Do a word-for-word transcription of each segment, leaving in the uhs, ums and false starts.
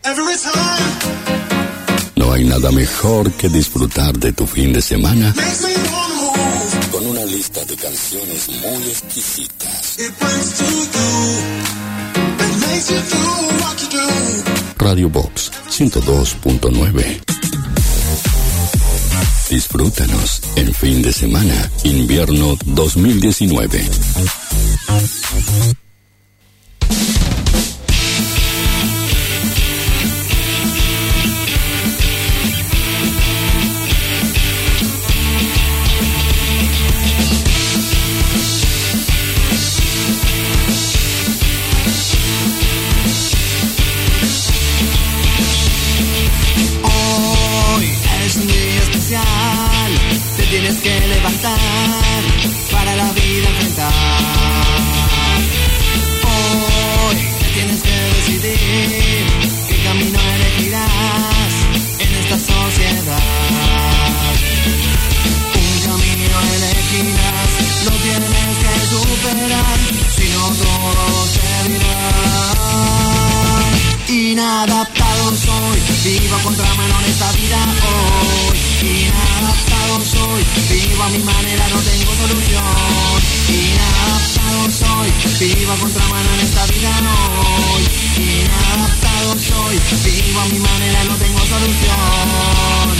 No hay nada mejor que disfrutar de tu fin de semana con una lista de canciones muy exquisitas. Radio Box ciento dos punto nueve. Disfrútanos en fin de semana, invierno dos mil diecinueve. Para la vida enfrentar. Hoy tienes que decidir qué camino elegirás en esta sociedad. Un camino elegirás, lo tienes que superar, si no todo te dirá. Inadaptado soy, vivo a contramano en esta vida hoy. Inadaptado soy, vivo a mi manera, no tengo solución. Inadaptado soy, vivo a contramano en esta vida hoy. Inadaptado soy, vivo a mi manera, no tengo solución.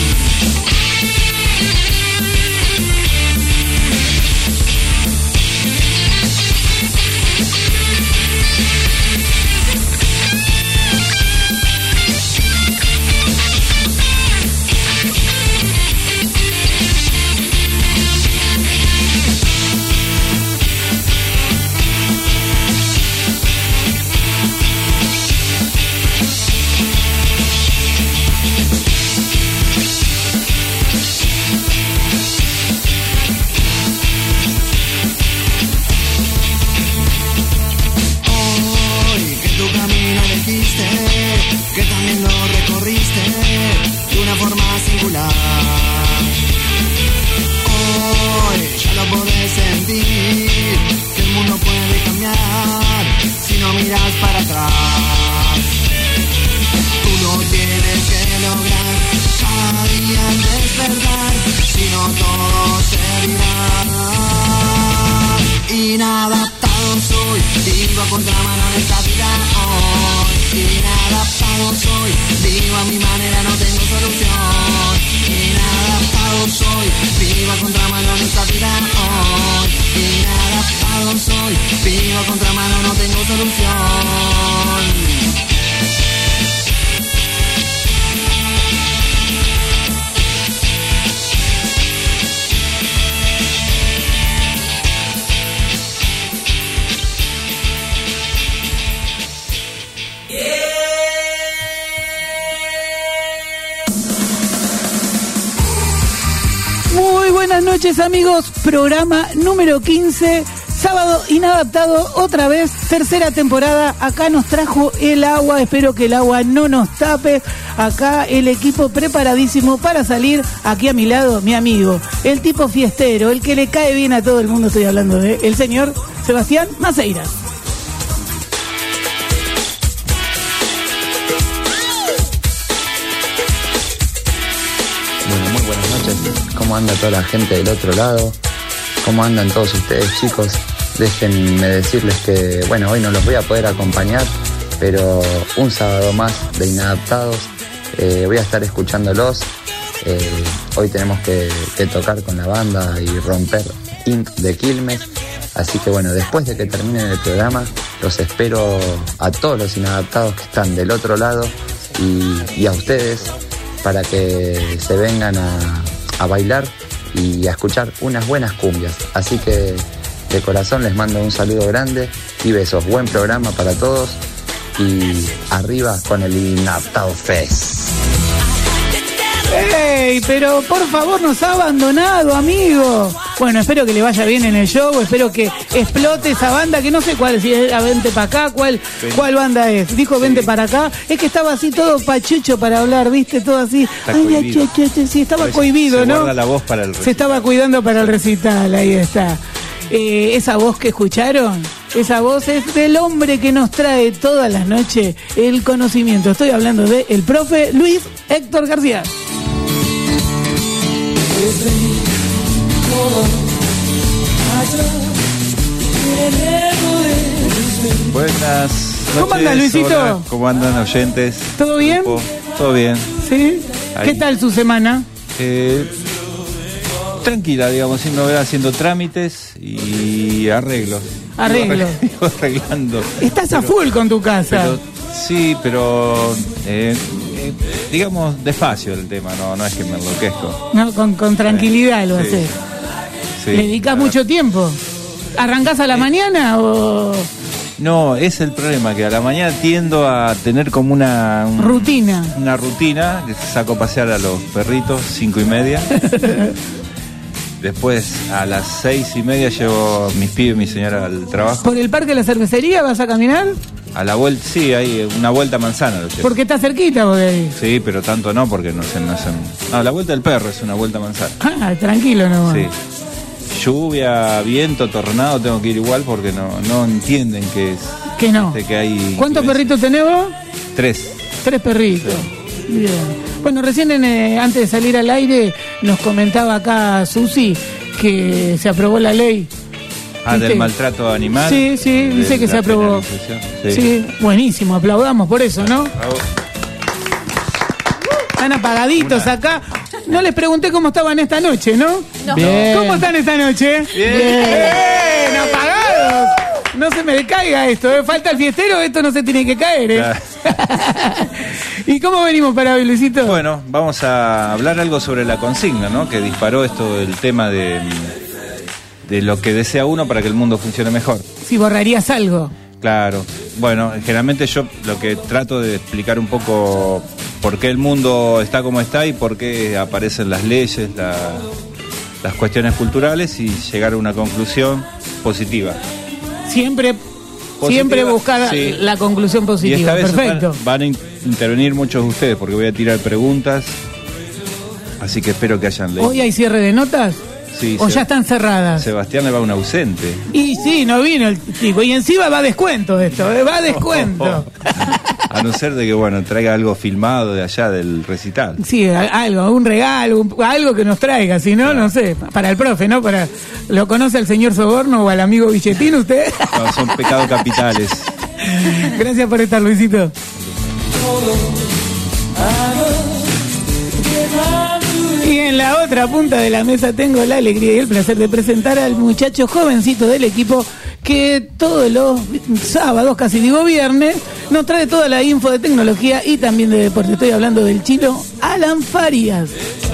Que también lo recorriste de una forma singular. Hoy ya lo podés sentir, que el mundo puede cambiar si no miras para atrás. Tú lo tienes que lograr cada día al despertar, si no todo se dirá. Inadaptado soy, vivo a contramano en esta vida hoy. Inadaptado soy, vivo a mi manera, no tengo solución. Inadaptado soy, vivo a contramano en esta vida hoy. Inadaptado soy, vivo a contramano, no tengo solución. Buenas noches amigos, programa número quince, sábado inadaptado otra vez, tercera temporada. Acá nos trajo el agua, espero que el agua no nos tape. Acá el equipo preparadísimo para salir. Aquí a mi lado mi amigo, el tipo fiestero, el que le cae bien a todo el mundo, estoy hablando de el señor Sebastián Maceira. Bueno, muy buenas noches. ¿Cómo anda toda la gente del otro lado? ¿Cómo andan todos ustedes, chicos? Déjenme decirles que, bueno, hoy no los voy a poder acompañar, pero un sábado más de Inadaptados. Eh, voy a estar escuchándolos. Eh, hoy tenemos que, que tocar con la banda y romper Inc de Quilmes. Así que, bueno, después de que terminen el programa, los espero a todos los inadaptados que están del otro lado y, y a ustedes para que se vengan a, a bailar y a escuchar unas buenas cumbias. Así que de corazón les mando un saludo grande y besos. Buen programa para todos y arriba con el Inadaptado Fest. ¡Ey! Pero por favor nos ha abandonado, amigo. Bueno, espero que le vaya bien en el show, espero que explote esa banda, que no sé cuál, si es Vente para acá, cuál, cuál banda es. Dijo Vente sí. para acá, es que estaba así todo pachucho para hablar, viste, todo así. Está Ay, cohibido. Che, che, che, sí, estaba Pues cohibido, se ¿no? guarda la voz para el recital. Se estaba cuidando para el recital, ahí está. Eh, esa voz que escucharon Esa voz es del hombre que nos trae todas las noches el conocimiento. Estoy hablando de el profe Luis Héctor García. Buenas noches. ¿Cómo andan, Luisito? Hola, ¿cómo andan, oyentes? ¿Todo bien? Grupo? Todo bien. ¿Sí? Ahí. ¿Qué tal su semana? Eh, tranquila, digamos, sin novedad, haciendo trámites y arreglos. Arreglos. Digo, arreglando. Estás a Pero- full con tu casa. pero, sí, pero eh, eh, digamos despacio el tema, no, no es que me enloquezco. No, con, con tranquilidad lo Sí. haces. Sí, ¿Le dedicas la mucho tiempo? ¿Arrancás a la mañana o No, es el problema, que a la mañana tiendo a tener como una... un- rutina? Una rutina, que saco a pasear a los perritos, cinco y media. Después, a las seis y media, llevo a mis pibes y mi señora al trabajo. ¿Por el parque de la cervecería vas a caminar? A la vuelta, sí, hay una vuelta a manzana. Lo llevo. Porque está cerquita vos de ahí. Sí, pero tanto no, porque no se... No, se... no, la vuelta del perro es una vuelta a manzana. Ah, tranquilo nomás. Sí. Lluvia, viento, tornado, tengo que ir igual porque no, no entienden que es... Que no. de que hay... ¿Cuántos que es- perritos tenés vos? Tres. Tres perritos. Bien. Bueno, recién en, eh, antes de salir al aire nos comentaba acá Susi que se aprobó la ley. Ah, ¿Viste? del maltrato animal. Sí, sí, de dice que la se aprobó. penalización. Sí. Sí. Buenísimo, aplaudamos por eso, ¿no? Bravo. Están apagaditos Una. acá. No les pregunté cómo estaban esta noche, ¿no? No. Bien. ¿Cómo están esta noche? Bien. Bien, apagados. No se me caiga esto, ¿eh? Falta el fiestero, esto no se tiene que caer, ¿eh? ¿Y cómo venimos para hoy, Luisito? Bueno, vamos a hablar algo sobre la consigna, ¿no? Que disparó esto el tema de, de lo que desea uno para que el mundo funcione mejor. Si borrarías algo. Claro. Bueno, generalmente yo lo que trato de explicar un poco por qué el mundo está como está y por qué aparecen las leyes, la- las cuestiones culturales y llegar a una conclusión positiva. Siempre, Positiva, siempre buscar sí. la conclusión Y positiva. esta vez Perfecto. van, van a in- intervenir muchos de ustedes porque voy a tirar preguntas, así que espero que hayan leído. ¿Hoy hay cierre de notas? Sí, ¿O se- ya están cerradas? Sebastián le va un ausente. Y sí, no vino el tipo. Y encima va a descuento esto, ¿eh? Va a descuento. A no ser de que, bueno, traiga algo filmado de allá del recital. Sí, a- algo, un regalo, un- algo que nos traiga, si no, no sé, para el profe, ¿no? Para ¿lo conoce al señor Soborno o al amigo Billetín usted? No, son pecados capitales. Gracias por estar, Luisito. Y en la otra punta de la mesa tengo la alegría y el placer de presentar al muchacho jovencito del equipo que todos los sábados, casi digo viernes, nos trae toda la info de tecnología y también de deporte. Estoy hablando del chino Alan Farias.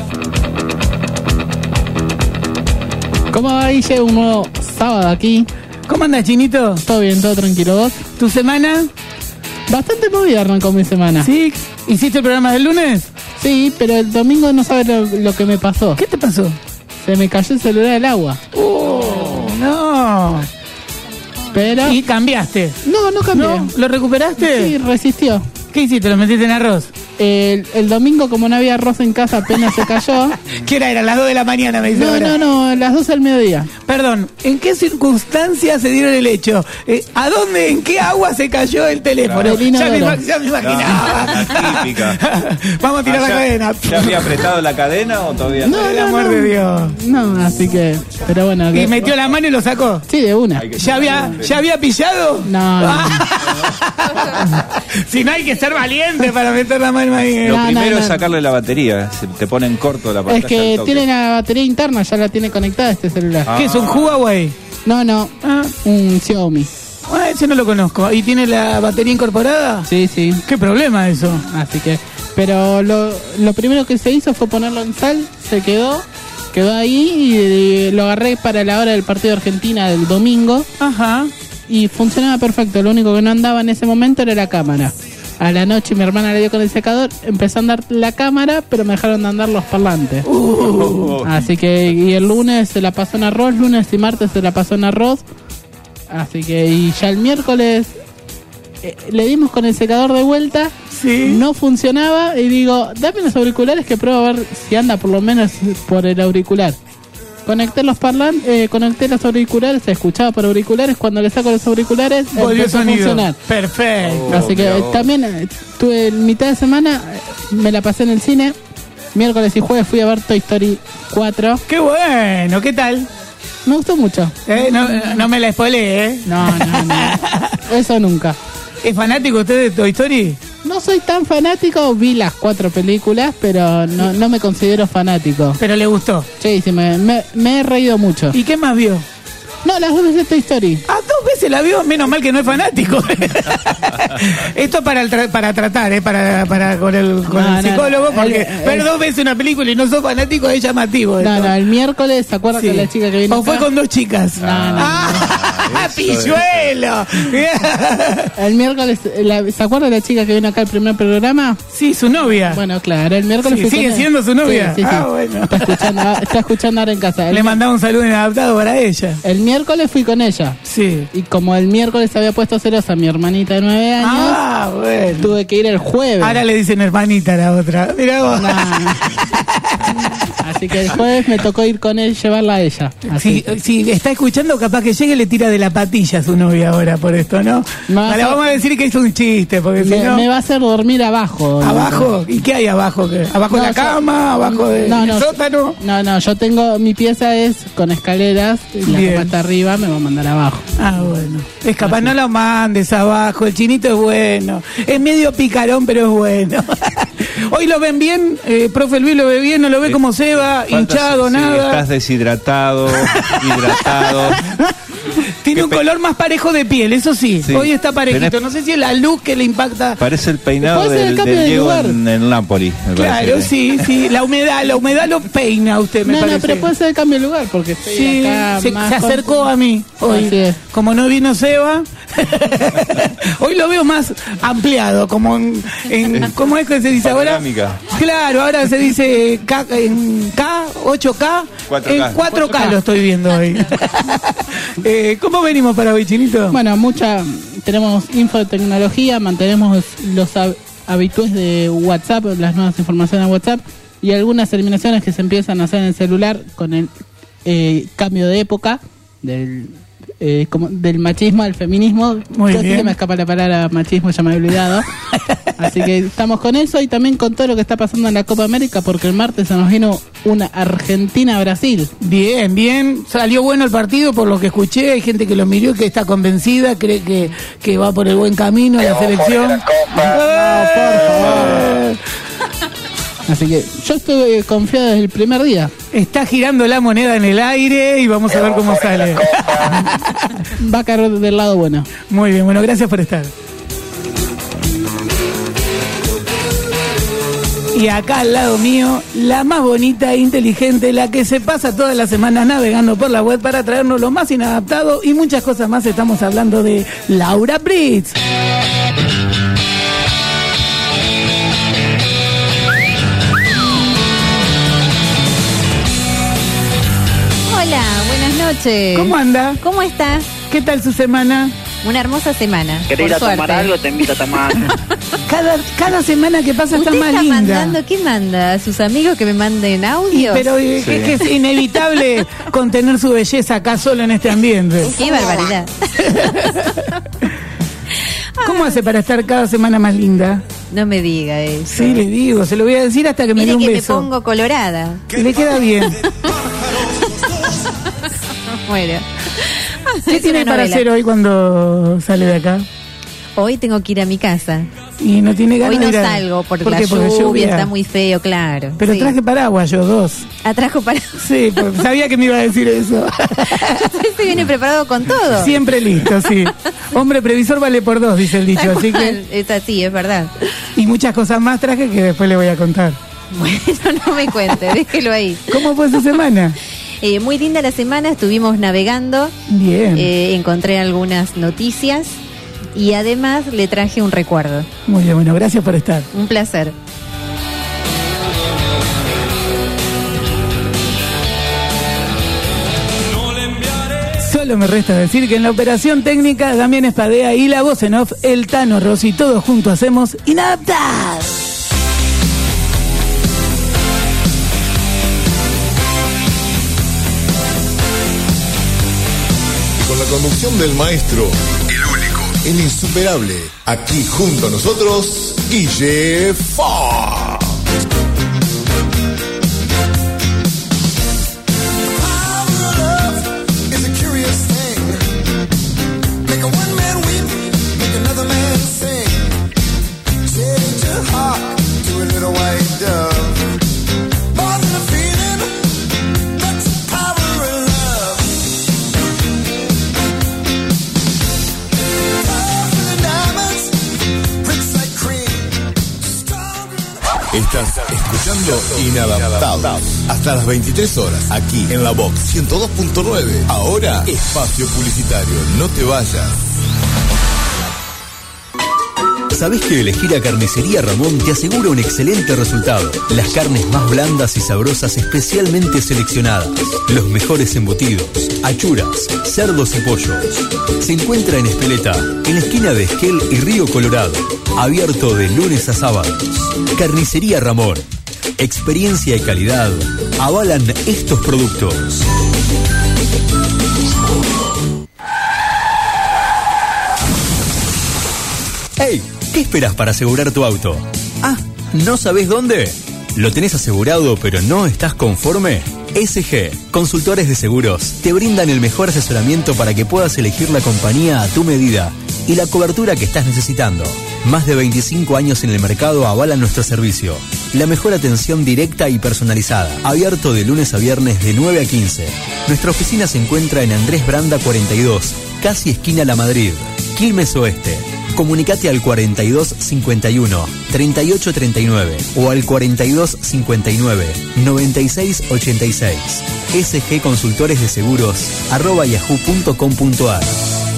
¿Cómo va, Guille? Un nuevo sábado aquí. ¿Cómo andas, Chinito? Todo bien, todo tranquilo. ¿Vos? ¿Tu semana? Bastante movida arrancó mi semana. ¿Sí? ¿Hiciste el programa del lunes? Sí, pero el domingo no sabes lo, lo que me pasó. ¿Qué te pasó? Se me cayó el celular al agua. Oh, no. Pero... ¿Y cambiaste? No, no cambié. ¿No? ¿Lo recuperaste? Sí, resistió. ¿Qué hiciste? ¿Lo metiste en arroz? El, el domingo, como no había arroz en casa, apenas se cayó. ¿Qué era? Era las dos de la mañana, me dice No, ahora. no, no, a las doce del mediodía. Perdón, ¿en qué circunstancias se dieron el hecho? Eh, ¿A dónde, en qué agua se cayó el teléfono? Claro. El ya, me, inodoro. ima- ya me imaginaba. La típica. Vamos a tirar la Ah, ¿ya- cadena. ¿Ya había apretado la cadena o todavía no? Por el amor de Dios. No, así que... Pero bueno... Y que- metió la mano y lo sacó. Sí, de una. Hay que- ¿Ya había, ¿ya había pillado? No, no. Si no, hay que ser valiente para meter la mano ahí. Lo No, primero no, es no. sacarle la batería. Se te pone en corto la pantalla. Es que al toque. tiene la batería interna, ya la tiene conectada este celular. Ah. ¿Qué es un Huawei? No, no, Ah, un Xiaomi. ah, ese no lo conozco. ¿Y tiene la batería incorporada? Sí, sí. ¿Qué problema eso? Así que, pero lo, lo primero que se hizo fue ponerlo en sal, se quedó, quedó ahí y, y lo agarré para la hora del partido de Argentina del domingo Ajá. y funcionaba perfecto. Lo único que no andaba en ese momento era la cámara. A la noche mi hermana le dio con el secador, empezó a andar la cámara, pero me dejaron de andar los parlantes. Oh. Así que, y el lunes se la pasó en arroz, lunes y martes se la pasó en arroz. Así que, y ya el miércoles eh, le dimos con el secador de vuelta. Sí. No funcionaba y digo, dame los auriculares que pruebo a ver si anda por lo menos por el auricular. Conecté los parlantes, eh, conecté los auriculares, se escuchaba por auriculares. Cuando le saco los auriculares, volvió empezó a sonido. funcionar. Perfecto. Oh, Así que mirá eh, vos. también eh, tuve mitad de semana, eh, me la pasé en el cine. Miércoles y jueves fui a ver Toy Story cuatro. Qué bueno, ¿qué tal? Me gustó mucho. Eh, no, no me la spoileé, ¿eh? No, no, no. Eso nunca. ¿Es fanático usted de Toy Story? No soy tan fanático, vi las cuatro películas, pero no, no me considero fanático. Pero le gustó. Sí, sí, me, me, me he reído mucho. ¿Y qué más vio? No, las dos veces de Toy Story. Ah, dos veces la vio, menos mal que no es fanático. Esto para el tra- para tratar, ¿eh? Para, para con el, con No, el no, psicólogo, no. porque El- ver el- dos veces una película y no sos fanático es llamativo. No, esto. no, el miércoles, ¿se acuerdan Sí. que la chica que vino O fue acá? con dos chicas. No, no, ¡Ah! Eso es. ¡Pilluelo! El miércoles, la- ¿se acuerdan de la chica que vino acá al primer programa? Sí, su novia. Bueno, claro, el miércoles Sí, fui ¿sigue con- siendo su novia? Sí, sí, sí. Ah, bueno. Está escuchando, está escuchando ahora en casa. El, Le mandaba un saludo inadaptado para ella. el miércoles fui con ella. Sí. Y como el miércoles había puesto celosa a mi hermanita de nueve años, Ah, bueno. tuve que ir el jueves. Ahora le dicen hermanita a la otra. Mirá vos. No. Así que el jueves me tocó ir con él, llevarla a ella. Así Si, que- si está escuchando, capaz que llegue y le tira de la patilla a su novia ahora por esto, ¿no? No, Ahora sí. vamos a decir que es un chiste, porque si me, no... me va a hacer dormir abajo. ¿Abajo? ¿Y qué hay abajo? ¿Qué? ¿Abajo No, de la yo- cama? ¿Abajo del No, no, sótano? No, no, yo tengo, mi pieza es con escaleras, y la Bien. cama está arriba, me va a mandar abajo. Ah, bueno. Es capaz, no lo mandes abajo. El chinito es bueno. Es medio picarón, pero es bueno. Hoy lo ven bien, eh, profe Luis lo ve bien, no lo ve como Seba, Falta- hinchado, sí, nada. Estás deshidratado, hidratado. Tiene Qué un pe- color más parejo de piel, eso sí. Sí. Hoy está parejito. Tenés- No sé si es la luz que le impacta. Parece el peinado Puede ser el del, cambio del de Diego lugar. en el Napoli. me Claro, parece. sí, sí. La humedad, la humedad lo peina a usted, me No, parece. no, pero puede ser el cambio de lugar, porque estoy Sí, acá se, más se con- acercó a mí hoy. Así es. Como no vino Seba, hoy lo veo más ampliado, como en, en- ¿cómo es que se dice ahora? Panorámica. Claro, ahora se dice K, en K, ocho K, cuatro K. en cuatro K lo estoy viendo hoy. eh, ¿Cómo venimos para hoy, Chinito? Bueno, mucha, tenemos info de tecnología, mantenemos los hab- habitués de WhatsApp, las nuevas informaciones de WhatsApp y algunas eliminaciones que se empiezan a hacer en el celular con el eh, cambio de época del eh, como del machismo al feminismo. Muy Casi bien. que me escapa la palabra machismo, ya me he olvidado. Así que estamos con eso y también con todo lo que está pasando en la Copa América, porque el martes se nos vino una Argentina-Brasil. Bien, bien. Salió bueno el partido por lo que escuché. Hay gente que lo miró y que está convencida, cree que, que va por el buen camino la selección. No, por favor. Así que yo estoy confiado desde el primer día. Está girando la moneda en el aire y vamos a ver cómo sale. Va a caer del lado bueno. Muy bien, bueno, gracias por estar. Y acá al lado mío, la más bonita e inteligente, la que se pasa todas las semanas navegando por la web para traernos lo más inadaptado y muchas cosas más. Estamos hablando de Laura Pritz. Hola, buenas noches. ¿Cómo anda? ¿Cómo estás? ¿Qué tal su semana? Una hermosa semana. ¿Querés ir por a tomar suerte. algo? Te invito a tomar. Cada, cada semana que pasa está ¿Usted más está linda. mandando, qué manda? ¿A sus amigos que me manden audios? Pero eh, que, que es inevitable contener su belleza acá solo en este ambiente. Qué barbaridad. ¿Cómo hace para estar cada semana más linda? No me diga eso. Sí, le digo, se lo voy a decir hasta que me dé Mire un que me beso. pongo colorada. Le queda bien. Bueno. ¿Qué Es tiene una para novela. hacer hoy cuando sale de acá? Hoy tengo que ir a mi casa. Y no tiene ganas Hoy no de ir a- salgo porque ¿Por la qué? Porque lluvia, está muy feo, claro. Pero Sí. traje paraguas yo, dos. Atrajo para... Sí, porque sabía que me iba a decir eso. Usted se viene preparado con todo. Siempre listo, sí. Hombre previsor vale por dos, dice el dicho. Tal Así que... cual. Es así, es verdad. Y muchas cosas más traje que después le voy a contar. Bueno, no me cuente, déjelo ahí. ¿Cómo fue su semana? Eh, muy linda la semana, estuvimos navegando, Bien. eh, encontré algunas noticias y además le traje un recuerdo. Muy bien, bueno, gracias por estar. Un placer. Solo me resta decir que en la operación técnica Damián Espadea y la voz en off, el Tano Rossi, todos juntos hacemos Inadaptados. la conducción del maestro, el único, el insuperable, aquí junto a nosotros, Guille Fa. Estás escuchando Inadaptados hasta las veintitrés horas, aquí en la Vox ciento dos punto nueve. Ahora, espacio publicitario. No te vayas. ¿Sabés que elegir a Carnicería Ramón te asegura un excelente resultado? Las carnes más blandas y sabrosas especialmente seleccionadas. Los mejores embutidos, achuras, cerdos y pollos. Se encuentra en Espeleta, en la esquina de Esquel y Río Colorado. Abierto de lunes a sábados. Carnicería Ramón. Experiencia y calidad avalan estos productos. ¡Hey! ¿Qué esperas para asegurar tu auto? Ah, ¿no sabés dónde? ¿Lo tenés asegurado pero no estás conforme? S G, Consultores de Seguros, te brindan el mejor asesoramiento para que puedas elegir la compañía a tu medida y la cobertura que estás necesitando. Más de veinticinco años en el mercado avalan nuestro servicio. La mejor atención directa y personalizada. Abierto de lunes a viernes de nueve a quince. Nuestra oficina se encuentra en Andrés Branda cuarenta y dos, casi esquina La Madrid, Quilmes Oeste. Comunicate al cuarenta y dos cincuenta y uno, treinta y ocho treinta y nueve o al cuarenta y dos cincuenta y nueve, noventa y seis ochenta y seis. S G Consultores de Seguros arroba yahoo punto com punto ar.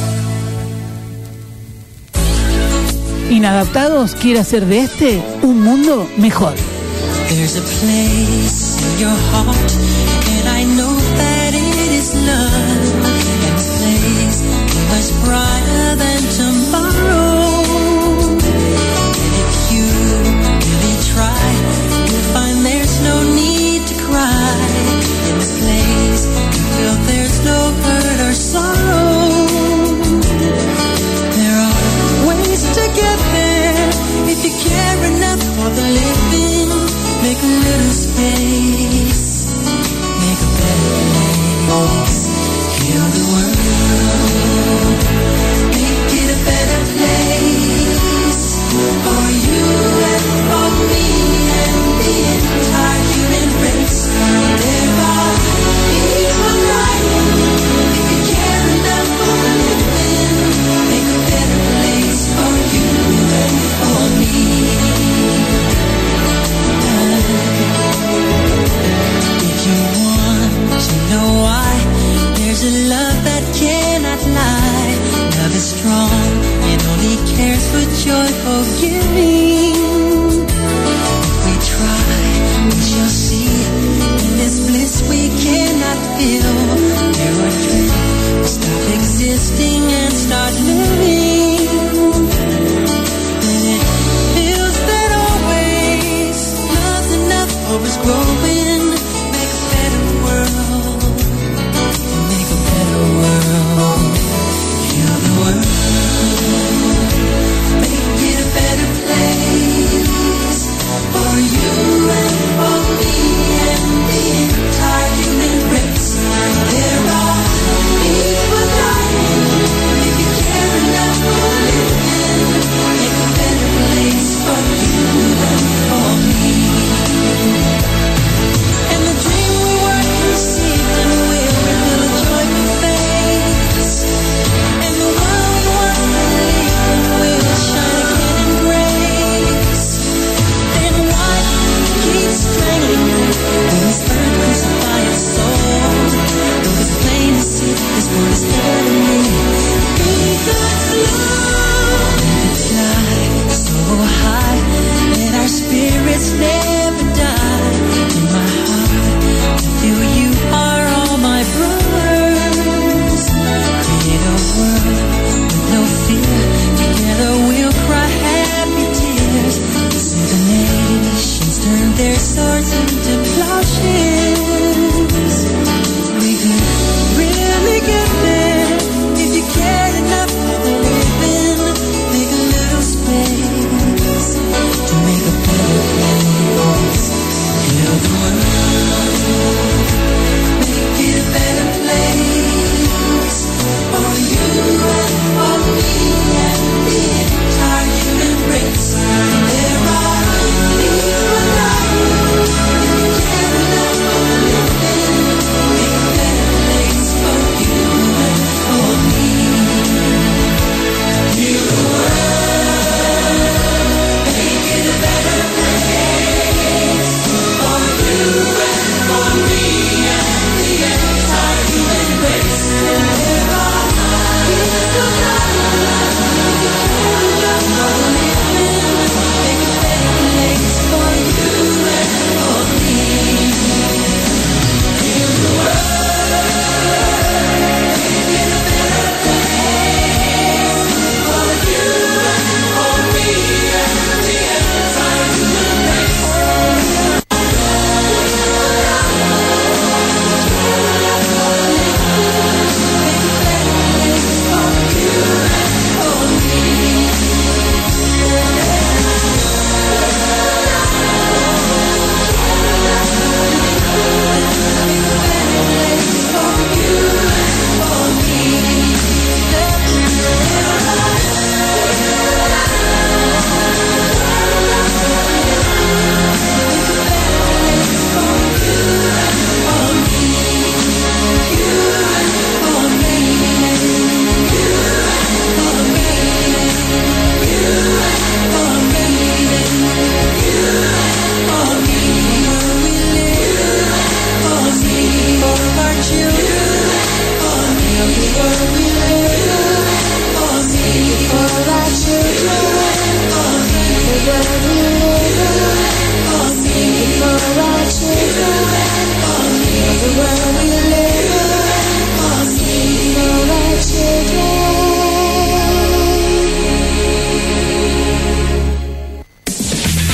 Inadaptados quiere hacer de este un mundo mejor. There's a place in your heart and I know that it is love, and this place is brighter than tomorrow. And if you really try, you'll find there's no need to cry. In this place, you feel there's no hurt or sorrow. There are ways to get there if you care enough for the living. Make a little space, make a better place. Heal the world, make it a better place for you and for me and the entire human race. There are people dying. If you care enough for the living, make a better place for you and for me.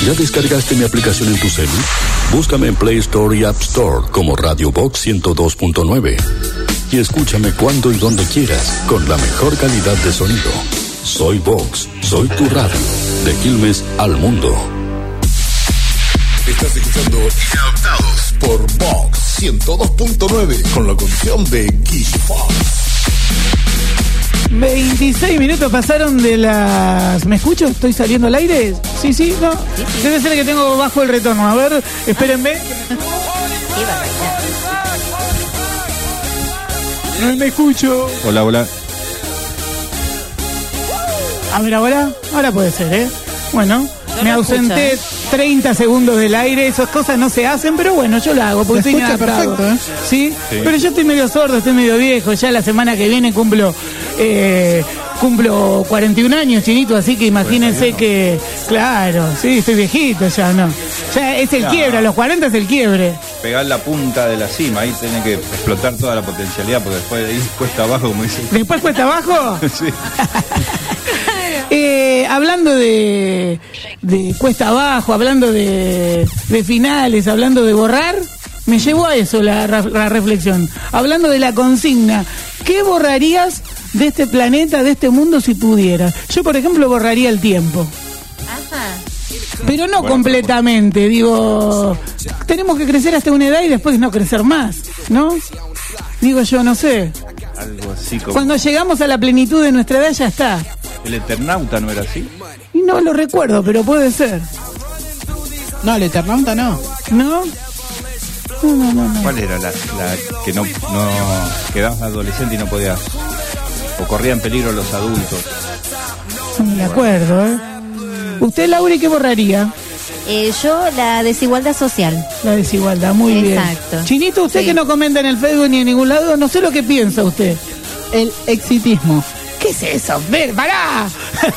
¿Ya descargaste mi aplicación en tu celu? Búscame en Play Store y App Store como Radio Box ciento dos punto nueve. Y escúchame cuando y donde quieras, con la mejor calidad de sonido. Soy Vox, soy tu radio, de Quilmes al mundo. Estás escuchando Inadaptados por Vox ciento dos punto nueve con la conducción de Guille Fox. veintiséis minutos pasaron de las... ¿Me escucho? ¿Estoy saliendo al aire? Sí, sí, no. Debe ser que tengo bajo el retorno. A ver, espérenme. No me escucho. Hola, hola. A ver, ahora. Ahora puede ser, ¿eh? Bueno, no me me ausenté escucha, ¿eh? treinta segundos del aire. Esas cosas no se hacen, pero bueno, yo lo hago porque Se estoy escucha inadaptado. perfecto, ¿eh? ¿Sí? Sí. Pero yo estoy medio sordo, estoy medio viejo. Ya la semana que viene cumplo... Eh, cumplo cuarenta y un años, Chinito, así que imagínense que... Claro, sí, estoy viejito ya, ¿no? Ya es el No. quiebre, a los cuarenta es el quiebre. Pegar la punta de la cima, ahí tenés que explotar toda la potencialidad, porque después de ahí cuesta abajo, como dicen. ¿Después cuesta abajo? Sí. Eh, hablando de, de cuesta abajo, hablando de, de finales, hablando de borrar, me llevó a eso la, la reflexión. Hablando de la consigna, ¿qué borrarías de este planeta, de este mundo si pudieras? Yo, por ejemplo, borraría el tiempo. Ajá. Pero no Bueno, completamente, digo, tenemos que crecer hasta una edad y después no crecer más, ¿no? Digo yo, no sé. Algo así como... Cuando llegamos a la plenitud de nuestra edad ya está. El Eternauta no era así. Y no lo recuerdo, pero puede ser. No, el Eternauta no. ¿No? No, no, no, no. ¿Cuál era la, la que no, no quedabas adolescente y no podías? O corrían peligro los adultos. No me acuerdo, ¿eh? ¿Usted, Lauri, qué borraría? Eh, yo, la desigualdad social. La desigualdad, muy Exacto. bien. Chinito, usted Sí. que no comenta en el Facebook ni en ningún lado, no sé lo que piensa usted. El exitismo. ¿Qué es eso? ¡Ver, pará!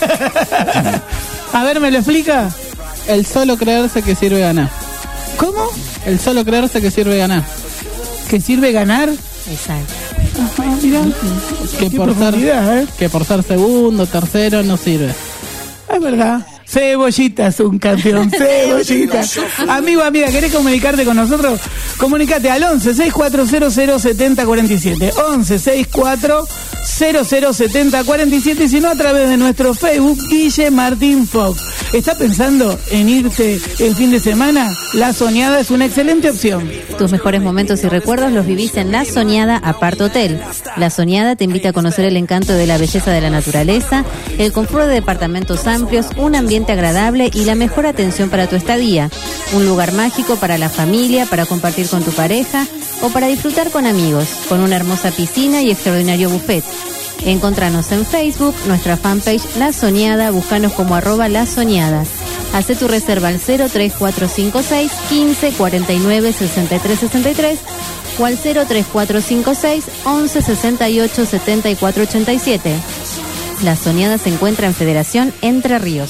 A ver, ¿me lo explica? El solo creerse que sirve ganar. ¿Cómo? El solo creerse que sirve ganar. ¿Que sirve ganar? Exacto. Ajá, mirá. Que Qué por, ser, profundidad, ¿eh? que por ser segundo, tercero, no sirve. Es verdad. Cebollita es un campeón. Cebollita. Amigo, amiga, ¿querés comunicarte con nosotros? Comunicate al once seis cuatro cero cero siete cero cuatro siete. once sesenta y cuatro cero cero setenta cuarenta y siete. Si no, a través de nuestro Facebook, Guille Martín Fox. ¿Estás pensando en irte el fin de semana? La Soñada es una excelente opción. Tus mejores momentos y recuerdos los vivís en La Soñada Apart Hotel. La Soñada te invita a conocer el encanto de la belleza de la naturaleza, el confort de departamentos amplios, un ambiente agradable y la mejor atención para tu estadía. Un lugar mágico para la familia, para compartir con tu pareja o para disfrutar con amigos, con una hermosa piscina y extraordinario buffet. Encontranos en Facebook, nuestra fanpage La Soñada, búscanos como arroba La Soñada. Hacé tu reserva al cero tres cuatro cinco seis quince cuarenta y nueve sesenta y tres sesenta y tres o al cero tres cuatro cinco seis once sesenta y ocho setenta y cuatro ochenta y siete. La Soñada se encuentra en Federación Entre Ríos.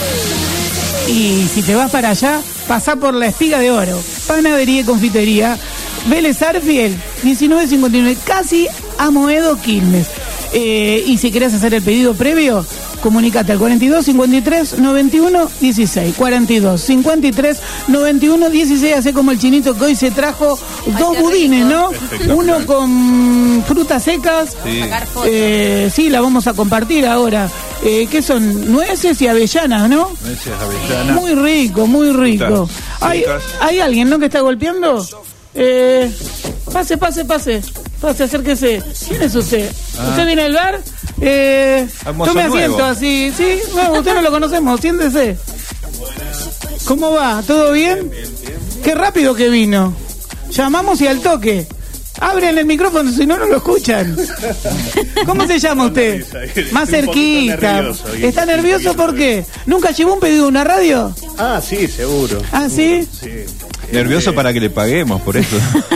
Y si te vas para allá, pasá por la Espiga de Oro, Panadería y Confitería, Vélez Arfiel, diecinueve cincuenta y nueve, casi a Moedo, Quilmes. Eh, y si querés hacer el pedido previo, comunicate al cuarenta y dos cincuenta y tres noventa y uno dieciséis. cuarenta y dos cincuenta y tres noventa y uno dieciséis. Hace como el Chinito que hoy se trajo dos qué budines, rico. ¿no? Espectacular. Uno con frutas secas. Sí. Eh, sí, la vamos a compartir ahora. Eh, ¿Qué son? Nueces y avellanas, ¿no? Nueces, avellanas. Muy rico, muy rico. Frutas ¿Hay, secas. ¿Hay alguien, no, que está golpeando? Eh, pase, pase, pase. Pase, acérquese. ¿Quién es usted? Ah. ¿Usted viene al bar? Eh, Almozo tome nuevo. asiento así. Sí, no, usted no lo conocemos. Siéntese. ¿Cómo va? ¿Todo bien? Qué rápido que vino. Llamamos y al toque. Abren el micrófono, si no, no lo escuchan. ¿Cómo se llama usted? Más cerquita. ¿Está nervioso por qué? ¿Nunca llevó un pedido a una radio? Ah, sí, seguro. ¿Ah, sí? Sí. Nervioso para que le paguemos, por eso.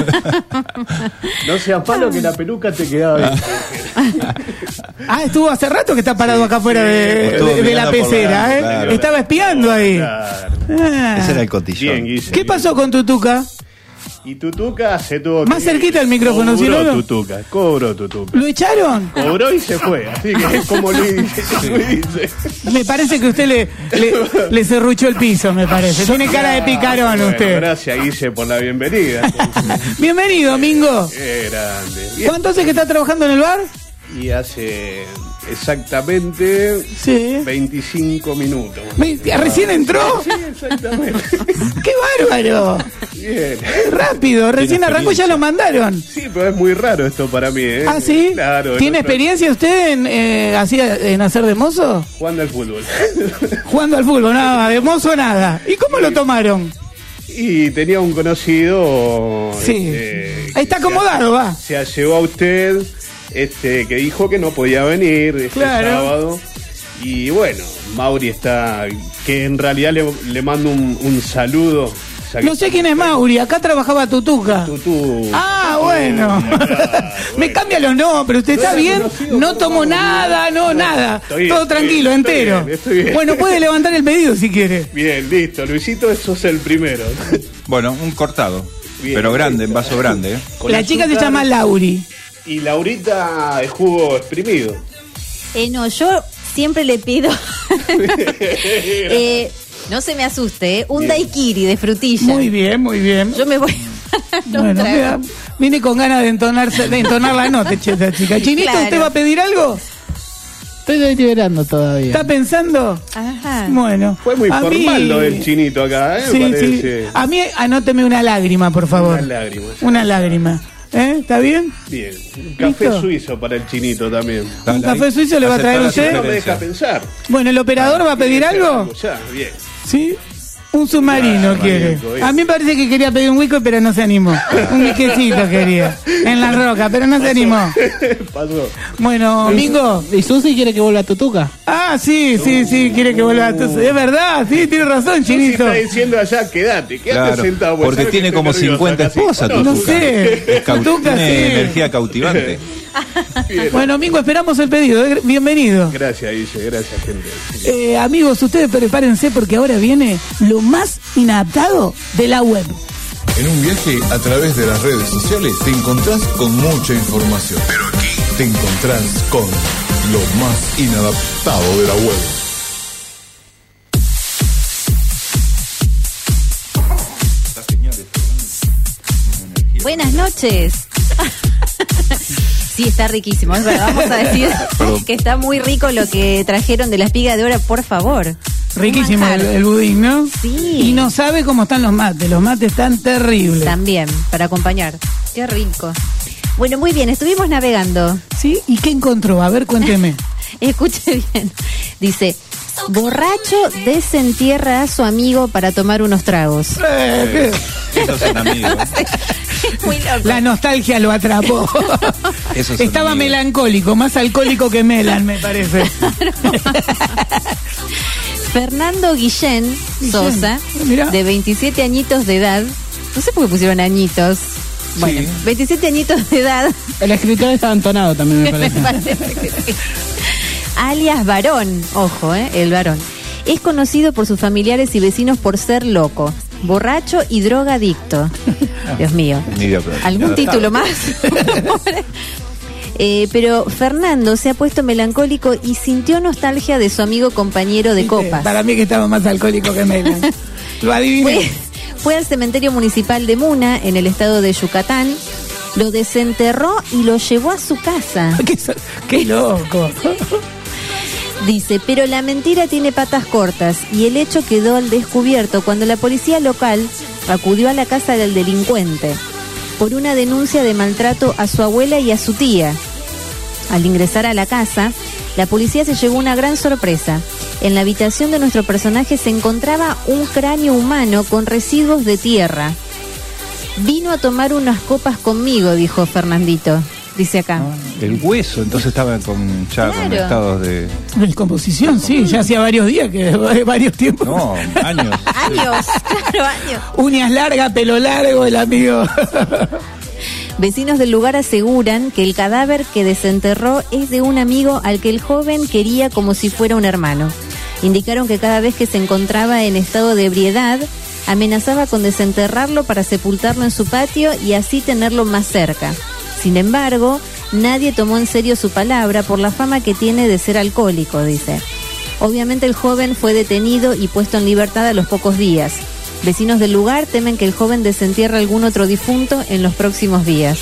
No sea palo que la peluca te quedaba bien. Ah, estuvo hace rato que está parado acá afuera de, Estuvo de- de la mirando por pecera, la- ¿eh? claro. Estaba espiando ahí. Claro. Ah. Ese era el cotillón. Bien, Guille. ¿Qué pasó con tu tuca? Y Tutuca se tuvo que... Más cerquita el micrófono, cobró si no, no. Tutuca, cobró Tutuca. ¿Lo echaron? Cobró y se fue, así que es como Luis dice. Luis dice. Me parece que usted le, le, le serruchó el piso, me parece. Tiene cara de picarón Bueno, usted. gracias, Guille, por la bienvenida. Bienvenido, Mingo. Qué grande. Bien. ¿Cuánto hace que está trabajando en el bar? Y hace exactamente Sí. veinticinco minutos. Me- ¿Recién entró? Sí, exactamente. ¡Qué bárbaro! Bien. Rápido, recién arrancó y ya lo mandaron. Sí, pero es muy raro esto para mí, ¿eh? ¿Ah, sí? Claro. ¿Tiene no- experiencia usted en, eh, así, en hacer de mozo? Jugando al fútbol. Jugando al fútbol, nada, de mozo nada. ¿Y cómo lo tomaron? Y tenía un conocido. Sí. este, Ahí está que acomodado, va. Se allegó a usted, este, que dijo que no podía venir este Claro. sábado. Y bueno, Mauri está. Que en realidad le, le mando un, un saludo. No sé quién es Mauri, acá trabajaba Tutuca. Tutú. Ah, bueno. Me cambia los nombres, ¿usted está No era bien? conocido No como tomo Mauri. nada, no, nada. Estoy bien, Todo estoy tranquilo, bien, estoy entero. bien, estoy bien. Bueno, puede levantar el pedido si quiere. Bien, listo, Luisito, eso es el primero. Bueno, un cortado. Bien, pero grande, en listo. vaso grande. ¿eh? Con La chica se azúcar llama Lauri. Y Laurita es jugo exprimido. Eh, no, yo siempre le pido. eh, no se me asuste, ¿eh? Un Bien. daiquiri de frutilla. Muy bien, muy bien. Yo me voy a los Bueno, tragos. mira, vine con ganas de entonarse, de entonar la nota, che, esta chica. Chinito, Claro. ¿usted va a pedir algo? Estoy deliberando todavía. ¿Está pensando? Ajá. Bueno. Fue muy a formal mí- lo del chinito acá, ¿eh? Sí, Me sí. parece. A mí, anóteme una lágrima, por favor. Una lágrima. Una lágrima. ¿Eh? ¿Está bien? Bien. Un café ¿Listo? suizo para el chinito también. ¿Un Dale café ahí. suizo le va a traer Aceptá la usted? No me sugerencia. deja pensar. Bueno, ¿el operador va a pedir Tiene que ser algo? Ya, bien. ¿Sí? Un submarino Claro, quiere. manito, bien. A mí me parece que quería pedir un whisky, pero no se animó. Un whiskycito quería. En la roca, pero no se animó. Pasó. Bueno, Mingo. ¿Y Susi quiere que vuelva a Tutuca? Ah, sí, sí, sí, quiere que vuelva a tu... Es verdad, sí, tiene razón, Si Chinito. está diciendo allá, quédate, quédate Claro, sentado. porque ¿sabes tiene que como estoy nervioso cincuenta acá, sí? esposas, No, No Tutuca. sé. Es cau- Tutuca, tiene sí. energía cautivante. Bien. Bueno, Mingo, esperamos el pedido. eh, Bienvenido. Gracias, Guille, gracias, gente. Eh, amigos, ustedes prepárense porque ahora viene lo más inadaptado de la web. En un viaje a través de las redes sociales te encontrás con mucha información. Pero aquí te encontrás con lo más inadaptado de la web. Buenas noches. Sí, está riquísimo, es verdad. Vamos a decir que está muy rico lo que trajeron de la espiga de oro, por favor. Riquísimo Un el, manjar. el budín, ¿no? Sí. Y no sabe cómo están los mates. Los mates están terribles. También, para acompañar. Qué rico. Bueno, muy bien, estuvimos navegando. ¿Sí? ¿Y qué encontró? A ver, cuénteme. Escuche bien. Dice, borracho desentierra a su amigo para tomar unos tragos. Eh, Esos son amigos. Muy loco. La nostalgia lo atrapó. Esos son Estaba amigos. melancólico, más alcohólico que Melan, me parece. Fernando Guillén Guillén, Sosa, mirá. de veintisiete añitos de edad. No sé por qué pusieron añitos. Bueno, Sí. veintisiete añitos de edad. El escritor estaba entonado también, me Me parece. parece que sí. Alias Varón, ojo, eh, el varón. Es conocido por sus familiares y vecinos por ser loco, borracho y drogadicto. Dios mío. Ni de acuerdo. ¿Algún Nada. título más? Eh, pero Fernando se ha puesto melancólico y sintió nostalgia de su amigo compañero de copas. Para mí que estaba más alcohólico que Melan. Lo adiviné. Fue, fue al cementerio municipal de Muna, en el estado de Yucatán, lo desenterró y lo llevó a su casa. qué, so- qué loco. Dice, pero la mentira tiene patas cortas y el hecho quedó al descubierto cuando la policía local acudió a la casa del delincuente por una denuncia de maltrato a su abuela y a su tía. Al ingresar a la casa, la policía se llevó una gran sorpresa. En la habitación de nuestro personaje se encontraba un cráneo humano con residuos de tierra. Vino a tomar unas copas conmigo, dijo Fernandito. Dice acá. El hueso, entonces estaba con, ya con Claro. estados de. Descomposición, sí, ya hacía varios días, que varios tiempos. No, años. Años, claro, años. Uñas largas, pelo largo, el amigo. Vecinos del lugar aseguran que el cadáver que desenterró es de un amigo al que el joven quería como si fuera un hermano. Indicaron que cada vez que se encontraba en estado de ebriedad, Amenazaba con desenterrarlo para sepultarlo en su patio y así tenerlo más cerca. Sin embargo, nadie tomó en serio su palabra por la fama que tiene de ser alcohólico, dice. Obviamente el joven fue detenido y puesto en libertad a los pocos días. Vecinos del lugar temen que el joven desentierre algún otro difunto en los próximos días.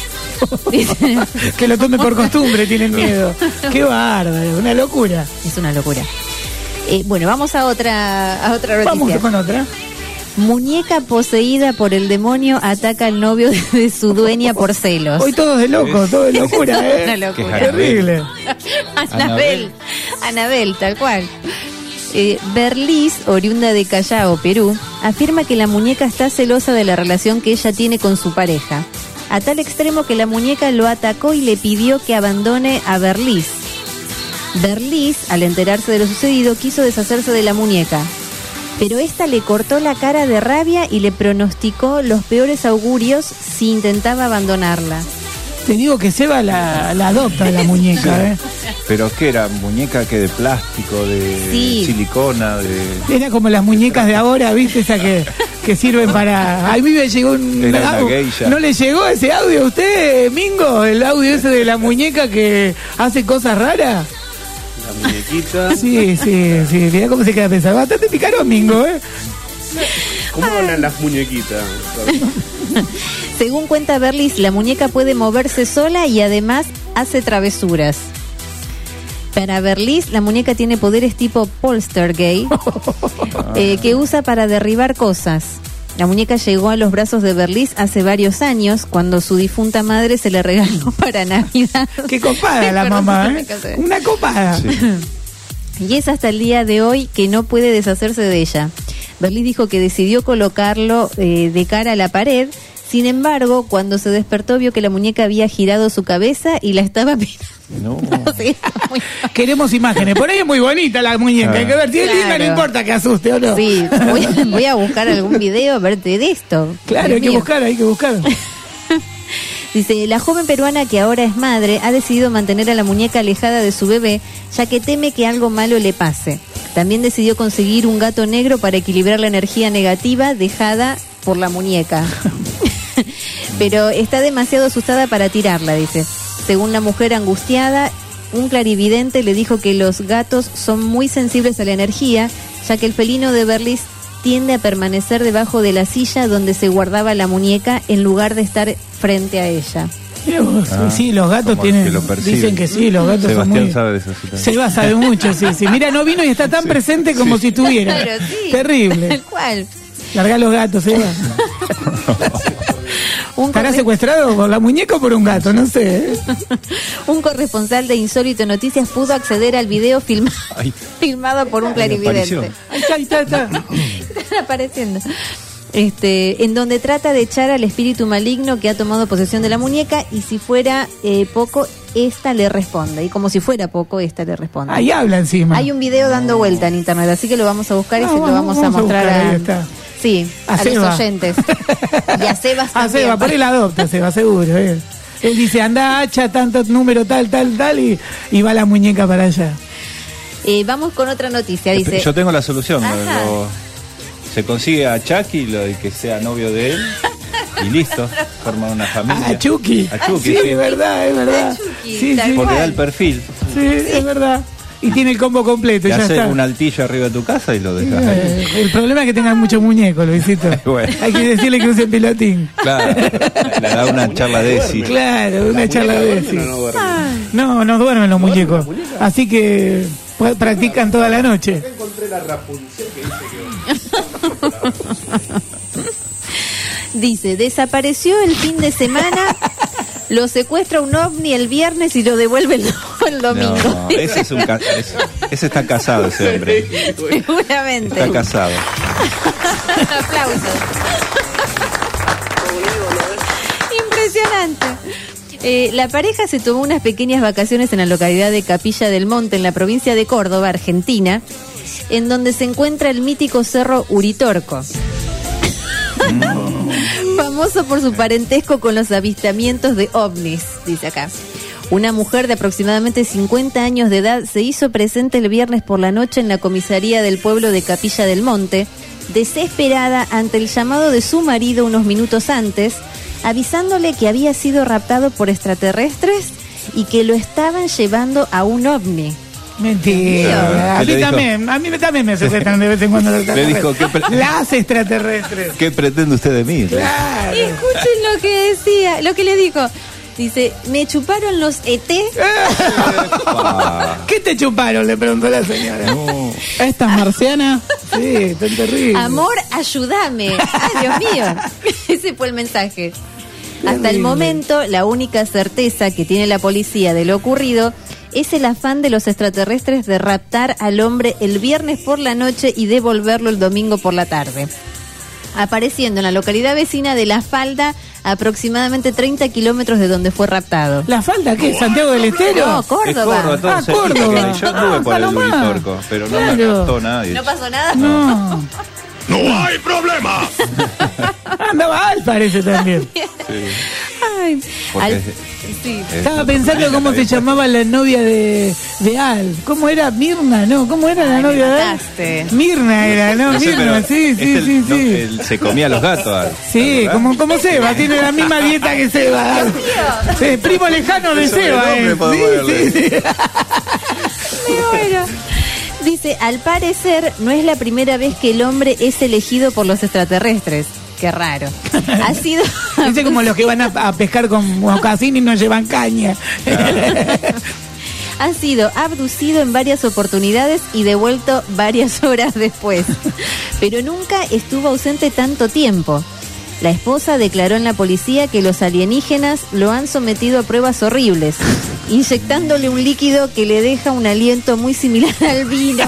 Que lo tome por costumbre, tienen miedo. Qué bárbaro, una locura. Es una locura. Eh, bueno, vamos a otra, a otra noticia. Vamos con otra. Muñeca poseída por el demonio ataca al novio de su dueña por celos. Hoy todos de locos, todo de locura, ¿eh? Una locura. Terrible. Anabel. Anabel, tal cual. Eh, Berlis, oriunda de Callao, Perú, afirma que la muñeca está celosa de la relación que ella tiene con su pareja, a tal extremo que la muñeca lo atacó y le pidió que abandone a Berlis. Berlis, al enterarse de lo sucedido, quiso deshacerse de la muñeca, pero esta le cortó la cara de rabia y le pronosticó los peores augurios si intentaba abandonarla. Te digo que Seba la, la adopta la muñeca, ¿eh? Pero ¿qué era? ¿Muñeca que de plástico, de Sí. silicona, de...? Era como las muñecas de ahora, ¿viste? Esa que, que sirven para... A mí me llegó un... Era una au- geisha. ¿No le llegó ese audio a usted, Mingo? El audio ese de la muñeca que hace cosas raras. La muñequita. Sí, sí, sí. Mirá cómo se queda pensando. Bastante picarón, Mingo, ¿eh? ¿Cómo hablan las muñequitas? Según cuenta Berlis, la muñeca puede moverse sola y además hace travesuras. Para Berlis, la muñeca tiene poderes tipo poltergeist, eh, que usa para derribar cosas. La muñeca llegó a los brazos de Berlis hace varios años, cuando su difunta madre se le regaló para Navidad. Qué copada la mamá, ¿eh? Una copada. Y es hasta el día de hoy que no puede deshacerse de ella. Berlis dijo que decidió colocarlo eh, de cara a la pared. Sin embargo, cuando se despertó vio que la muñeca había girado su cabeza y la estaba mirando. No. Sí, muy- Queremos imágenes. Por ahí es muy bonita la muñeca. Hay que ver. Si es linda, no Claro. importa que asuste o no. Sí, voy, voy a buscar algún video a verte de esto. Claro, Dios hay que mío. buscar, hay que buscar. Dice, la joven peruana que ahora es madre ha decidido mantener a la muñeca alejada de su bebé, ya que teme que algo malo le pase. También decidió conseguir un gato negro para equilibrar la energía negativa dejada por la muñeca. Pero está demasiado asustada para tirarla, dice. Según la mujer angustiada, un clarividente le dijo que los gatos son muy sensibles a la energía, ya que el felino de Berlis tiende a permanecer debajo de la silla donde se guardaba la muñeca en lugar de estar frente a ella. Mirá vos, Ah, sí, los gatos como tienen. que lo perciben. Dicen que sí, los gatos Sebastián son muy. sabe de esa situación. Seba sabe mucho, sí, sí. Mira, no vino y está tan presente como si estuviera. Claro, sí. Terrible. Tal cual. Larga los gatos, Seba. Un ¿Estará corre- secuestrado por la muñeca o por un gato? No sé. ¿eh? Un corresponsal de Insólito Noticias pudo acceder al video filma- Ay. filmado por un apareció. clarividente. Ahí está, ahí está, ahí está. Están apareciendo. Este, en donde trata de echar al espíritu maligno que ha tomado posesión de la muñeca, y si fuera eh, poco, esta le responde. Y como si fuera poco, esta le responde. Ahí habla encima. Hay un video dando vuelta en internet, así que lo vamos a buscar y Ah, se lo vamos- vamos, a vamos a mostrar buscar, a, ahí está. sí, A a, Seba. los oyentes. Y a Sebas Ah, también. Seba, por él adopta, Seba, seguro. eh. Él dice, anda, hacha, tanto número, tal, tal, tal, y, y va la muñeca para allá. Eh, vamos con otra noticia, dice. Yo tengo la solución. Ajá. lo- se consigue a Chucky, lo de que sea novio de él, y listo, forman una familia. Ah, Chucky. A Chucky, sí, sí. es verdad, es verdad. Chucky, Sí, tal sí, Porque cual. da el perfil. sí, es verdad. Y tiene el combo completo, Te ya hace está. un altillo arriba de tu casa y lo dejas ahí. Eh, el problema es que tengan muchos muñecos, Luisito. Bueno. Hay que decirle que use pilotín. Claro, le da una charla de esi. Claro, una charla de ¿Duermen o eso. no duermen? No, no duermen los muñecos. Así que pues, practican toda la noche. Encontré la Rapunzel que dice Dice, desapareció el fin de semana, lo secuestra un ovni el viernes y lo devuelve el, el domingo. No, ese, es un ca- ese, ese está casado, ese hombre. Seguramente. Está casado. Aplausos. Impresionante. Eh, la pareja se tomó unas pequeñas vacaciones en la localidad de Capilla del Monte, en la provincia de Córdoba, Argentina, en donde se encuentra el mítico cerro Uritorco. Famoso por su parentesco con los avistamientos de ovnis, dice acá. Una mujer de aproximadamente cincuenta años de edad se hizo presente el viernes por la noche en la comisaría del pueblo de Capilla del Monte, desesperada ante el llamado de su marido unos minutos antes, avisándole que había sido raptado por extraterrestres y que lo estaban llevando a un ovni. Mentira. A mí también, a mí también me secuestran de vez en cuando los extraterrestres. Le dijo, ¿qué pre- Las extraterrestres. ¿Qué pretende usted de mí? Claro. Y escuchen lo que decía, lo que le dijo. Dice, me chuparon los E T. ¿Qué te chuparon? Le preguntó la señora. No. ¿Estas marcianas? Sí, tan terrible. Amor, ayúdame. Ay, Dios mío. Ese fue el mensaje. Hasta el momento, la única certeza que tiene la policía de lo ocurrido es el afán de los extraterrestres de raptar al hombre el viernes por la noche y devolverlo el domingo por la tarde, apareciendo en la localidad vecina de La Falda, aproximadamente treinta kilómetros de donde fue raptado. ¿La Falda qué? ¿Santiago del Estero? No, Es Córdoba. Córdoba, todo Ah, cerquita. Córdoba. Yo anduve Ah, por el Palomar. Uritorco, pero no me Claro. captó nadie. ¿No pasó nada? No. ¡No hay problema! Andaba al parece también. Ay, Porque al- es- sí. es Estaba lo pensando que cómo tiene se la llamaba la novia de, de Al. ¿Cómo era? Mirna, ¿no? ¿Cómo era la Ay, me novia de Al? mataste. Mirna era, ¿no? No sé, Mirna, pero sí, sí, este, sí, no, sí. él se comía los gatos. Al- Sí, ¿verdad? como, como Seba, tiene la misma dieta que Seba. Sí, primo lejano de El Seba, sobrenombre eh. podemos Sí, ponerle. sí, sí. Me muero. Dice, al parecer no es la primera vez que el hombre es elegido por los extraterrestres. Qué raro. Ha sido... Dice como los que van a, a pescar con mocasín y no llevan caña. Ha sido abducido en varias oportunidades y devuelto varias horas después. Pero nunca estuvo ausente tanto tiempo. La esposa declaró en la policía que los alienígenas lo han sometido a pruebas horribles, inyectándole un líquido que le deja un aliento muy similar al vino.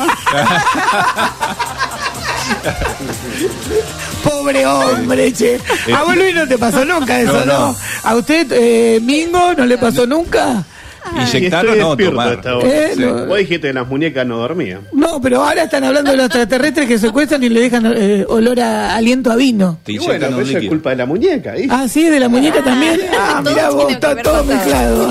Pobre hombre, che. A vos, Luis, no te pasó nunca eso, No, ¿no? no. ¿A usted, eh, Mingo, no le pasó nunca? Inyectarlo Estoy no, despierto tomar. hasta ahora. Eh, Sí. no. Vos dijiste que las muñecas no dormían. No, pero ahora están hablando de los extraterrestres que secuestran y le dejan eh, olor a aliento a vino. Te Y inyectan bueno, un pero eso es líquido. culpa de la muñeca. ¿viste? Ah, sí, de la muñeca también. Ah, todo mirá vos, tiene que está ver todo con todo. mezclado.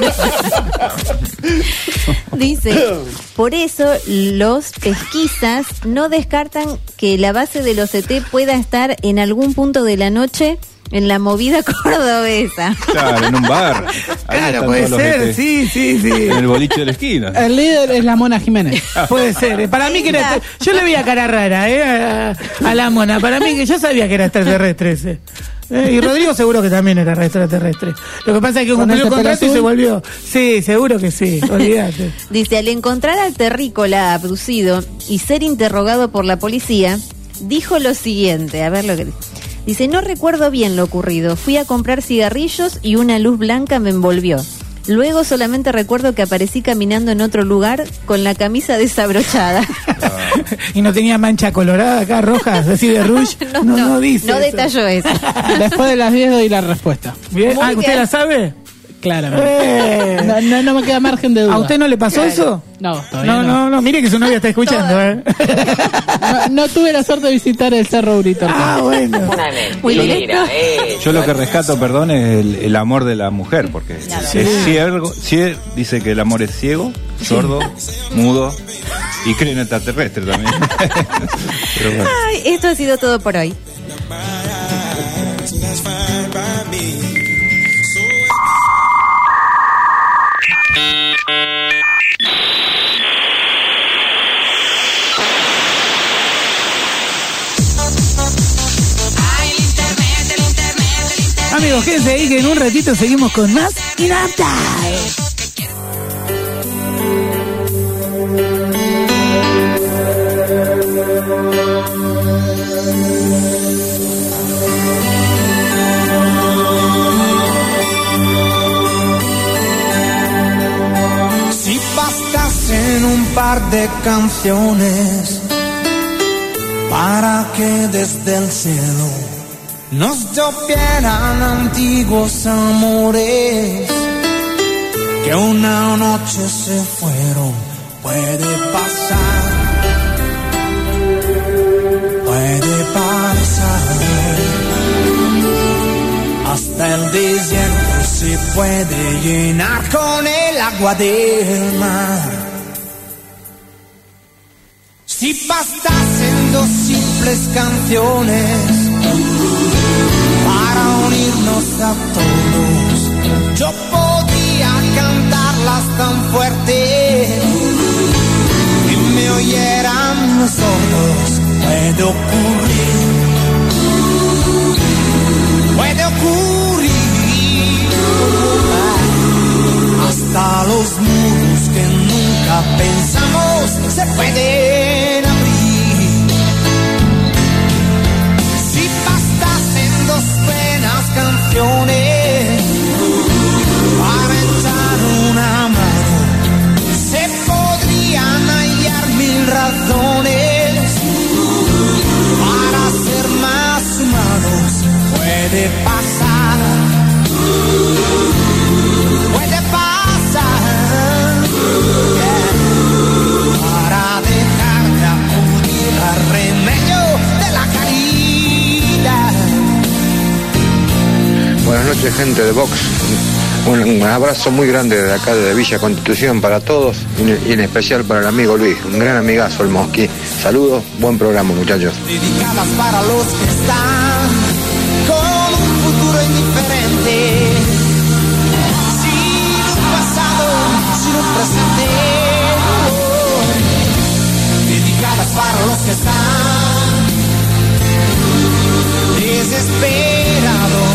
Dice, por eso los pesquisas no descartan que la base de los E T pueda estar en algún punto de la noche en la movida cordobesa. Claro, en un bar. Ahí Claro, están puede todos los ser, E T. sí, sí, sí. En el boliche de la esquina. El líder es la Mona Jiménez. Puede ser. eh. Para mí que era... Yo le veía cara rara, ¿eh? A, a la mona. Para mí que yo sabía que era extraterrestre ese. Eh, y Rodrigo seguro que también era extraterrestre. Lo que pasa es que ¿Con cumplió ese el contrato pelo y se azul? volvió. Sí, seguro que sí. Olvídate. Dice, al encontrar al terrícola abducido y ser interrogado por la policía, dijo lo siguiente, a ver lo que dice. Dice, no recuerdo bien lo ocurrido. Fui a comprar cigarrillos y una luz blanca me envolvió. Luego solamente recuerdo que aparecí caminando en otro lugar con la camisa desabrochada. Y no tenía mancha colorada acá, roja, así de rouge. No, no, dice. no eso. detalló eso. Después de las diez doy la respuesta. Bien. Muy Ah, ¿usted bien. la sabe? Claramente. Eh. No, no, no me queda margen de duda. ¿A usted no le pasó Claro. eso? No, todavía No, no. no, no, mire que su novia está escuchando, ¿eh? No, no tuve la suerte de visitar el Cerro Uritorco. Ah, bueno. Muy directo. Yo lo que rescato, perdón, es el, el amor de la mujer, porque es ciego, cie- dice que el amor es ciego, sordo, mudo y cree en extraterrestre también. Pero bueno. Ay, esto ha sido todo por hoy. Amigos, quédense ahí que en un ratito seguimos con más Inadaptados. Si bastasen un par de canciones para que desde el cielo nos llovieran antiguos amores que una noche se fueron, puede pasar, puede pasar. Hasta el desierto se puede llenar con el agua del mar. Si bastasen dos simples canciones para unirnos a todos. Yo podía cantarlas tan fuerte que me oyeran los sordos. Puede ocurrir, puede ocurrir. Hasta los muros que nunca pensamos se pueden abrir. Si bastasen dos buenas canciones para echar una mano, se podrían hallar mil razones para ser más humanos. Puede pasar, puede pasar, yeah, para dejar de acudir al remedio de la caridad. Buenas noches, gente de Vox. Un, un abrazo muy grande de acá de Villa Constitución para todos y en especial para el amigo Luis, un gran amigazo el Mosqui. Saludos, buen programa, muchachos. Dedicadas para los que están con un futuro indiferente, sin un pasado, sin un presente. Dedicadas para los que están desesperados,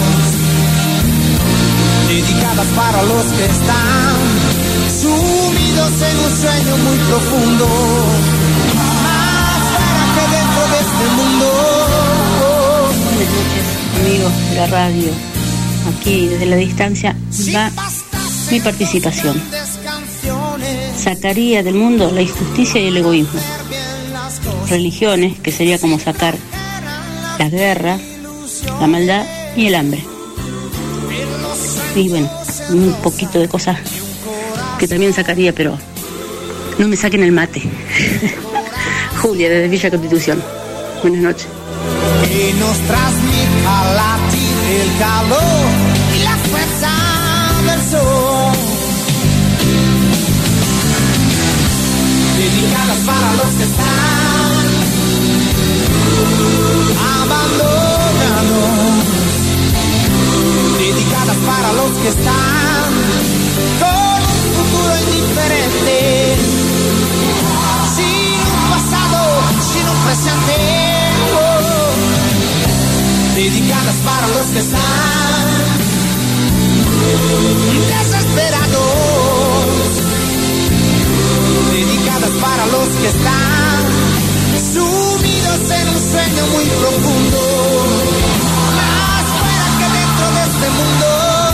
dedicadas para los que están sumidos en un sueño muy profundo, más fuera que dentro de este mundo. Buenas noches, amigos de la radio. Aquí desde la distancia va mi participación. Sacaría del mundo la injusticia y el egoísmo. Religiones, que sería como sacar la guerra, la maldad y el hambre. Y bueno, un poquito de cosas que también sacaría, pero no me saquen el mate. Julia, desde Villa Constitución. Buenas noches. Y nos transmita latir el calor y la fuerza del sol. Dedicadas para los que están abandonados, dedicadas para los que están con un futuro indiferente, sin un pasado, sin un presente. Dedicadas para los que están desesperados, dedicadas para los que están sumidos en un sueño muy profundo, más fuera que dentro de este mundo.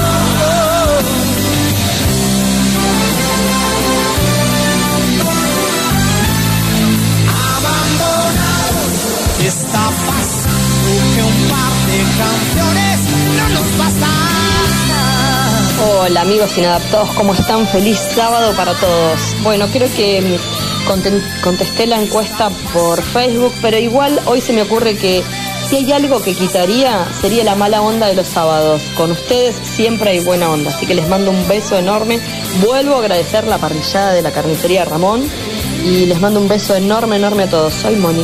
Abandonados, está pasando que un par de canciones no nos bastan. Hola amigos inadaptados, ¿cómo están? Feliz sábado para todos. Bueno, creo que contesté la encuesta por Facebook, pero igual hoy se me ocurre que si hay algo que quitaría sería la mala onda de los sábados. Con ustedes siempre hay buena onda, así que les mando un beso enorme. Vuelvo a agradecer la parrillada de la carnicería Ramón y les mando un beso enorme, enorme a todos. Soy Moni.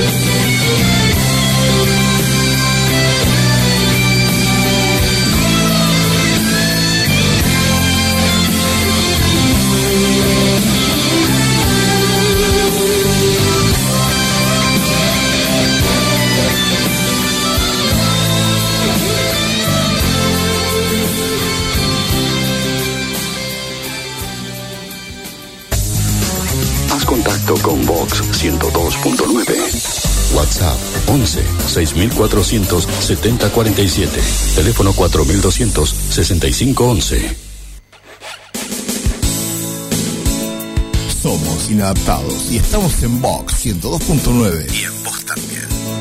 Contacto con Vox ciento dos punto nueve. WhatsApp once seis mil cuatrocientos setenta cuarenta y siete. Teléfono cuatro mil doscientos sesenta y cinco once. Somos inadaptados y estamos en Vox ciento dos punto nueve. Y en vos también.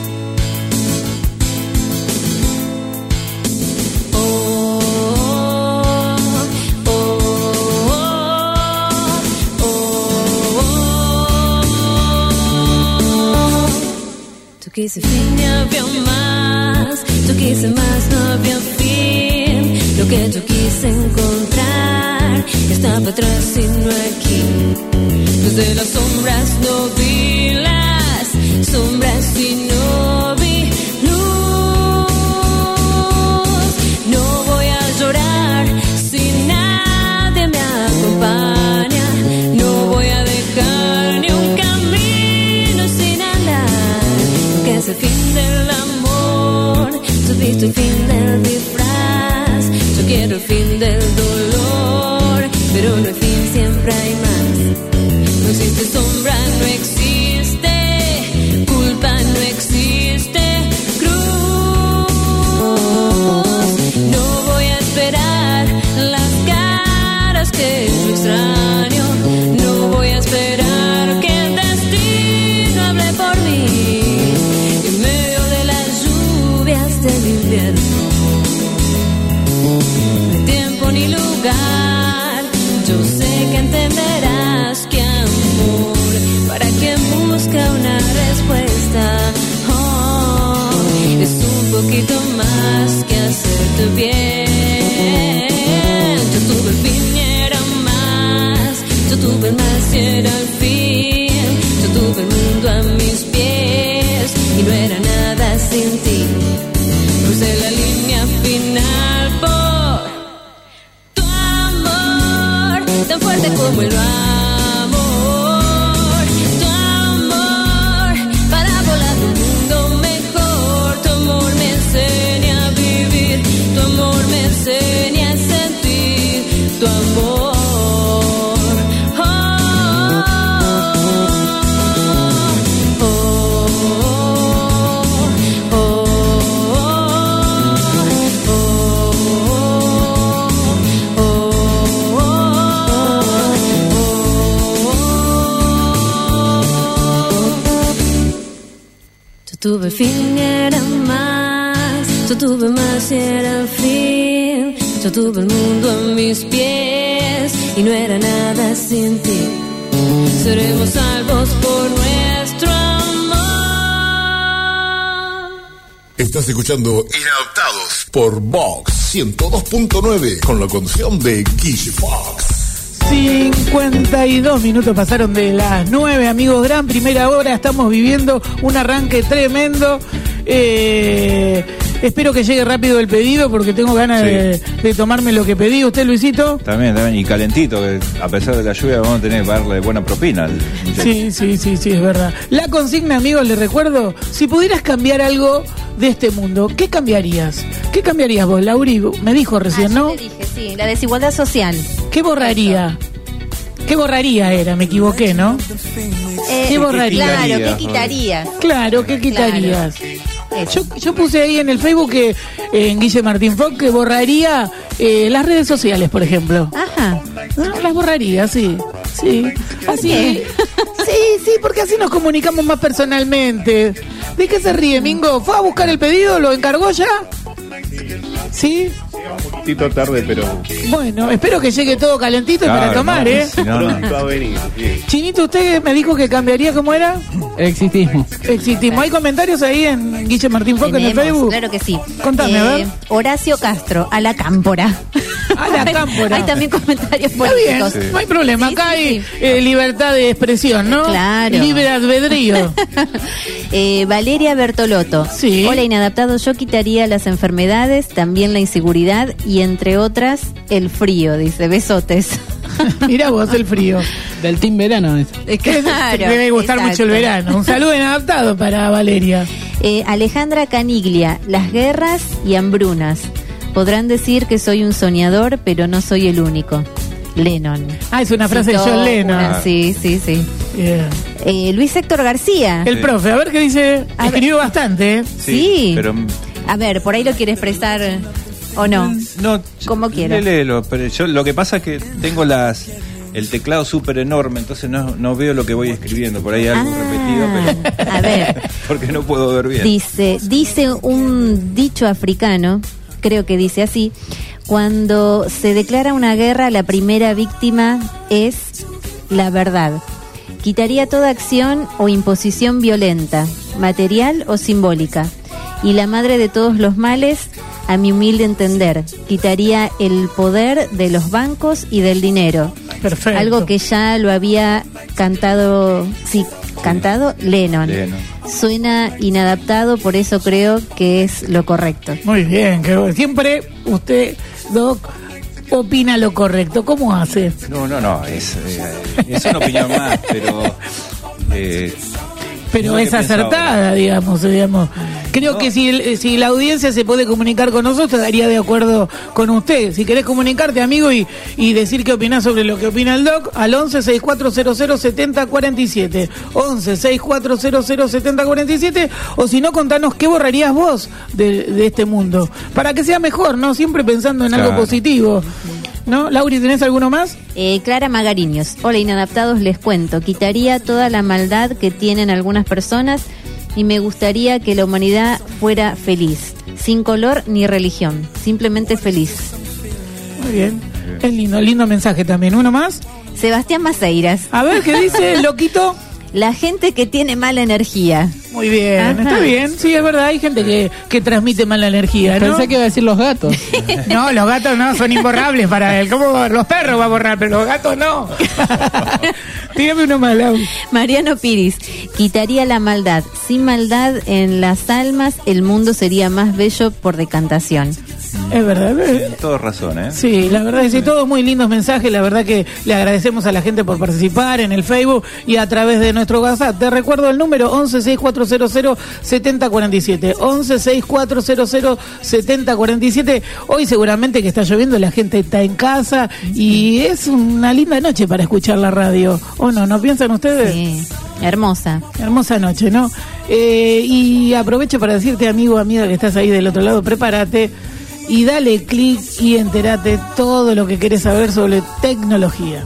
Tú quise fin y había más, tú quise más, no había fin. Lo que tú quise encontrar estaba atrás y no aquí. Desde las sombras no vi las sombras necesito el fin del disfraz. Yo quiero el fin del dolor, pero no hay fin, siempre hay más. No existe sombra, no existe culpa, no existe cruz. No voy a esperar las caras que yo extraño. No voy a esperar que el destino hable por mí. En medio de las lluvias del invierno, no hay tiempo ni lugar. Yo sé que entenderás que amor, para quien busca una respuesta, oh, es un poquito más que hacerte bien. Yo tuve el fin y era más, yo tuve el más y era el fin. Yo tuve el mundo a mis pies y no era nada sin ti. Crucé la línea final por tu amor, tan fuerte como el amor. Tu amor para volar un mundo mejor. Tu amor me enseña a vivir. Tu amor me enseña a sentir. Tu amor. Tuve el fin y era más, yo tuve más y era el fin. Yo tuve el mundo a mis pies y no era nada sin ti. Seremos salvos por nuestro amor. Estás escuchando Inadaptados por Vox ciento dos punto nueve con la conducción de Guille Fox. cincuenta y dos minutos pasaron de las nueve, amigos. Gran primera hora. Estamos viviendo un arranque tremendo. Eh, espero que llegue rápido el pedido porque tengo ganas sí. de, de tomarme lo que pedí. ¿Usted, Luisito? También, también. Y calentito, que a pesar de la lluvia vamos a tener que darle buena propina. Sí, sí, sí, sí, es verdad. La consigna, amigos, les recuerdo. Si pudieras cambiar algo de este mundo, ¿qué cambiarías? ¿Qué cambiarías vos, Lauri? Me dijo recién, ah, ¿no? Yo te dije, sí, la desigualdad social. ¿Qué borraría? ¿Qué borraría era? Me equivoqué, ¿no? Eh, ¿Qué borraría? Claro, ¿qué quitarías? Claro, ¿qué quitarías? Claro. Yo, yo puse ahí en el Facebook que eh, en Guille Martín Fox que borraría eh, las redes sociales, por ejemplo. Ajá. ¿No? Las borraría, sí. Sí. Así. ¿Qué? Sí, sí, porque así nos comunicamos más personalmente. ¿De qué se ríe, Mingo? ¿Fue a buscar el pedido? ¿Lo encargó ya? ¿Sí? Un poquitito tarde, pero... Bueno, espero que llegue todo calentito claro, para tomar, no, ¿eh? Si no, no. Va a venir, sí. Chinito, usted me dijo que cambiaría, ¿cómo era? Existismo. Existimos. ¿Hay comentarios ahí en Guille Martín Fox en el Facebook? Claro que sí. Contame, eh, a ver. Horacio Castro, a la cámpora. A la cámpora. Hay también comentarios Está políticos. bien, no hay problema. Sí, Acá sí, hay sí. eh, libertad de expresión, ¿no? Claro. Libre albedrío. eh, Valeria Bertolotto. Sí. Hola, inadaptados. Yo quitaría las enfermedades, también la inseguridad y, entre otras, el frío, dice. Besotes. Mirá vos el frío. Del team verano es. Eh, claro, Te debe gustar exacto. mucho el verano. Un saludo inadaptado para Valeria. Eh, Alejandra Caniglia, las guerras y hambrunas. Podrán decir que soy un soñador, pero no soy el único. Lennon. Ah, es una frase Citó de John Lennon. una- sí, sí, sí. Yeah. Eh, Luis Héctor García. El profe, a ver qué dice. A ver. Escribió bastante, ¿eh? Sí. Pero A ver, por ahí lo quiere expresar o no. no, Como quiera. léelo, pero yo lo que pasa es que tengo las el teclado súper enorme, entonces no, no veo lo que voy escribiendo. Por ahí algo Ah, repetido, pero a ver. porque no puedo ver bien. Dice, dice un dicho africano, creo que dice así: cuando se declara una guerra, la primera víctima es la verdad. Quitaría toda acción o imposición violenta, material o simbólica. Y la madre de todos los males, a mi humilde entender, quitaría el poder de los bancos y del dinero. Perfecto. Algo que ya lo había cantado, sí, cantado Lennon. Lennon. Suena inadaptado, por eso creo que es lo correcto. Muy bien, que bueno. Siempre usted, Doc, opina lo correcto. ¿Cómo hace? No, no, no, es, eh, es una opinión más, pero... eh, Pero no es que piensa acertada, ahora. digamos, digamos. Creo No. que si, el- si la audiencia se puede comunicar con nosotros, estaría de acuerdo con usted. Si querés comunicarte, amigo, y, y decir qué opinás sobre lo que opina el doc, al once sesenta y cuatro cero cero setenta cuarenta y siete. once sesenta y cuatro cero cero setenta cuarenta y siete. O si no, contanos qué borrarías vos de, de este mundo. Para que sea mejor, ¿no? Siempre pensando en algo Claro. positivo. ¿No? Lauri, ¿tenés alguno más? Eh, Clara Magariños. Hola, inadaptados, les cuento. Quitaría toda la maldad que tienen algunas personas y me gustaría que la humanidad fuera feliz. Sin color ni religión. Simplemente feliz. Muy bien. Es lindo, lindo mensaje también. ¿Uno más? Sebastián Maceiras. A ver, ¿qué dice el loquito? La gente que tiene mala energía. Muy bien, Ajá. está bien. Sí, es verdad, hay gente que, que transmite mala energía, ¿no? Pensé que iba a decir los gatos. No, los gatos no, son imborrables para él. ¿Cómo los perros va a borrar, pero los gatos no? Dígame uno más, Lau. Mariano Piris. Quitaría la maldad. Sin maldad en las almas, el mundo sería más bello por decantación. Es verdad. eh, Todo razón, ¿eh? Sí, la verdad es que todos muy lindos mensajes. La verdad que le agradecemos a la gente por participar en el Facebook y a través de nuestro WhatsApp. Te recuerdo el número once sesenta y cuatro cero cero setenta cuarenta y siete. once sesenta y cuatro cero cero setenta cuarenta y siete. Hoy seguramente que está lloviendo, la gente está en casa y es una linda noche para escuchar la radio. ¿O no? ¿No piensan ustedes? Sí, hermosa. Hermosa noche, ¿no? Eh, y aprovecho para decirte, amigo, amiga, que estás ahí del otro lado, prepárate y dale clic y entérate todo lo que querés saber sobre tecnología.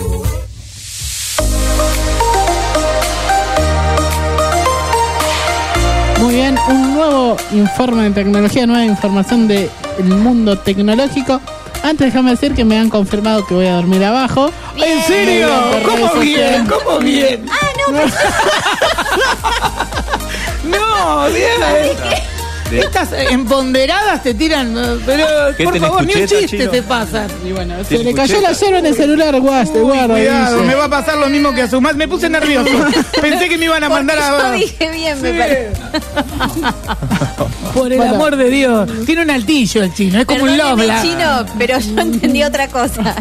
Muy bien, un nuevo informe de tecnología, nueva información del mundo tecnológico. Antes déjame decir que me han confirmado que voy a dormir abajo. ¿En serio? ¿Cómo bien? ¿Cómo bien? No, bien. De- Estas empoderadas te tiran, eh, pero ¿Qué por tenés, favor, ni un tucheta, chiste chino? te pasan. Y bueno, se ¿Tiene le cayó cucheta? la yerba en el celular, guaste, guarda. Cuidado, Guille. me va a pasar lo mismo que a su madre. Me puse nervioso. Pensé que me iban a mandar a... Yo dije bien, me Sí. parece. Por el Bueno. amor de Dios. Tiene un altillo el chino, es como un Perdóneme, lobla. chino, pero yo entendí otra cosa.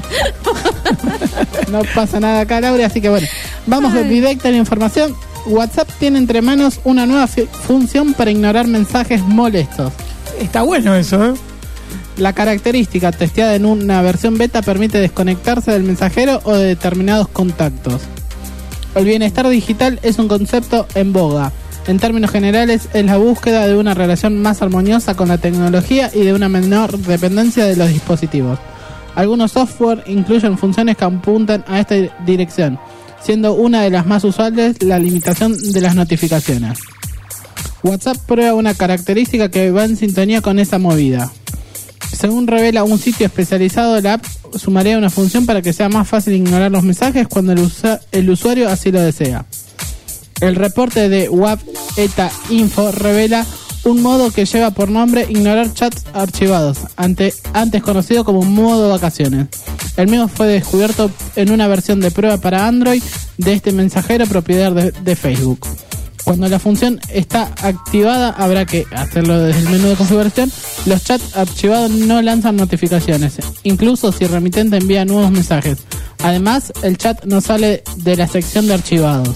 No pasa nada acá, Laura, así que bueno, vamos de directa a la información. WhatsApp tiene entre manos una nueva fi- función para ignorar mensajes molestos. Está bueno eso, ¿eh? La característica testeada en una versión beta permite desconectarse del mensajero o de determinados contactos. El bienestar digital es un concepto en boga. En términos generales, es la búsqueda de una relación más armoniosa con la tecnología y de una menor dependencia de los dispositivos. Algunos software incluyen funciones que apuntan a esta dirección, siendo una de las más usuales la limitación de las notificaciones. WhatsApp prueba una característica que va en sintonía con esa movida. Según revela un sitio especializado, la app sumaría una función para que sea más fácil ignorar los mensajes cuando el, usa- el usuario así lo desea. El reporte de Web Eta Info revela un modo que lleva por nombre ignorar chats archivados, ante, antes conocido como modo vacaciones. El mismo fue descubierto en una versión de prueba para Android de este mensajero propiedad de, de Facebook. Cuando la función está activada, habrá que hacerlo desde el menú de configuración. Los chats archivados no lanzan notificaciones, incluso si el remitente envía nuevos mensajes. Además, el chat no sale de la sección de archivados.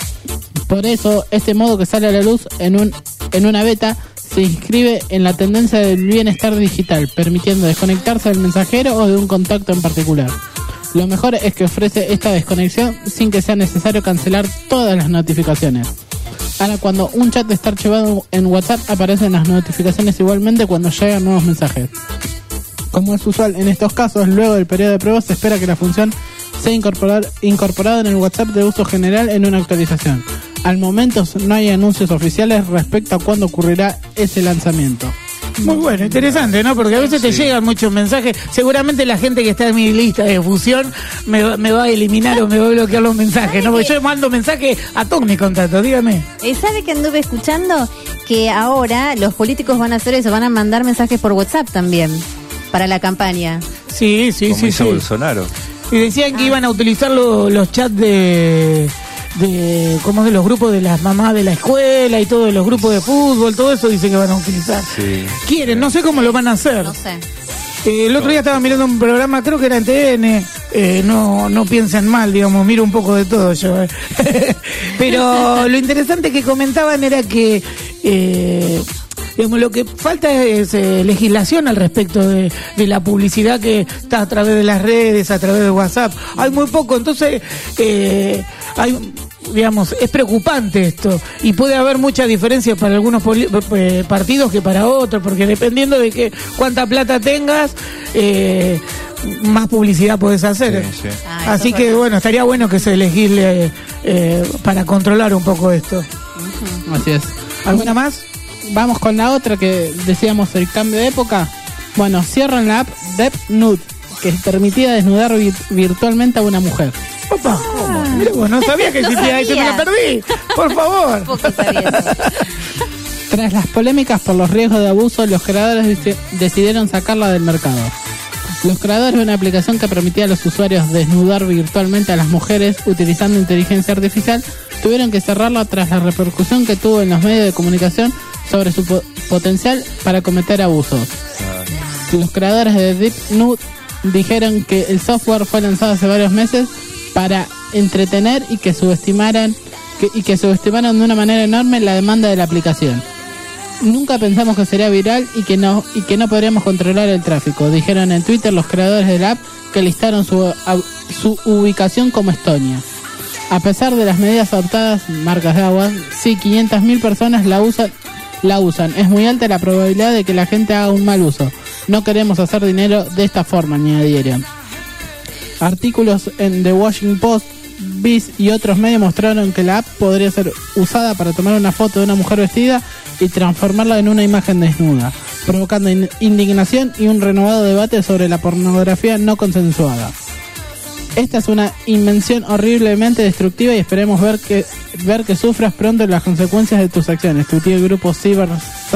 Por eso, este modo que sale a la luz en, un, en una beta se inscribe en la tendencia del bienestar digital, permitiendo desconectarse del mensajero o de un contacto en particular. Lo mejor es que ofrece esta desconexión sin que sea necesario cancelar todas las notificaciones. Ahora, cuando un chat está archivado en WhatsApp, aparecen las notificaciones igualmente cuando llegan nuevos mensajes. Como es usual en estos casos, luego del periodo de prueba se espera que la función sea incorporar, incorporada en el WhatsApp de uso general en una actualización. Al momento no hay anuncios oficiales respecto a cuándo ocurrirá ese lanzamiento. Muy bueno, interesante, ¿no? Porque a veces te llegan muchos mensajes. Seguramente la gente que está en mi lista de fusión me, va- me va a eliminar o me va a bloquear los mensajes, ¿no? Porque yo mando mensajes a todos mis contactos, dígame. Eh, ¿Sabe que anduve escuchando? Que ahora los políticos van a hacer eso, van a mandar mensajes por WhatsApp también, para la campaña. Sí, sí, Como sí, hizo sí. Bolsonaro. Y decían que iban a utilizar lo- los chats de, de, ¿cómo de los grupos de las mamás de la escuela y todos los grupos de fútbol, todo eso dice que van a utilizar. Sí. Quieren, no sé cómo lo van a hacer. No sé. Eh, el otro día estaba mirando un programa, creo que era en T N, eh, no, no piensen mal, digamos, miro un poco de todo yo. eh. Pero lo interesante que comentaban era que eh, digamos, lo que falta es eh, legislación al respecto de, de la publicidad que está a través de las redes, a través de WhatsApp. Hay muy poco, entonces eh, hay, digamos, es preocupante esto y puede haber mucha diferencia para algunos poli- eh, partidos que para otros, porque dependiendo de que cuánta plata tengas, eh, más publicidad podés hacer. Sí, sí. Ah, Así eso que es bueno, estaría bueno que se legisle eh, para controlar un poco esto. Así es. ¿Alguna más? Vamos con la otra que decíamos, el cambio de época. Bueno, cierran la app Deep Nude, que permitía desnudar vi- virtualmente a una mujer. Opa, ¿cómo? Mira vos, no sabía que No existía eso, me sabía. lo perdí. Por favor. Poco sabía eso. Tras las polémicas por los riesgos de abuso, los creadores deci- decidieron sacarla del mercado. Los creadores de una aplicación que permitía a los usuarios desnudar virtualmente a las mujeres utilizando inteligencia artificial tuvieron que cerrarla tras la repercusión que tuvo en los medios de comunicación sobre su po- potencial para cometer abusos. Los creadores de Deep Nude dijeron que el software fue lanzado hace varios meses para entretener y que subestimaran que, y que subestimaron de una manera enorme la demanda de la aplicación. Nunca pensamos que sería viral y que no y que no podríamos controlar el tráfico, dijeron en Twitter los creadores de la app, que listaron su, a, su ubicación como Estonia. A pesar de las medidas adoptadas, marcas de agua, sí, quinientas mil personas la usan, la usan. Es muy alta la probabilidad de que la gente haga un mal uso. No queremos hacer dinero de esta forma, añadieron. Artículos en The Washington Post, Viz y otros medios mostraron que la app podría ser usada para tomar una foto de una mujer vestida y transformarla en una imagen desnuda, provocando in- indignación y un renovado debate sobre la pornografía no consensuada. Esta es una invención horriblemente destructiva y esperemos ver que ver que sufras pronto las consecuencias de tus acciones. Tuiteó el grupo Cyber,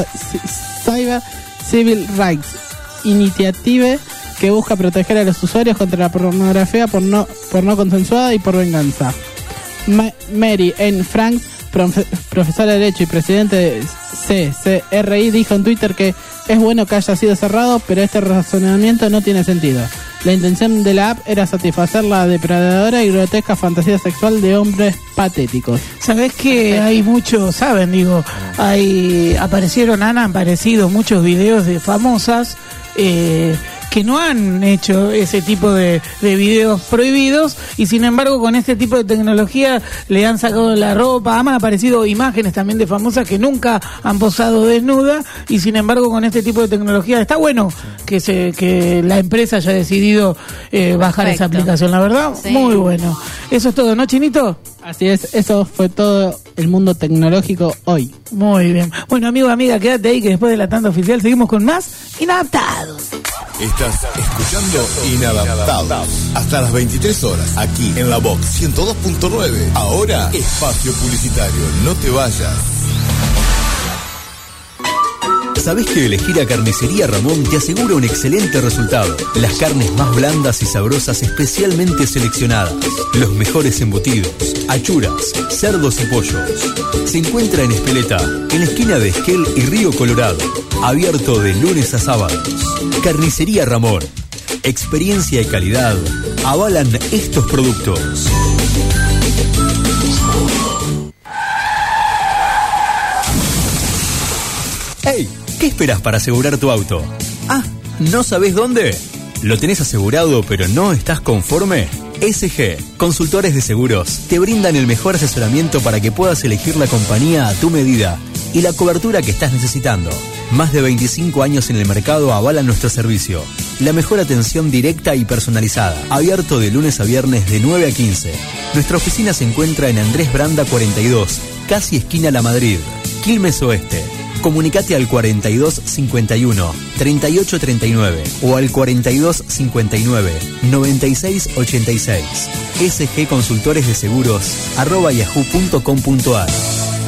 Cyber Civil Rights Initiative, que busca proteger a los usuarios contra la pornografía por no, por no consensuada y por venganza. Ma- Mary Anne Franks, profe- profesora de Derecho y presidente de C C R I, dijo en Twitter que es bueno que haya sido cerrado, pero este razonamiento no tiene sentido. La intención de la app era satisfacer la depredadora y grotesca fantasía sexual de hombres patéticos. Sabés que hay muchos, saben, digo, hay aparecieron, han aparecido muchos videos de famosas eh, que no han hecho ese tipo de, de videos prohibidos y sin embargo con este tipo de tecnología le han sacado la ropa, han aparecido imágenes también de famosas que nunca han posado desnuda y sin embargo con este tipo de tecnología está bueno que se que la empresa haya decidido eh, bajar Perfecto. esa aplicación, la verdad, Sí. muy bueno. Eso es todo, ¿no, Chinito? Así es, eso fue todo el mundo tecnológico hoy. Muy bien. Bueno, amigo, amiga, quédate ahí que después de la tanda oficial seguimos con más Inadaptados. Estás escuchando Inadaptados hasta las veintitrés horas aquí en la Vox ciento dos punto nueve. Ahora, espacio publicitario. No te vayas. ¿Sabés que elegir a Carnicería Ramón te asegura un excelente resultado? Las carnes más blandas y sabrosas especialmente seleccionadas. Los mejores embutidos, achuras, cerdos y pollos. Se encuentra en Espeleta, en la esquina de Esquel y Río Colorado. Abierto de lunes a sábados. Carnicería Ramón. Experiencia y calidad avalan estos productos. ¡Hey! ¿Qué esperas para asegurar tu auto? Ah, ¿no sabés dónde? ¿Lo tenés asegurado pero no estás conforme? S G, Consultores de Seguros, te brindan el mejor asesoramiento para que puedas elegir la compañía a tu medida y la cobertura que estás necesitando. Más de veinticinco años en el mercado avalan nuestro servicio. La mejor atención directa y personalizada. Abierto de lunes a viernes de nueve a quince. Nuestra oficina se encuentra en Andrés Branda cuarenta y dos, casi esquina La Madrid, Quilmes Oeste. Comunicate al cuarenta y dos cincuenta y uno, treinta y ocho treinta y nueve o al cuarenta y dos cincuenta y nueve, noventa y seis ochenta y seis. S G Consultores de Seguros arroba yahoo punto com punto ar.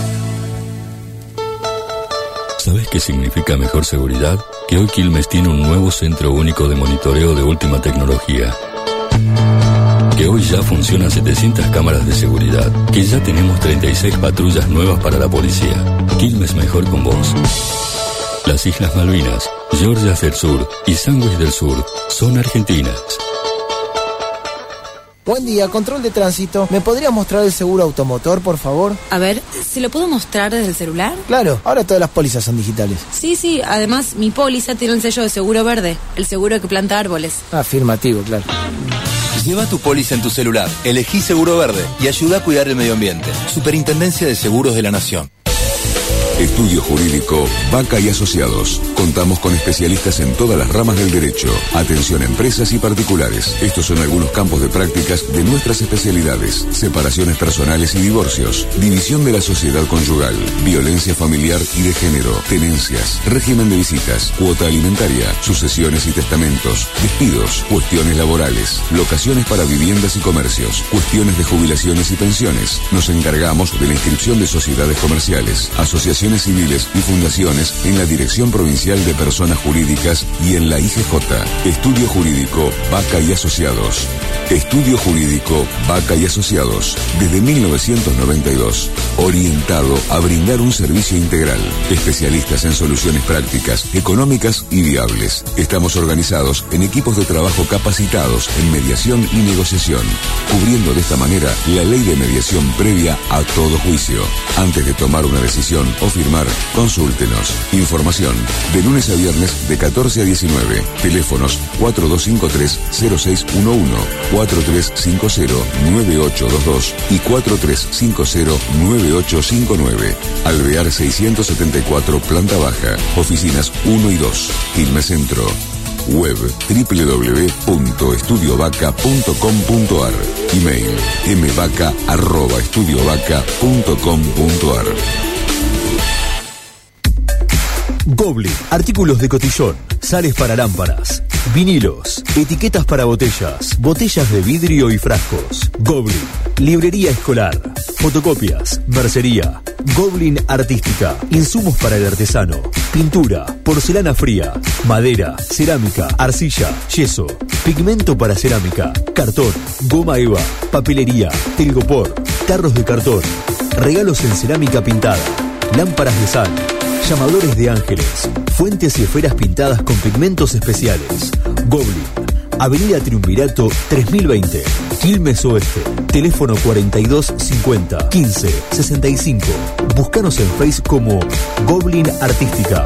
¿Sabes qué significa mejor seguridad? Que hoy Quilmes tiene un nuevo centro único de monitoreo de última tecnología. Que hoy ya funcionan setecientas cámaras de seguridad. Que ya tenemos treinta y seis patrullas nuevas para la policía. Quilmes mejor con vos. Las Islas Malvinas, Georgias del Sur y Sandwich del Sur son argentinas. Buen día, control de tránsito. ¿Me podría mostrar el seguro automotor, por favor? A ver, ¿se lo puedo mostrar desde el celular? Claro, ahora todas las pólizas son digitales. Sí, sí, además mi póliza tiene el sello de seguro verde, el seguro que planta árboles. Afirmativo, claro. Lleva tu póliza en tu celular, elegí Seguro Verde y ayuda a cuidar el medio ambiente. Superintendencia de Seguros de la Nación. Estudio Jurídico Vaca y Asociados. Contamos con especialistas en todas las ramas del derecho. Atención a empresas y particulares. Estos son algunos campos de prácticas de nuestras especialidades. Separaciones personales y divorcios. División de la sociedad conyugal. Violencia familiar y de género. Tenencias. Régimen de visitas. Cuota alimentaria. Sucesiones y testamentos. Despidos. Cuestiones laborales. Locaciones para viviendas y comercios. Cuestiones de jubilaciones y pensiones. Nos encargamos de la inscripción de sociedades comerciales, asociaciones civiles y fundaciones en la Dirección Provincial de Personas Jurídicas y en la I G J. Estudio Jurídico Vaca y Asociados. Estudio Jurídico Vaca y Asociados. Desde mil novecientos noventa y dos. Orientado a brindar un servicio integral. Especialistas en soluciones prácticas, económicas y viables. Estamos organizados en equipos de trabajo capacitados en mediación y negociación, cubriendo de esta manera la ley de mediación previa a todo juicio. Antes de tomar una decisión o firmar, consúltenos. Información de lunes a viernes de catorce a diecinueve. Teléfonos cuatro dos cinco tres cero seis uno uno, cuatro tres cinco cero nueve ocho dos dos y cuatro tres cinco cero nueve ocho cinco nueve. Alvear seiscientos setenta y cuatro, planta baja. Oficinas uno y dos. Quilmes Centro. Web doble u doble u doble u punto estudio vaca punto com punto a r. Email mvaca arroba estudiovaca punto com punto a r. Goblin, artículos de cotillón, sales para lámparas, vinilos, etiquetas para botellas, botellas de vidrio y frascos. Goblin, librería escolar, fotocopias, mercería. Goblin Artística, insumos para el artesano, pintura, porcelana fría, madera, cerámica, arcilla, yeso, pigmento para cerámica, cartón, goma eva, papelería, telgopor, tarros de cartón, regalos en cerámica pintada, lámparas de sal, llamadores de ángeles, fuentes y esferas pintadas con pigmentos especiales. Goblin, Avenida Triunvirato tres mil veinte, Quilmes Oeste. Teléfono cuarenta y dos cincuenta quince sesenta y cinco. Búscanos en Facebook como Goblin Artística.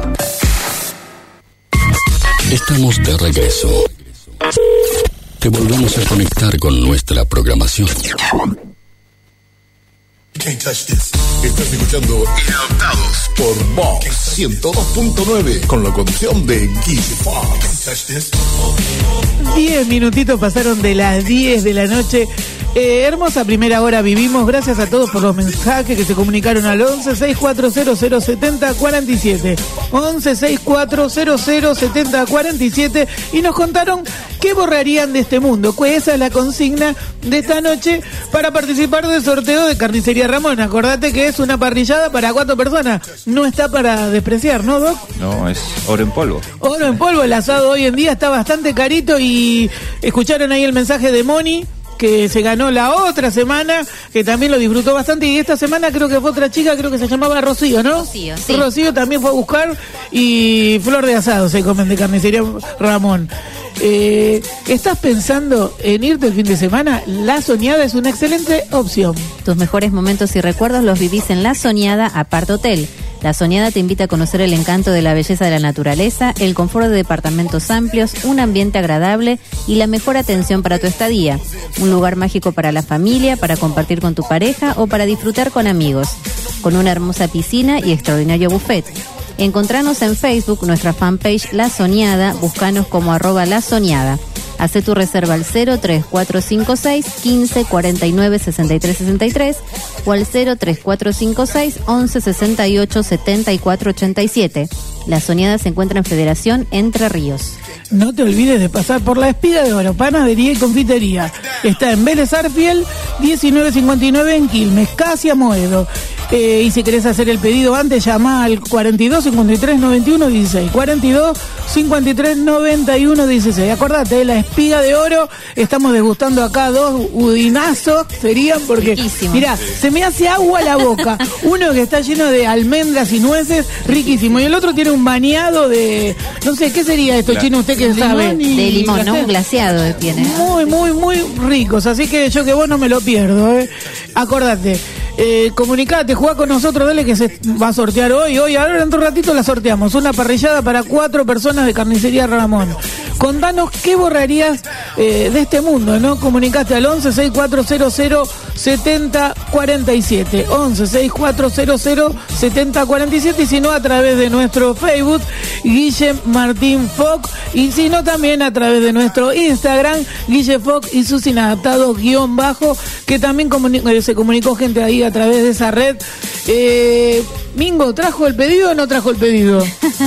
Estamos de regreso. Te volvemos a conectar con nuestra programación. Estás escuchando Inadaptados por Vox ciento dos punto nueve con la conducción de Guille Fox. Diez minutitos pasaron de las diez de la noche. Eh, hermosa primera hora vivimos. Gracias a todos por los mensajes que se comunicaron al once seis cuatro cero cero setenta cuarenta y siete. once seis cuatro cero cero setenta cuarenta y siete y nos contaron qué borrarían de este mundo. Pues esa es la consigna de esta noche para participar del sorteo de Carnicería Ramón. Acordate que es una parrillada para cuatro personas. No está para despreciar, ¿no, Doc? No, es oro en polvo. Oro en polvo. El asado hoy en día está bastante carito y escucharon ahí el mensaje de Moni, que se ganó la otra semana, que también lo disfrutó bastante, y esta semana creo que fue otra chica, creo que se llamaba Rocío, ¿no? Rocío, sí. Rocío también fue a buscar, y flor de asado se comen de Carnicería Ramón. Eh, ¿Estás pensando en irte el fin de semana? La Soñada es una excelente opción. Tus mejores momentos y recuerdos los vivís en La Soñada Apart Hotel. La Soñada te invita a conocer el encanto de la belleza de la naturaleza, el confort de departamentos amplios, un ambiente agradable y la mejor atención para tu estadía. Un lugar mágico para la familia, para compartir con tu pareja o para disfrutar con amigos. Con una hermosa piscina y extraordinario buffet. Encontranos en Facebook, nuestra fanpage La Soñada, buscanos como arroba La Soñada. Hacé tu reserva al cero tres cuatro cinco seis quince cuarenta y nueve sesenta y tres sesenta y tres o al cero tres cuatro cinco seis once sesenta y ocho setenta y cuatro ochenta y siete. La Soñada se encuentra en Federación Entre Ríos. No te olvides de pasar por la Espiga de Oro, panadería y confitería. Está en Vélez Arfiel, diecinueve cincuenta y nueve en Quilmes, casi a Moedo. Eh, y si querés hacer el pedido antes, llama al cuarenta y dos, cincuenta y tres, noventa y uno, dieciséis. cuarenta y dos, cincuenta y tres, noventa y uno, dieciséis. Acordate, la espiga de oro. Estamos degustando acá dos udinazos, serían porque... Mirá, se me hace agua la boca. Uno que está lleno de almendras y nueces, riquísimo. Y el otro tiene un bañado de... No sé, ¿qué sería esto, Chino? ¿Usted qué sabe? De limón, ¿no? Un glaseado tiene. Muy, muy, muy ricos. Así que yo que vos no me lo pierdo, ¿eh? Acordate. Eh, comunicate, jugá con nosotros, dale que se va a sortear hoy. Hoy, ahora en un ratito la sorteamos. Una parrillada para cuatro personas de Carnicería Ramón. Contanos qué borrarías eh, de este mundo, ¿no? Comunicate al once, sesenta y cuatro cero cero, setenta cuarenta y siete. once, sesenta y cuatro cero cero, setenta cuarenta y siete. Y si no, a través de nuestro Facebook, Guille Martín Foc. Y si no, también a través de nuestro Instagram, Guille Foc y sus inadaptados guión bajo, que también comuni- se comunicó gente ahí a través de esa red. Eh, Mingo, ¿trajo el pedido o no trajo el pedido?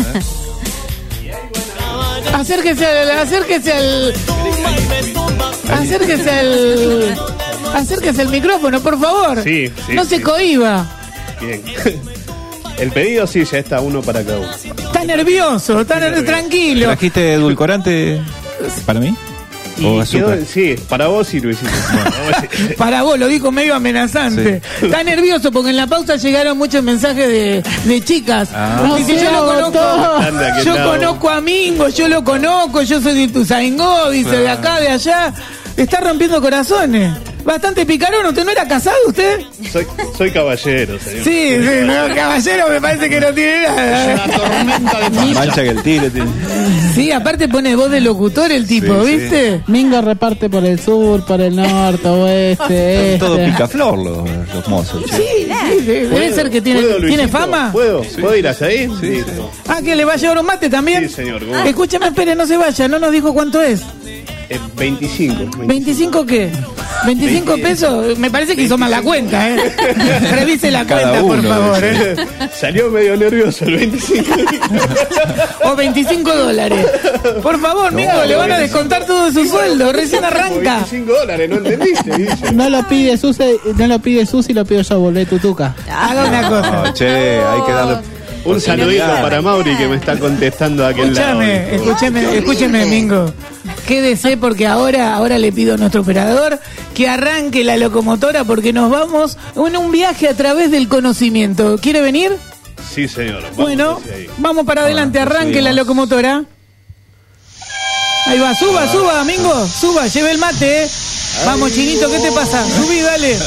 Acérquese al, acérquese al, acérquese al, acérquese al micrófono, por favor. Sí, sí, no se sí. cohiba. Bien. El pedido sí, ya está uno para cada uno. Está nervioso, está ner- tranquilo. ¿Trajiste edulcorante para mí? ¿O Y azúcar? quedó- sí, para vos y Luisito. Para vos, lo dijo medio amenazante. Sí. Está nervioso porque en la pausa llegaron muchos mensajes de, de chicas. Ah. Dice, No yo se lo conozco, Anda, que yo no. conozco a Mingo, yo lo conozco, yo soy de Ituzaingó, dice, de acá, de allá. Está rompiendo corazones. Bastante picarón, ¿usted no era casado usted? Soy, soy caballero, señor. Sí, sí, no, caballero me parece que no tiene nada. Más mancha que el tigre tiene. Sí, aparte pone voz de locutor el tipo, Sí, sí. ¿viste? Mingo reparte por el sur, por el norte, oeste, este. Todo picaflor los, los mozos. che. Sí, sí, debe ser que tiene, ¿Puedo, tiene Luisito? fama. ¿Puedo? ¿Puedo ir hasta ahí? Listo. Ah, que le va a llevar un mate también. Sí, señor. ¿Cómo? Escúchame, espere, no se vaya, no nos dijo cuánto es. Eh, veinticinco. ¿veinticinco qué? ¿veinticinco pesos? Me parece que hizo mal la cuenta, ¿eh? Revise la Cada cuenta, por uno, favor. dice. ¿eh? Salió medio nervioso el veinticinco. O veinticinco dólares. Por favor, No, Mingo, le van a no, descontar todo su sueldo. Recién arranca. veinticinco dólares, ¿no entendiste? Dice. No lo pide Susi, no lo pide Susi, lo pido yo, volvé tutuca. Haga una cosa. No, che, hay que darle. Un saludito para Mauri que me está contestando a aquel lado. Escúchame, escúcheme, escúcheme, Mingo. Quédese porque ahora, ahora le pido a nuestro operador que arranque la locomotora porque nos vamos en un viaje a través del conocimiento. ¿Quiere venir? Sí, señor. Vamos Bueno, hacia ahí. vamos para adelante, Bueno, arranque la subimos. locomotora. Ahí va, suba, suba, Mingo, suba, lleve el mate, eh. Vamos, Chinito, ¿qué te pasa? Subí, dale.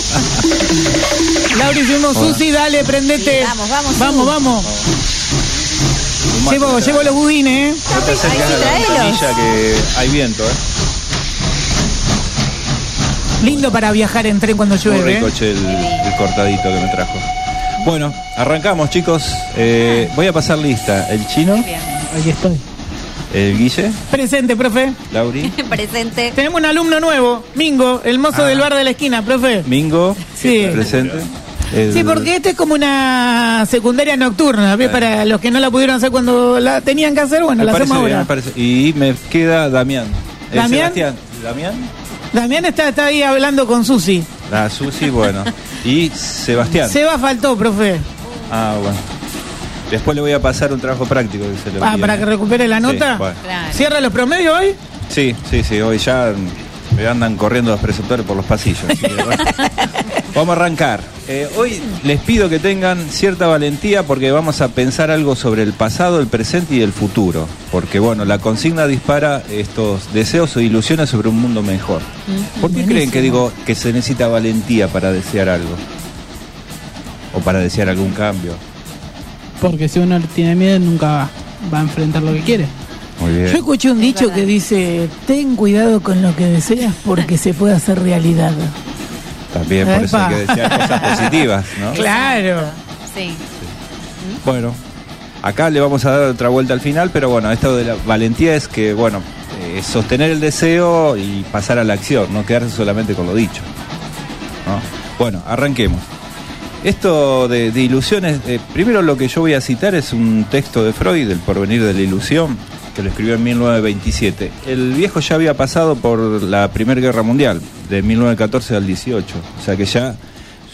Lauri, subimos, Susi, dale, prendete. Vamos, vamos, Vamos, vamos. Llevo, llevo los budines, eh. No te acerques a la traelos. ventanilla que hay viento, ¿eh? Lindo para viajar en tren cuando Muy llueve, rico, eh. che, el, el cortadito que me trajo. Bueno, arrancamos, chicos. Eh, voy a pasar lista. El Chino, Aquí estoy. el Guille, Presente, profe. Lauri, Presente. Tenemos un alumno nuevo, Mingo, el mozo Ah. del bar de la esquina, profe. Mingo, Sí. presente. El- Sí, porque este es como una secundaria nocturna, ¿ves? Para los que no la pudieron hacer cuando la tenían que hacer, bueno, me la parece hacemos bien, ahora. me parece. Y me queda Damián. Eh, ¿Damián? Sebastián. ¿Damián? Damián está, está ahí hablando con Susi. La Susi, bueno. Y Sebastián. Seba faltó, profe. Ah, bueno. Después le voy a pasar un trabajo práctico que se lo Ah, envíe. para que recupere la Sí, nota. bueno. ¿Cierra los promedios hoy? Sí, sí, sí. Hoy ya me andan corriendo los preceptores por los pasillos. así que, bueno. Vamos a arrancar. Eh, hoy les pido que tengan cierta valentía porque vamos a pensar algo sobre el pasado, el presente y el futuro. Porque, bueno, la consigna dispara estos deseos o ilusiones sobre un mundo mejor. ¿Por qué creen que digo que se necesita valentía para desear algo? O para desear algún cambio. Porque si uno tiene miedo, nunca va, va a enfrentar lo que quiere. Muy bien. Yo escuché un dicho que dice, ten cuidado con lo que deseas porque se puede hacer realidad. También por eso Epa. hay que desear cosas positivas, ¿no? Claro. Sí. Bueno, acá le vamos a dar otra vuelta al final, pero bueno, esto de la valentía es que, bueno, eh, sostener el deseo y pasar a la acción, no quedarse solamente con lo dicho, ¿no? Bueno, arranquemos. Esto de, de ilusiones, eh, primero lo que yo voy a citar es un texto de Freud, El porvenir de la ilusión, que lo escribió en mil novecientos veintisiete. El viejo ya había pasado por la Primera Guerra Mundial, de mil novecientos catorce al dieciocho, o sea que ya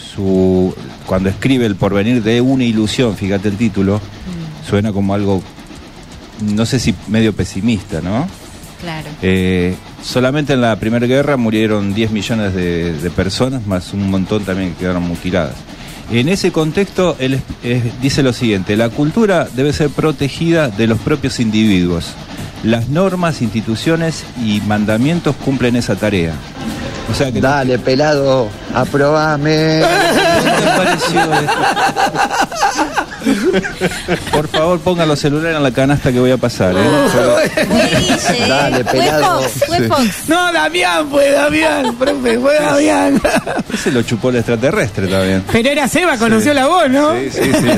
su cuando escribe El porvenir de una ilusión, fíjate el título, mm. suena como algo, no sé si medio pesimista, ¿no? Claro. Eh, solamente en la Primera Guerra murieron diez millones de, de personas, más un montón también que quedaron mutiladas. En ese contexto, él eh, dice lo siguiente: la cultura debe ser protegida de los propios individuos. Las normas, instituciones y mandamientos cumplen esa tarea. O sea que Dale, no... pelado, aprobame. ¿Qué te pareció esto? Por favor, pongan los celulares en la canasta que voy a pasar, ¿eh? Fue Dale, pelado. Fue Fox, fue Fox. No, Damián fue, Damián, profe, fue Damián. Ese lo chupó el extraterrestre también. Pero era Seba, conoció sí. la voz, ¿no? Sí, sí, sí.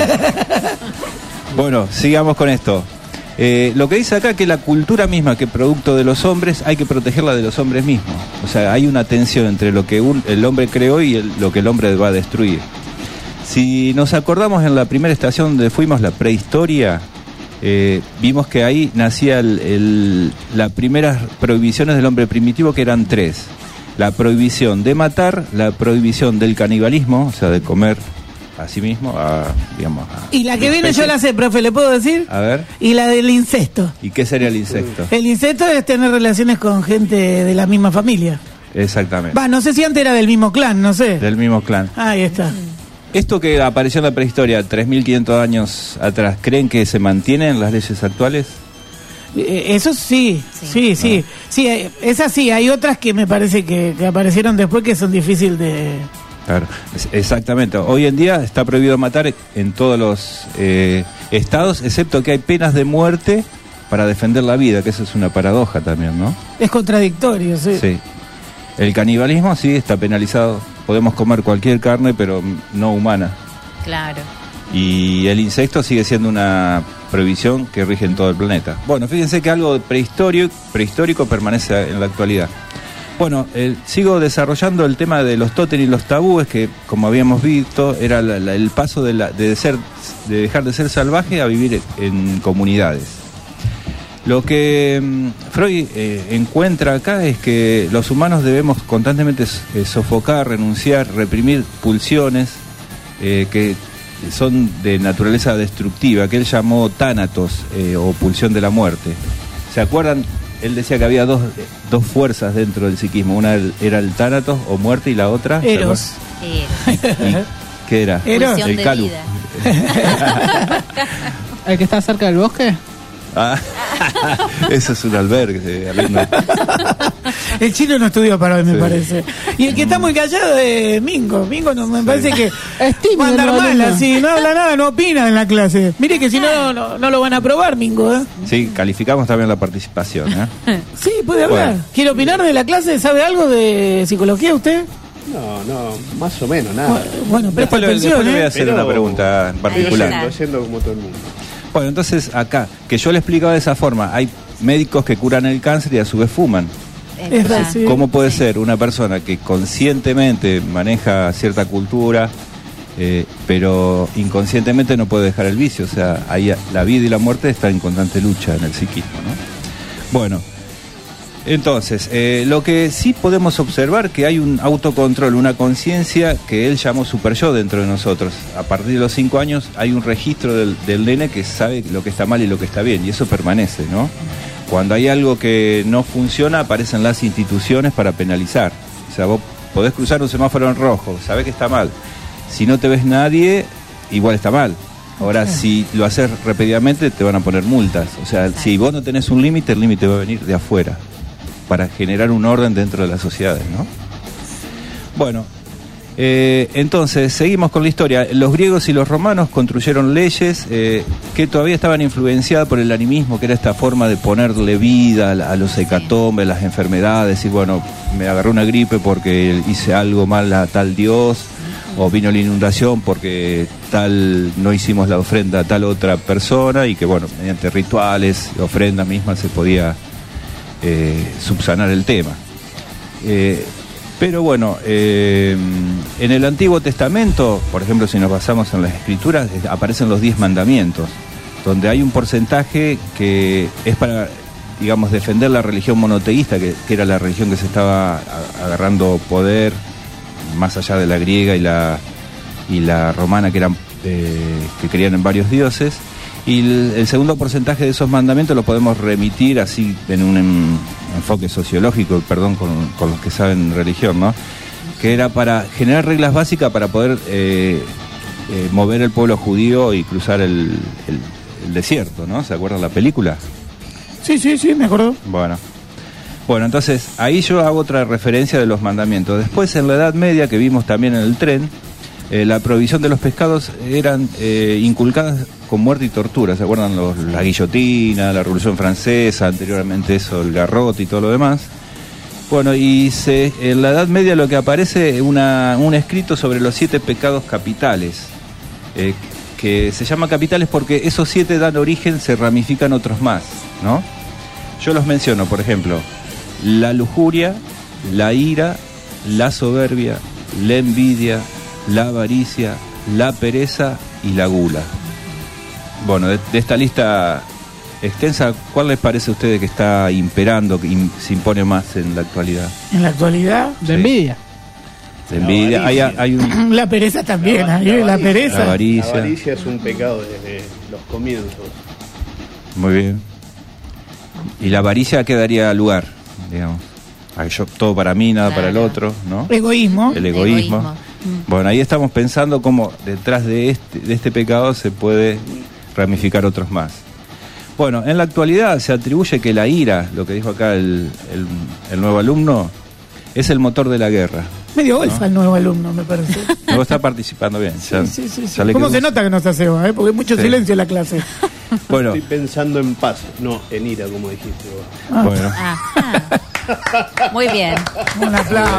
Bueno, sigamos con esto. Eh, lo que dice acá que la cultura misma, que producto de los hombres, hay que protegerla de los hombres mismos. O sea, hay una tensión entre lo que un, el hombre creó y el, lo que el hombre va a destruir. Si nos acordamos, en la primera estación donde fuimos, la prehistoria, eh, vimos que ahí nacía el, el, las primeras prohibiciones del hombre primitivo, que eran tres: la prohibición de matar, la prohibición del canibalismo, o sea, de comer a sí mismo, a, digamos, a y la que viene especie. Yo la sé, profe, ¿le puedo decir? A ver. Y la del incesto. ¿Y qué sería el incesto? El incesto es tener relaciones con gente de la misma familia. Exactamente. Va, no sé si antes era del mismo clan, no sé. Del mismo clan. Ahí está. Esto que apareció en la prehistoria tres mil quinientos años atrás, ¿creen que se mantiene en las leyes actuales? Eh, eso sí, sí, sí. Sí, ah. sí eh, esas sí, hay otras que me parece que, que aparecieron después que son difíciles de... Claro, exactamente. Hoy en día está prohibido matar en todos los eh, estados, excepto que hay penas de muerte para defender la vida, que eso es una paradoja también, ¿no? Es contradictorio, sí. Sí. El canibalismo sí está penalizado. Podemos comer cualquier carne, pero no humana. Claro. Y el insecto sigue siendo una prohibición que rige en todo el planeta. Bueno, fíjense que algo prehistórico, prehistórico permanece en la actualidad. Bueno, eh, sigo desarrollando el tema de los tótems y los tabúes, que como habíamos visto era la, la, el paso de, la, de, ser, de dejar de ser salvaje a vivir en comunidades. Lo que um, Freud eh, encuentra acá es que los humanos debemos constantemente eh, sofocar, renunciar, reprimir pulsiones eh, que son de naturaleza destructiva, que él llamó tánatos eh, o pulsión de la muerte. ¿Se acuerdan? Él decía que había dos, dos fuerzas dentro del psiquismo. Una era el tánatos o muerte y la otra... Eros. ¿Y qué era? Eros. El Calu. ¿El que está cerca del bosque? Ah, eso es un albergue. El chino no estudió para hoy, me sí. parece. Y el que está muy callado es Mingo. Mingo no, me sí. parece que es tímido, va a andar no, mal, no. así, no habla nada, no opina en la clase. Mire que si no, no, no lo van a aprobar, Mingo, ¿eh? Sí, calificamos también la participación, ¿eh? Sí, puede hablar. Bueno. ¿Quiere opinar de la clase? ¿Sabe algo de psicología usted? No, no, más o menos, nada. Bueno, presta después, atención, después ¿eh? le voy a hacer Pero una pregunta en particular. Estoy yendo como todo el mundo. Bueno, entonces acá, que yo le explicaba de esa forma, hay médicos que curan el cáncer y a su vez fuman. Es así. ¿Cómo puede ser una persona que conscientemente maneja cierta cultura, eh, pero inconscientemente no puede dejar el vicio? O sea, ahí la vida y la muerte están en constante lucha en el psiquismo, ¿no? Bueno, entonces, eh, lo que sí podemos observar que hay un autocontrol, una conciencia que él llamó super yo dentro de nosotros. A partir de los cinco años hay un registro del, del nene que sabe lo que está mal y lo que está bien, y eso permanece, ¿no? Cuando hay algo que no funciona, aparecen las instituciones para penalizar. O sea, vos podés cruzar un semáforo en rojo, sabés que está mal. Si no te ves nadie, igual está mal. Ahora, si lo haces repetidamente, te van a poner multas. O sea, si vos no tenés un límite, el límite va a venir de afuera, para generar un orden dentro de las sociedades, ¿no? Bueno, eh, entonces, seguimos con la historia. Los griegos y los romanos construyeron leyes eh, que todavía estaban influenciadas por el animismo, que era esta forma de ponerle vida a, a los hecatombes, las enfermedades, y bueno, me agarró una gripe porque hice algo mal a tal dios, o vino la inundación porque tal no hicimos la ofrenda a tal otra persona, y que bueno, mediante rituales, ofrendas mismas se podía Eh, subsanar el tema. Eh, pero bueno, eh, en el Antiguo Testamento, por ejemplo, si nos basamos en las Escrituras, eh, aparecen los diez mandamientos, donde hay un porcentaje que es para, digamos, defender la religión monoteísta, que, que era la religión que se estaba a, agarrando poder, más allá de la griega y la, y la romana, que eran eh, que creían en varios dioses. Y el, el segundo porcentaje de esos mandamientos lo podemos remitir así en un en, enfoque sociológico, perdón, con, con los que saben religión, ¿no? Que era para generar reglas básicas para poder eh, eh, mover el pueblo judío y cruzar el, el, el desierto, ¿no? ¿Se acuerdan la película? Sí, sí, sí, me acuerdo. Bueno. Bueno, entonces ahí yo hago otra referencia de los mandamientos. Después, en la Edad Media, que vimos también en el tren, eh, la prohibición de los pescados eran eh, inculcadas con muerte y tortura. ¿Se acuerdan? Los, la guillotina, la Revolución Francesa, anteriormente eso, el garrote y todo lo demás. Bueno, y se, en la Edad Media lo que aparece es una, un escrito sobre los siete pecados capitales, eh, que se llama capitales porque esos siete dan origen, se ramifican otros más, ¿no? Yo los menciono, por ejemplo, la lujuria, la ira, la soberbia, la envidia, la avaricia, la pereza y la gula. Bueno, de, de esta lista extensa, ¿cuál les parece a ustedes que está imperando, que im, se impone más en la actualidad? En la actualidad, de sí. envidia. De envidia. Hay, hay un... La pereza también, la, la, la pereza. La avaricia. La avaricia es un pecado desde los comienzos. Muy bien. ¿Y la avaricia a qué daría lugar? Digamos, a yo, todo para mí, nada claro. para el otro, ¿no? Egoísmo. El egoísmo. egoísmo. Bueno, ahí estamos pensando cómo detrás de este, de este pecado se puede ramificar otros más. Bueno, en la actualidad se atribuye que la ira, lo que dijo acá el, el, el nuevo alumno, es el motor de la guerra. Medio golfa, ¿no? El nuevo alumno, me parece. Luego está participando bien. Ya, sí, sí, sí, sí. ¿Cómo se nota que no está Seba? ¿eh? Porque hay mucho sí. silencio en la clase. Bueno. Estoy pensando en paz, no en ira, como dijiste vos. Ah. Bueno. Ah, ah. Muy bien. Un aplauso.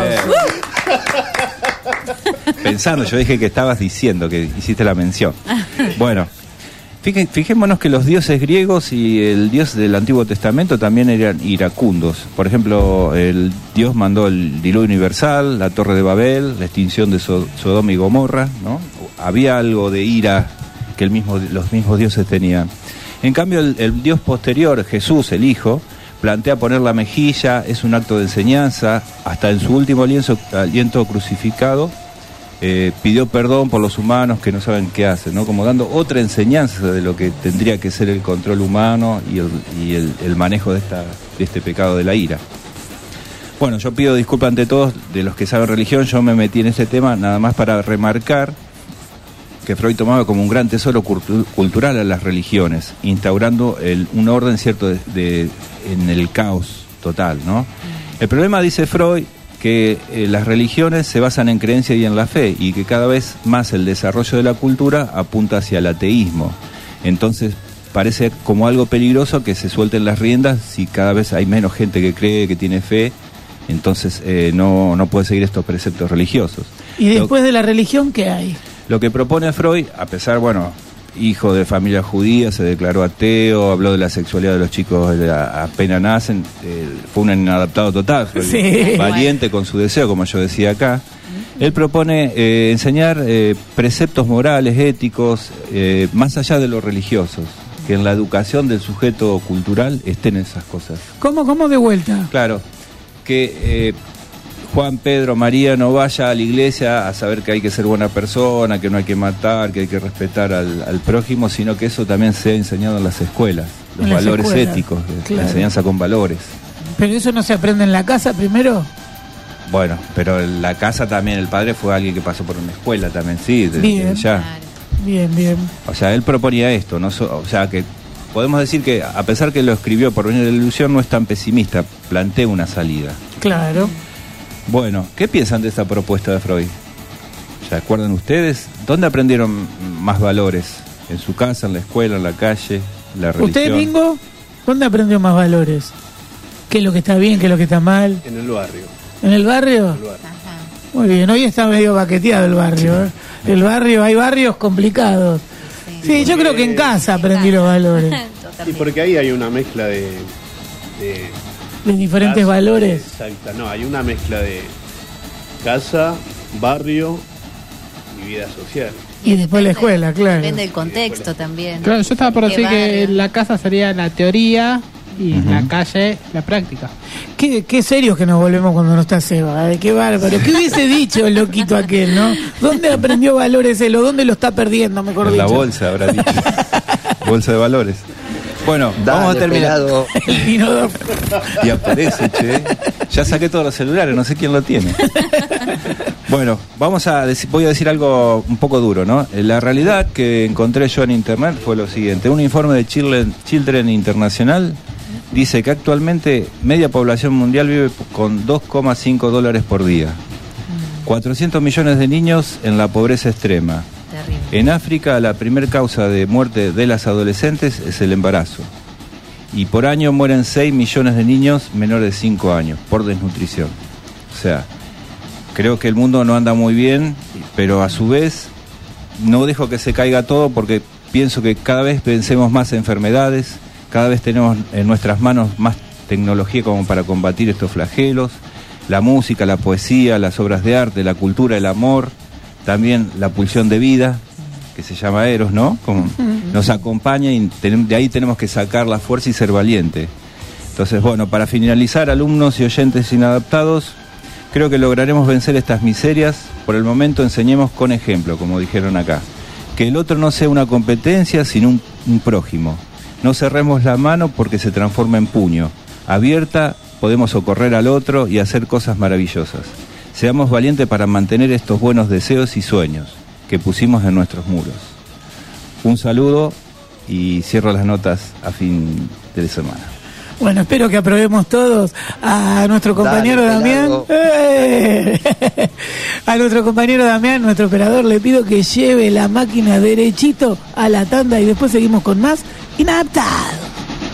Pensando, yo dije que estabas diciendo, que hiciste la mención. Bueno. Fije, fijémonos que los dioses griegos y el dios del Antiguo Testamento también eran iracundos. Por ejemplo, el Dios mandó el diluvio universal, la Torre de Babel, la extinción de so- Sodoma y Gomorra, ¿no? Había algo de ira que el mismo, los mismos dioses tenían. En cambio, el, el dios posterior, Jesús, el Hijo, plantea poner la mejilla, es un acto de enseñanza, hasta en su último aliento, aliento crucificado, Eh, pidió perdón por los humanos que no saben qué hacen, ¿no? Como dando otra enseñanza de lo que tendría que ser el control humano y el, y el, el manejo de, esta, de este pecado de la ira. Bueno, yo pido disculpas ante todos de los que saben religión, yo me metí en este tema nada más para remarcar que Freud tomaba como un gran tesoro cultu- cultural a las religiones, instaurando el, un orden cierto de, de, en el caos total, ¿no? El problema, dice Freud, que eh, las religiones se basan en creencia y en la fe, y que cada vez más el desarrollo de la cultura apunta hacia el ateísmo. Entonces parece como algo peligroso que se suelten las riendas si cada vez hay menos gente que cree, que tiene fe, entonces eh, no, no puede seguir estos preceptos religiosos. ¿Y después lo, de la religión qué hay? Lo que propone Freud, a pesar, bueno, hijo de familia judía, se declaró ateo, habló de la sexualidad de los chicos de la, apenas nacen, eh, fue un inadaptado total, fue sí. valiente con su deseo, como yo decía acá. Él propone eh, enseñar eh, preceptos morales, éticos, eh, más allá de los religiosos, que en la educación del sujeto cultural estén esas cosas. ¿Cómo, cómo de vuelta? Claro, que eh, Juan, Pedro, María no vaya a la iglesia a saber que hay que ser buena persona, que no hay que matar, que hay que respetar al, al prójimo, sino que eso también sea enseñado en las escuelas, los en valores escuelas. éticos, Claro. la enseñanza con valores. ¿Pero eso no se aprende en la casa primero? Bueno, pero en la casa también, el padre fue alguien que pasó por una escuela también, sí, desde bien. ya. Bien, bien. O sea, él proponía esto, no so, o sea, que podemos decir que a pesar que lo escribió por venir de la ilusión, no es tan pesimista, plantea una salida. Claro. Bueno, ¿qué piensan de esta propuesta de Freud? ¿Se acuerdan ustedes? ¿Dónde aprendieron más valores? ¿En su casa, en la escuela, en la calle, la religión? ¿Usted, Mingo, dónde aprendió más valores? ¿Qué es lo que está bien, qué es lo que está mal? En el barrio. ¿En el barrio? En el barrio. Muy bien, hoy está medio baqueteado el barrio. ¿eh? El barrio, hay barrios complicados. Sí, sí yo creo que en casa aprendí los valores. Y porque ahí hay una mezcla de... de de diferentes casa, valores. Exacto, no, hay una mezcla de casa, barrio y vida social. Y después la escuela, claro. Depende del contexto también. Claro, yo estaba por decir que la casa sería la teoría y Ujú. en la calle la práctica. Qué, qué serios que nos volvemos cuando no está Seba, ¿eh? Qué bárbaro. ¿Qué hubiese dicho el loquito aquel, no? ¿Dónde aprendió valores él o dónde lo está perdiendo, mejor En dicho? la bolsa, habrá dicho. Bolsa de valores. Bueno, vamos a terminar. El inodoro. Y aparece, che. Ya saqué todos los celulares, no sé quién lo tiene. Bueno, vamos a dec- voy a decir algo un poco duro, ¿no? La realidad que encontré yo en internet fue lo siguiente. Un informe de Children, Children Internacional dice que actualmente media población mundial vive con dos coma cinco dólares por día. cuatrocientos millones de niños en la pobreza extrema. En África, la primer causa de muerte de las adolescentes es el embarazo. Y por año mueren seis millones de niños menores de cinco años por desnutrición. O sea, creo que el mundo no anda muy bien, pero a su vez no dejo que se caiga todo porque pienso que cada vez vencemos más enfermedades, cada vez tenemos en nuestras manos más tecnología como para combatir estos flagelos, la música, la poesía, las obras de arte, la cultura, el amor, también la pulsión de vida, que se llama Eros, ¿no? Como nos acompaña y ten- de ahí tenemos que sacar la fuerza y ser valiente. Entonces, bueno, para finalizar, alumnos y oyentes inadaptados, creo que lograremos vencer estas miserias. Por el momento enseñemos con ejemplo, como dijeron acá. Que el otro no sea una competencia, sino un, un prójimo. No cerremos la mano porque se transforma en puño. Abierta podemos socorrer al otro y hacer cosas maravillosas. Seamos valientes para mantener estos buenos deseos y sueños que pusimos en nuestros muros. Un saludo y cierro las notas a fin de semana. Bueno, espero que aprobemos todos a nuestro compañero Dale, Damián. ¡Eh! A nuestro compañero Damián, nuestro operador, le pido que lleve la máquina derechito a la tanda y después seguimos con más Inadaptado.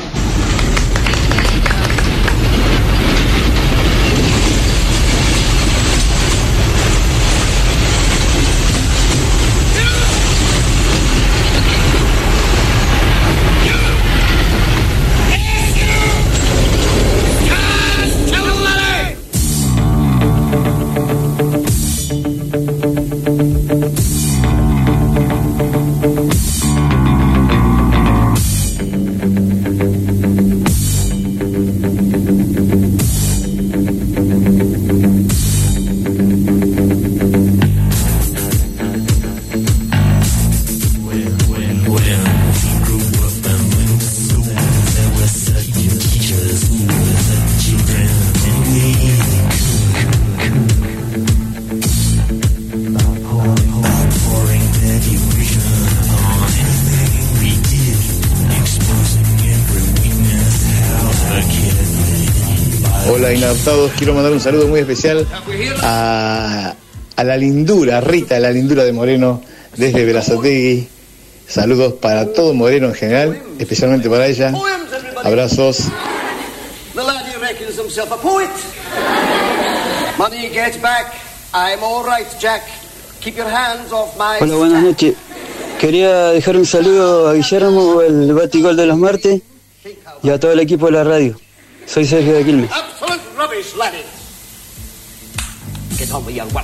Hola inadaptados, quiero mandar un saludo muy especial a, a la lindura, a Rita, la lindura de Moreno, desde Berazategui. Saludos para todo Moreno en general, especialmente para ella. Abrazos. The laddie reckons himself a poet. Money gets back. I'm all right, Jack. Keep your hands off my... Hola, buenas noches. Quería dejar un saludo a Guillermo, el batigol de los martes, y a todo el equipo de la radio. Soy Sergio de Quilmes. Absolute rubbish, laddie. Get on with your work.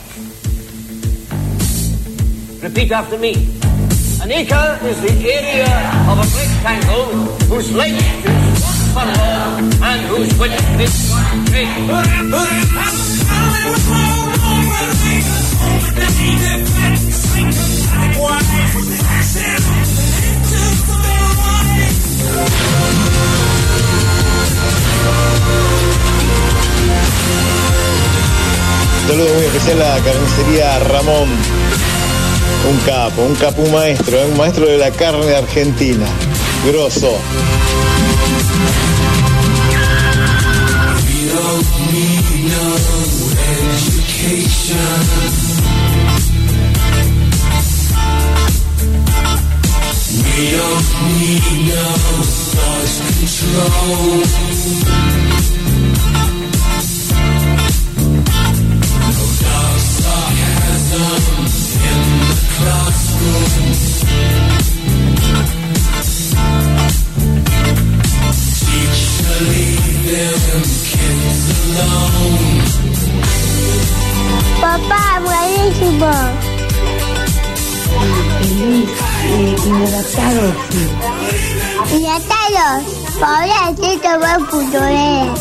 Repeat after me. An acre is the area of a rectangle whose length is one furlong and whose width is one cubit. Un saludo muy especial a la carnicería Ramón. Un capo, un capo, un maestro, ¿eh? Un maestro de la carne argentina. Grosso. We don't need no education. We don't need no thought control. No dark sarcasm in the classroom. Teacher, leave them kids alone. Papá, buenísimo. Inadaptados, sí. Inadaptados, pobrecito buen futbolero.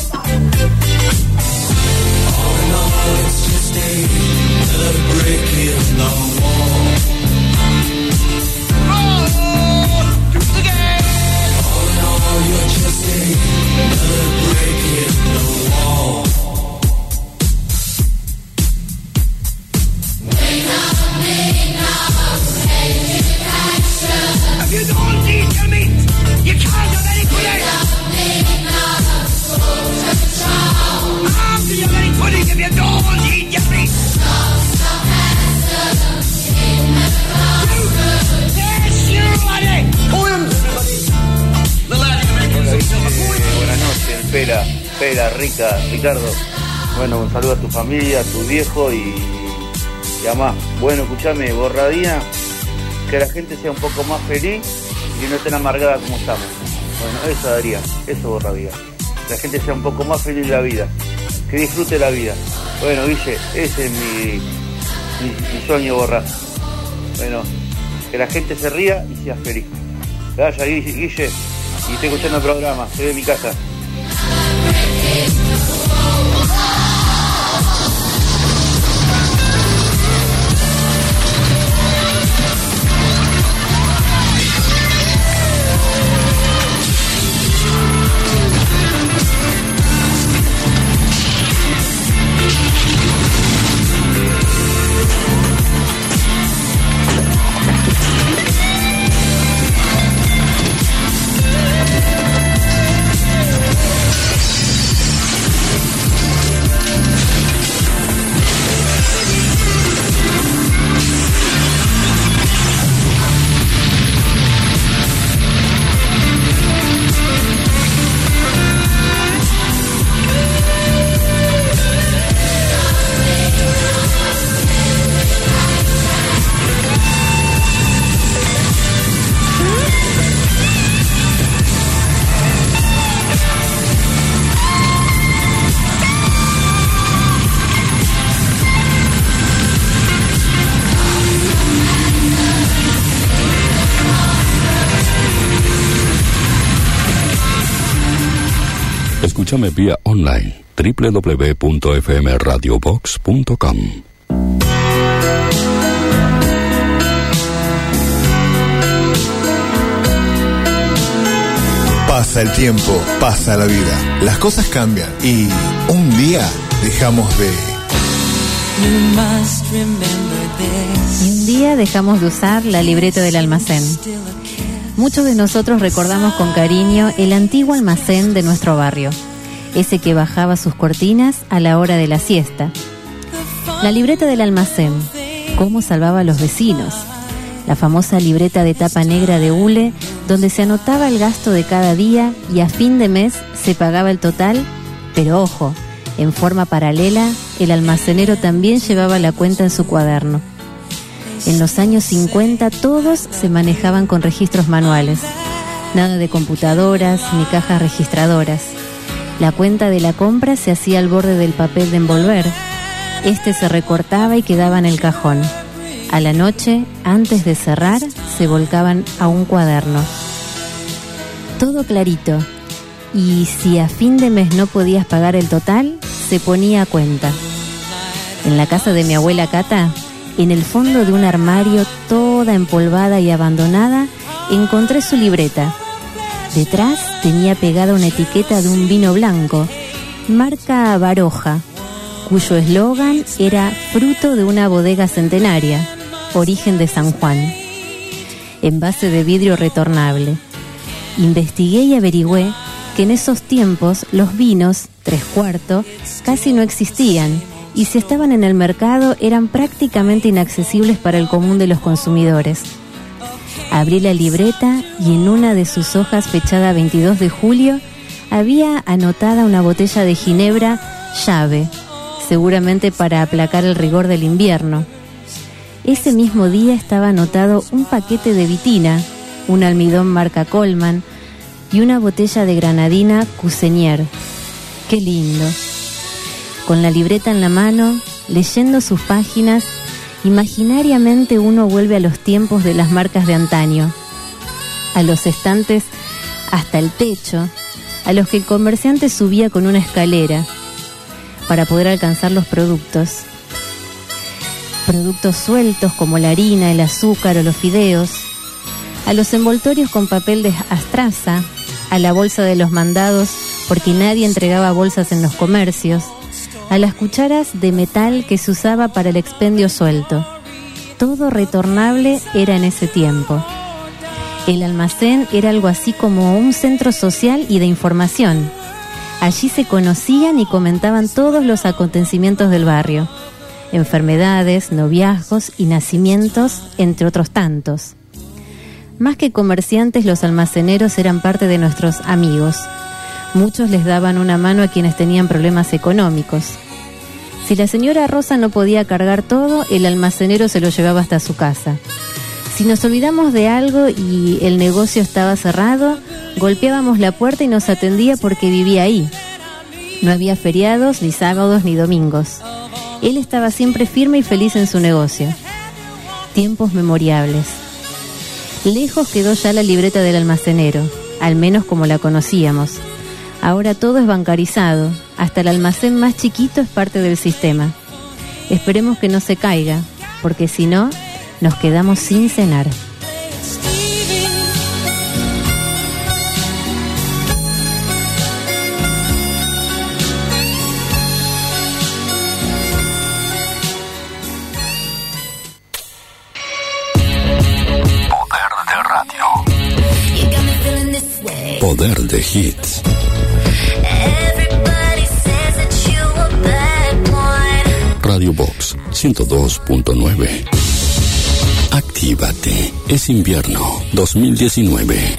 Buenas noches, Pera, Pera, Rica, Ricardo. Bueno, un saludo a tu familia, a tu viejo y, y además, bueno, escuchame, borradía, que la gente sea un poco más feliz y no tan amargada como estamos. Bueno, eso daría, eso borradía. Que la gente sea un poco más feliz de la vida, que disfrute la vida. Bueno, Guille, ese es mi, mi, mi sueño, borra. Bueno, que la gente se ría y sea feliz. Vaya, Guille, Guille, y estoy escuchando el programa, estoy en mi casa. Escúchame vía online doble u doble u doble u punto f m radio box punto com. Pasa el tiempo, pasa la vida, las cosas cambian y un día dejamos de... Y un día dejamos de usar la libreta del almacén. Muchos de nosotros recordamos con cariño el antiguo almacén de nuestro barrio, ese que bajaba sus cortinas a la hora de la siesta. La libreta del almacén, cómo salvaba a los vecinos. La famosa libreta de tapa negra de hule, donde se anotaba el gasto de cada día y a fin de mes se pagaba el total, pero ojo, en forma paralela, el almacenero también llevaba la cuenta en su cuaderno. En los años cincuenta todos se manejaban con registros manuales. Nada de computadoras ni cajas registradoras. La cuenta de la compra se hacía al borde del papel de envolver. Este se recortaba y quedaba en el cajón. A la noche, antes de cerrar, se volcaban a un cuaderno. Todo clarito. Y si a fin de mes no podías pagar el total, se ponía a cuenta. En la casa de mi abuela Cata, en el fondo de un armario, toda empolvada y abandonada, encontré su libreta. Detrás tenía pegada una etiqueta de un vino blanco, marca Baroja, cuyo eslogan era fruto de una bodega centenaria, origen de San Juan. Envase de vidrio retornable. Investigué y averigüé que en esos tiempos los vinos, tres cuartos, casi no existían, y si estaban en el mercado eran prácticamente inaccesibles para el común de los consumidores. Abrí la libreta y en una de sus hojas fechada veintidós de julio había anotada una botella de ginebra llave, seguramente para aplacar el rigor del invierno. Ese mismo día estaba anotado un paquete de vitina, un almidón marca Coleman y una botella de granadina Cusenier. ¡Qué lindo! Con la libreta en la mano, leyendo sus páginas, Imaginariamente uno vuelve a los tiempos de las marcas de antaño, a los estantes hasta el techo, a los que el comerciante subía con una escalera para poder alcanzar los productos. Productos sueltos como la harina, el azúcar o los fideos, a los envoltorios con papel de astraza, a la bolsa de los mandados porque nadie entregaba bolsas en los comercios, a las cucharas de metal que se usaba para el expendio suelto. Todo retornable era en ese tiempo. El almacén era algo así como un centro social y de información. Allí se conocían y comentaban todos los acontecimientos del barrio, enfermedades, noviazgos y nacimientos, entre otros tantos. Más que comerciantes, los almaceneros eran parte de nuestros amigos. Muchos les daban una mano a quienes tenían problemas económicos. Si la señora Rosa no podía cargar todo, el almacenero se lo llevaba hasta su casa. Si nos olvidamos de algo y el negocio estaba cerrado, golpeábamos la puerta y nos atendía porque vivía ahí. No había feriados, ni sábados, ni domingos. Él estaba siempre firme y feliz en su negocio. Tiempos memorables. Lejos quedó ya la libreta del almacenero, al menos como la conocíamos. Ahora todo es bancarizado, hasta el almacén más chiquito es parte del sistema. Esperemos que no se caiga, porque si no, nos quedamos sin cenar. Poder de hits. Radio Box ciento dos punto nueve. Actívate. Es invierno dos mil diecinueve.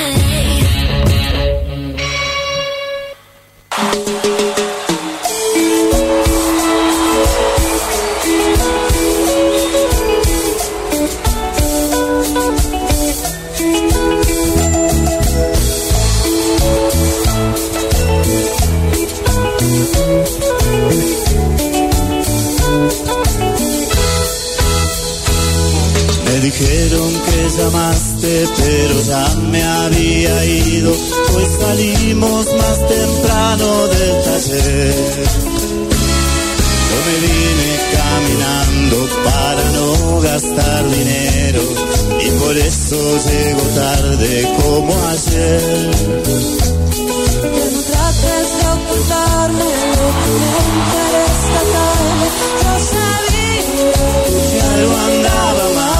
Dijeron que llamaste, pero ya me había ido, pues salimos más temprano del taller. Yo me vine caminando para no gastar dinero y por eso llego tarde como ayer. Que no trates de ocultarme lo que me interesa tarde. Yo sabía que algo andaba mal.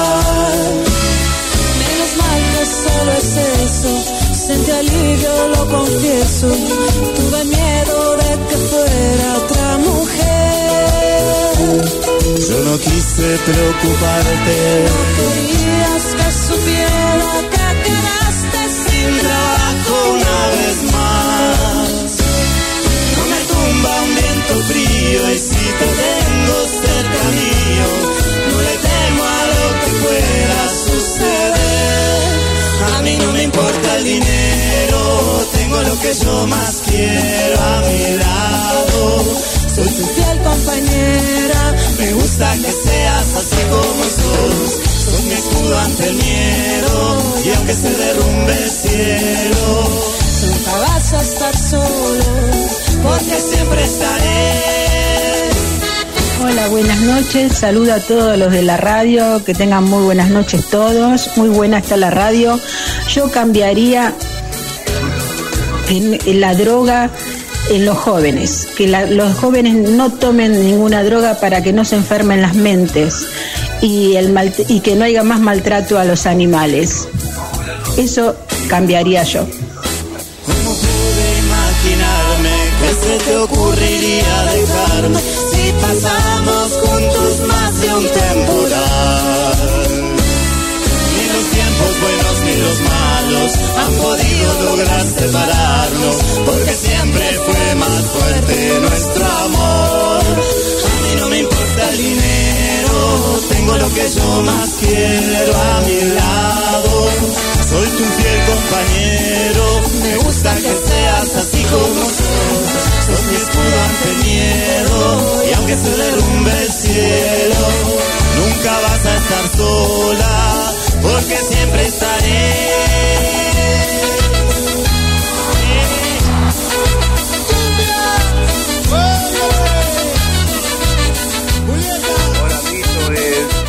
Solo es eso, sentí alivio, lo confieso. Tuve miedo de que fuera otra mujer. Yo no quise preocuparte. No querías que supiera que quedaste sin trabajo una vez más. No me tumba un viento frío y si te tengo cerca mío, no le temo a lo que pueda suceder. A mí no me importa el dinero, tengo lo que yo más quiero a mi lado. Soy tu fiel compañera, me gusta que seas así como sos. Sos mi escudo ante el miedo, y aunque se derrumbe el cielo, nunca vas a estar solo, porque siempre estaré. Hola, buenas noches, saludo a todos los de la radio, que tengan muy buenas noches todos, muy buena está la radio. Yo cambiaría en, en la droga en los jóvenes, que la, los jóvenes no tomen ninguna droga para que no se enfermen las mentes y, el mal, y que no haya más maltrato a los animales. Eso cambiaría yo. ¿Cómo pude imaginarme que se te ocurriría dejarme si pasamos juntos más de un temporal? Ni los tiempos buenos ni los malos han podido lograr separarnos, porque siempre fue más fuerte nuestro amor. A mí no me importa el dinero, tengo lo que yo más quiero a mi lado. Soy tu fiel compañero, me gusta que seas así como sos. Sos mi escudo ante el miedo, y aunque se derrumbe el cielo,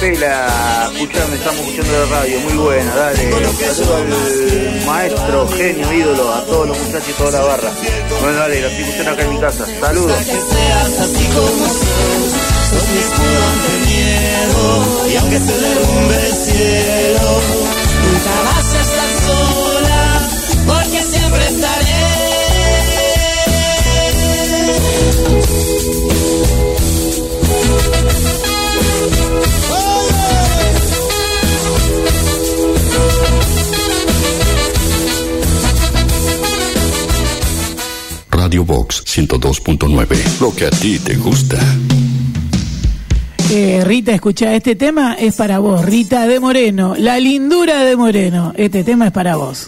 Pela, escuchame, estamos escuchando la radio, muy buena, dale. Saludo al maestro, genio, ídolo, a todos los muchachos y toda la barra. Bueno, dale, la estoy escuchando acá en mi casa. Saludos. Que seas así como sos, sos mi escudo ante el miedo, y aunque se derrumbe el cielo, nunca vas a estar sola, porque siempre estaré. Radio Box ciento dos punto nueve, lo que a ti te gusta. Eh, Rita, escucha, este tema es para vos, Rita de Moreno, la lindura de Moreno, este tema es para vos.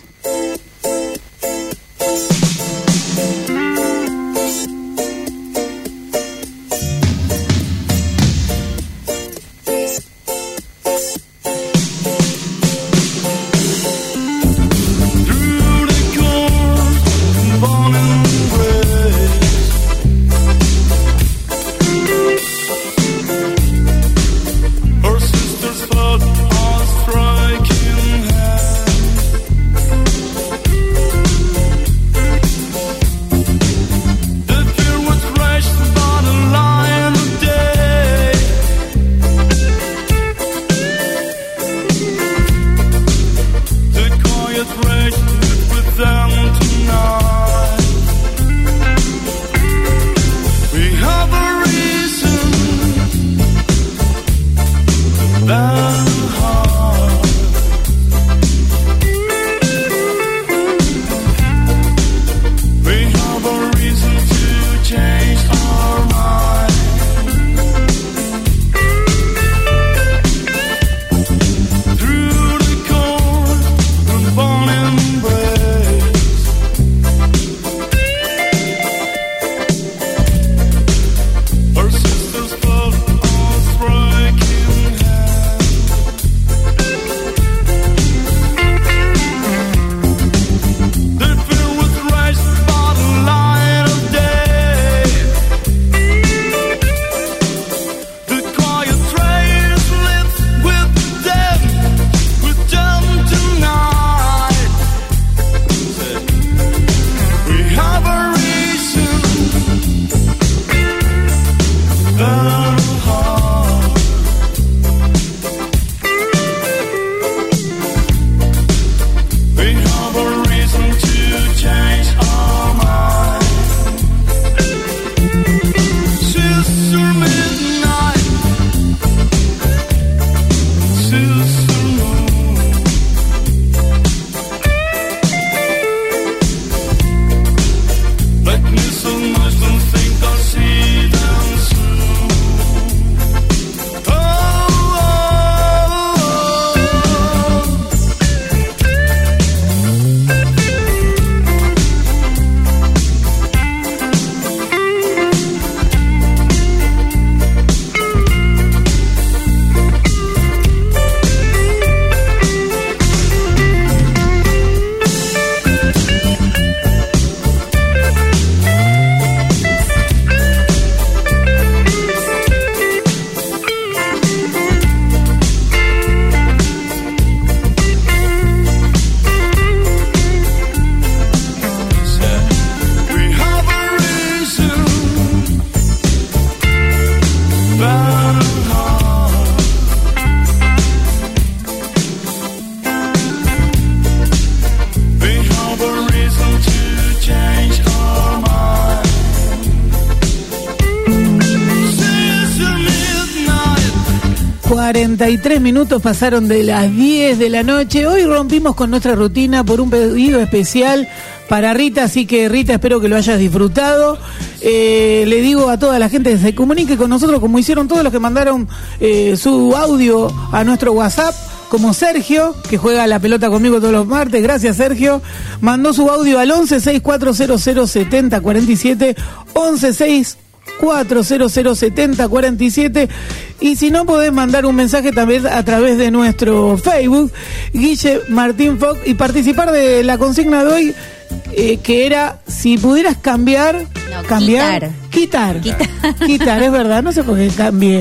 cuarenta y tres minutos pasaron de las diez de la noche. Hoy rompimos con nuestra rutina por un pedido especial para Rita, así que Rita, espero que lo hayas disfrutado. Eh, le digo a toda la gente que se comunique con nosotros, como hicieron todos los que mandaron eh, su audio a nuestro WhatsApp, como Sergio, que juega la pelota conmigo todos los martes. Gracias, Sergio. Mandó su audio al once sesenta y cuatro cero cero setenta cuarenta y siete, once sesenta y cuatro cero cero setenta cuarenta y siete. Y si no, podés mandar un mensaje también a través de nuestro Facebook, Guille Martín Fox, y participar de la consigna de hoy, eh, que era, si pudieras cambiar, No, cambiar, quitar, quitar. quitar, quitar, es verdad, no sé por qué cambié.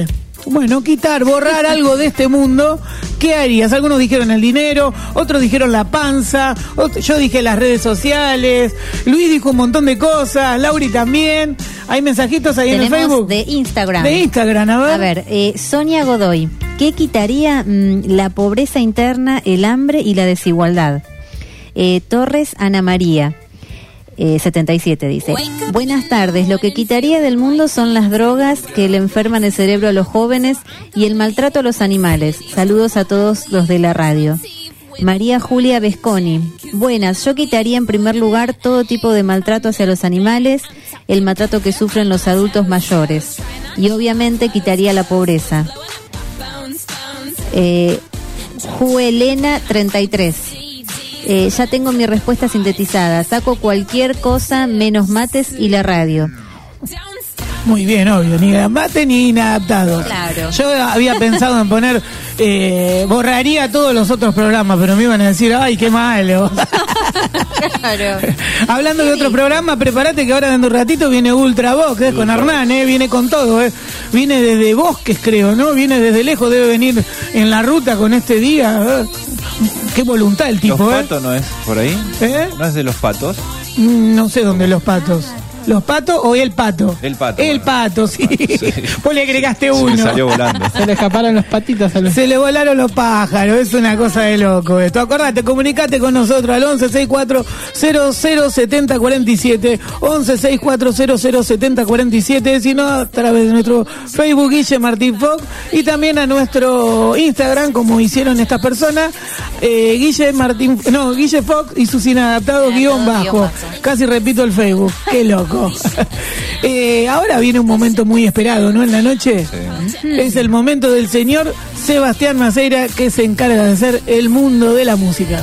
Bueno, quitar, borrar algo de este mundo, ¿qué harías? Algunos dijeron el dinero, otros dijeron la panza, otro, yo dije las redes sociales, Luis dijo un montón de cosas, Lauri también. Hay mensajitos ahí Tenemos en el Facebook. de Instagram. De Instagram, a ver. A ver, eh, Sonia Godoy, ¿qué quitaría mm, la pobreza interna, el hambre y la desigualdad? Eh, Torres Ana María. Eh, setenta y siete dice: buenas tardes, lo que quitaría del mundo son las drogas que le enferman el cerebro a los jóvenes y el maltrato a los animales. Saludos a todos los de la radio. María Julia Vesconi: buenas, yo quitaría en primer lugar todo tipo de maltrato hacia los animales, el maltrato que sufren los adultos mayores, y obviamente quitaría la pobreza. eh, Juelena treinta y tres: Eh, ya tengo mi respuesta sintetizada. Saco cualquier cosa menos mates y la radio. Muy bien, obvio, ni mate ni inadaptado. Claro. Yo había pensado en poner, eh, borraría todos los otros programas, pero me iban a decir, ay, qué malo. Claro. Hablando de otro programa, prepárate que ahora dentro de un ratito viene Ultra Vox, eh, con Hernán, eh, viene con todo, eh. Viene desde Bosques, creo, ¿no? Viene desde lejos, debe venir en la ruta con este día. Eh. Qué voluntad el tipo, ¿Los ¿eh? Patos no es por ahí? ¿Eh? ¿No es de Los Patos? No sé dónde los patos. ¿Los patos o el pato? El pato. El bueno. pato, sí. Sí. Vos le agregaste uno. Sí, salió volando. Se le escaparon los patitos a los... Se le volaron los pájaros, es una cosa de loco esto. Acordate, comunicate con nosotros al once sesenta y cuatro cero cero setenta cuarenta y siete, once sesenta y cuatro cero cero setenta cuarenta y siete, si no, a través de nuestro Facebook Guille Martín Fox y también a nuestro Instagram, como hicieron estas personas, eh, Guille Martín, no, Guille Fox y sus inadaptados guión bajo. Casi repito el Facebook, qué loco. eh, ahora viene un momento muy esperado, ¿no? En la noche sí. Es el momento del señor Sebastián Maceira, que se encarga de hacer el mundo de la música.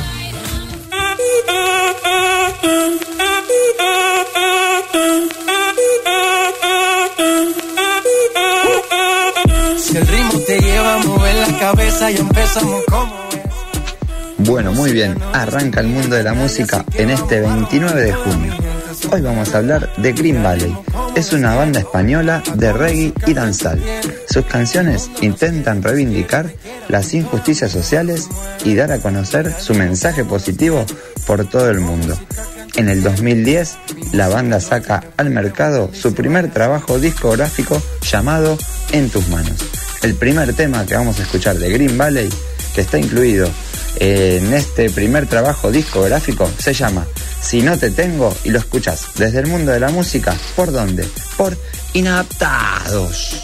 Si el ritmo te lleva a mover la cabeza y empezamos como... Bueno, muy bien, arranca el mundo de la música en este veintinueve de junio. Hoy vamos a hablar de Green Valley. Es una banda española de reggae y danzal. Sus canciones intentan reivindicar las injusticias sociales y dar a conocer su mensaje positivo por todo el mundo. En el dos mil diez, la banda saca al mercado su primer trabajo discográfico llamado En tus manos. El primer tema que vamos a escuchar de Green Valley, que está incluido en este primer trabajo discográfico, se llama Si no te tengo, y lo escuchás desde el mundo de la música. ¿Por dónde? Por Inadaptados.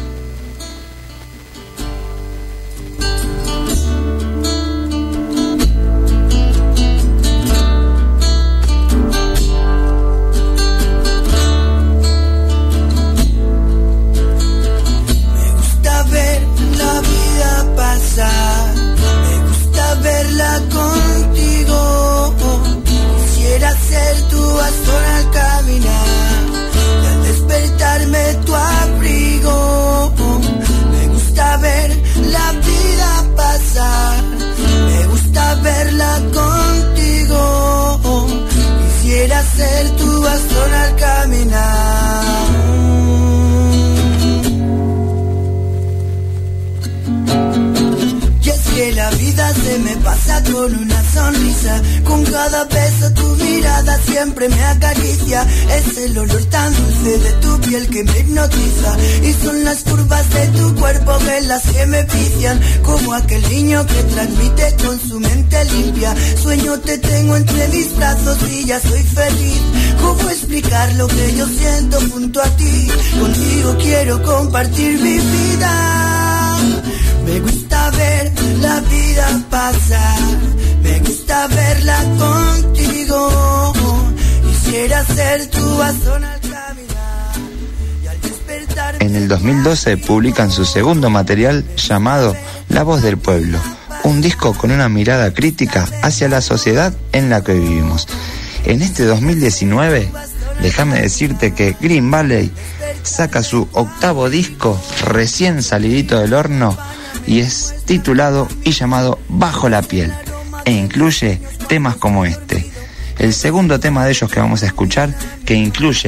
Me gusta ver la vida pasar, me gusta verla contigo. Quisiera ser tu bastón al caminar y al despertarme tu abrigo. Me gusta ver la vida pasar, me gusta verla contigo. Quisiera ser tu bastón al caminar. Y es que la vida se me pasa con una sonrisa, con cada beso tu mirada siempre me acaricia. Es el olor tan dulce de tu piel que me hipnotiza, y son las curvas de tu cuerpo que las que me vician, como aquel niño que transmite con su mente limpia. Sueño te tengo entre mis brazos y ya soy feliz. ¿Cómo explicar lo que yo siento junto a ti? Contigo quiero compartir mi vida. Me gusta ver la vida pasar, me gusta verla contigo. Quisiera ser tu bastón al caminar y al despertar. En el dos mil doce publican su segundo material llamado La Voz del Pueblo, un disco con una mirada crítica hacia la sociedad en la que vivimos. En este dos mil diecinueve, déjame decirte que Green Valley saca su octavo disco recién salidito del horno, y es titulado y llamado Bajo la Piel, e incluye temas como este. El segundo tema de ellos que vamos a escuchar, que incluye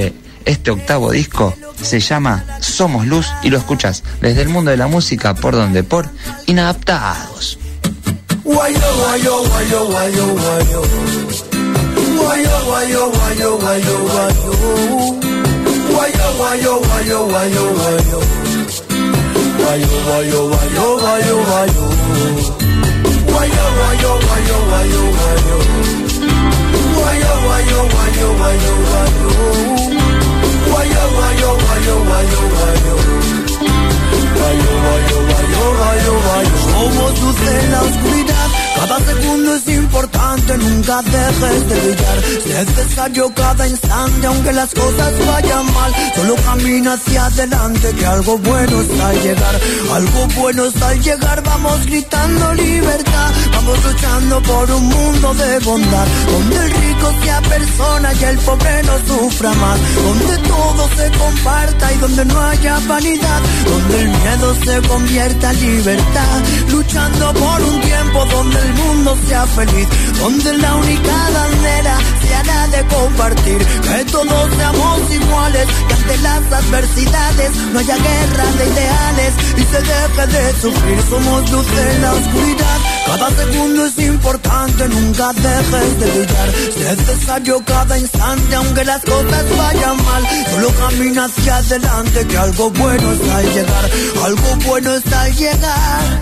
Este octavo disco se llama Somos Luz y lo escuchas desde el mundo de la música. ¿Por donde? Por Inadaptados. Guayo, guayo, guayo, guayo, guayo. Guayo, guayo, guayo, guayo, guayo. Guayo, guayo, guayo, guayo, guayo. Guayo, guayo, guayo, guayo, guayo. Guayo, guayo, guayo, guayo, guayo. Guayo, guayo, guayo, guayo, guayo. Guayo, guayo, guayo, guayo, guayo. Guayo, guayo, guayo, guayo, guayo. Somos luz en la oscuridad. Cada segundo es importante, nunca dejes de brillar. Es necesario cada instante, aunque las cosas vayan mal. Solo camina hacia adelante, que algo bueno está al llegar. Algo bueno está al llegar, vamos gritando libertad. Vamos luchando por un mundo de bondad, donde el rico sea persona y el pobre no sufra más. Donde todo se comparta y donde no haya vanidad. Donde el miedo se convierta en libertad. Luchando por un tiempo donde el mundo sea feliz, donde la única bandera sea la de compartir, que todos seamos iguales, que ante las adversidades no haya guerra de ideales y se deje de sufrir. Somos luz en la oscuridad, cada segundo es importante, nunca dejes de brillar. Es necesario cada instante, aunque las cosas vayan mal. Solo camina hacia adelante, que algo bueno está al llegar. Algo bueno está al llegar.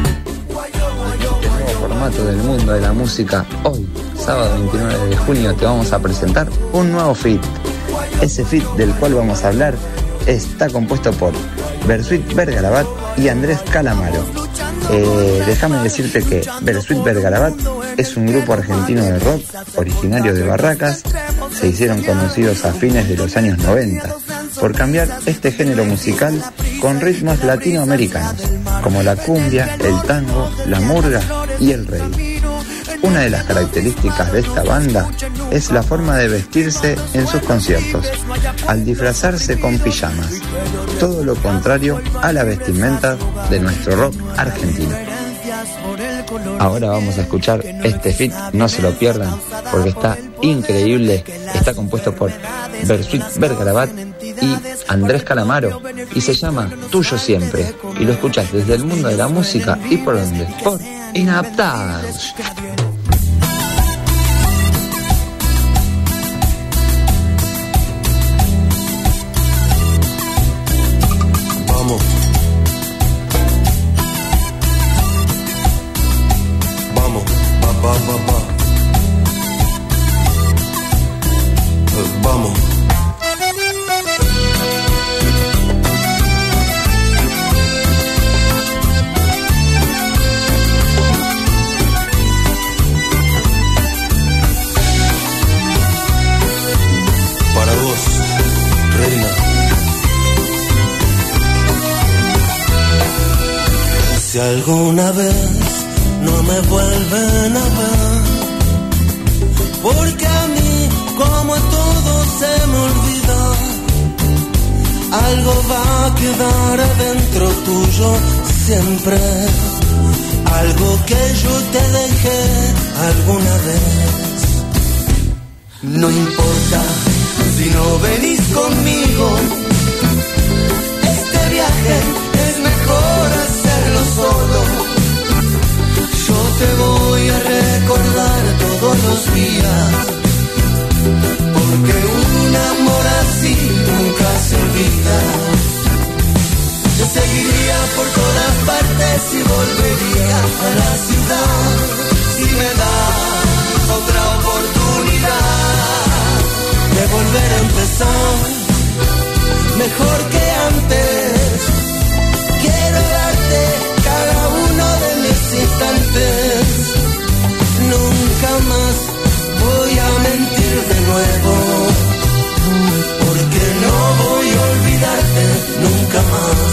El nuevo formato del mundo de la música. Hoy, sábado veintinueve de junio, te vamos a presentar un nuevo feat. Ese feat del cual vamos a hablar está compuesto por Bersuit Vergarabat y Andrés Calamaro. Eh, déjame decirte que Bersuit Vergarabat es un grupo argentino de rock originario de Barracas. Se hicieron conocidos a fines de los años noventa por cambiar este género musical con ritmos latinoamericanos como la cumbia, el tango, la murga y el reggae. Una de las características de esta banda es la forma de vestirse en sus conciertos, al disfrazarse con pijamas, todo lo contrario a la vestimenta de nuestro rock argentino. Ahora vamos a escuchar este feat, no se lo pierdan, porque está increíble. Está compuesto por Bersuit Vergarabat y Andrés Calamaro y se llama Tuyo Siempre, y lo escuchas desde el mundo de la música. ¿Y por dónde? Por Inadaptados. Vamos. Vamos, va, va, va, va. Eh, Vamos. Para vos, reina. Si alguna vez no me vuelven a ver, porque a mí como todo se me olvida, algo va a quedar adentro tuyo siempre, algo que yo te dejé alguna vez. No importa si no venís conmigo, este viaje es mejor hacerlo solo. Yo te voy a recordar todos los días, porque un amor así nunca se olvida. Yo seguiría por todas partes y volvería a la ciudad, si me das otra oportunidad de volver a empezar, mejor que antes. Quiero darte cada uno de mis instantes. Nunca más voy a mentir de nuevo, porque no voy a olvidarte nunca más.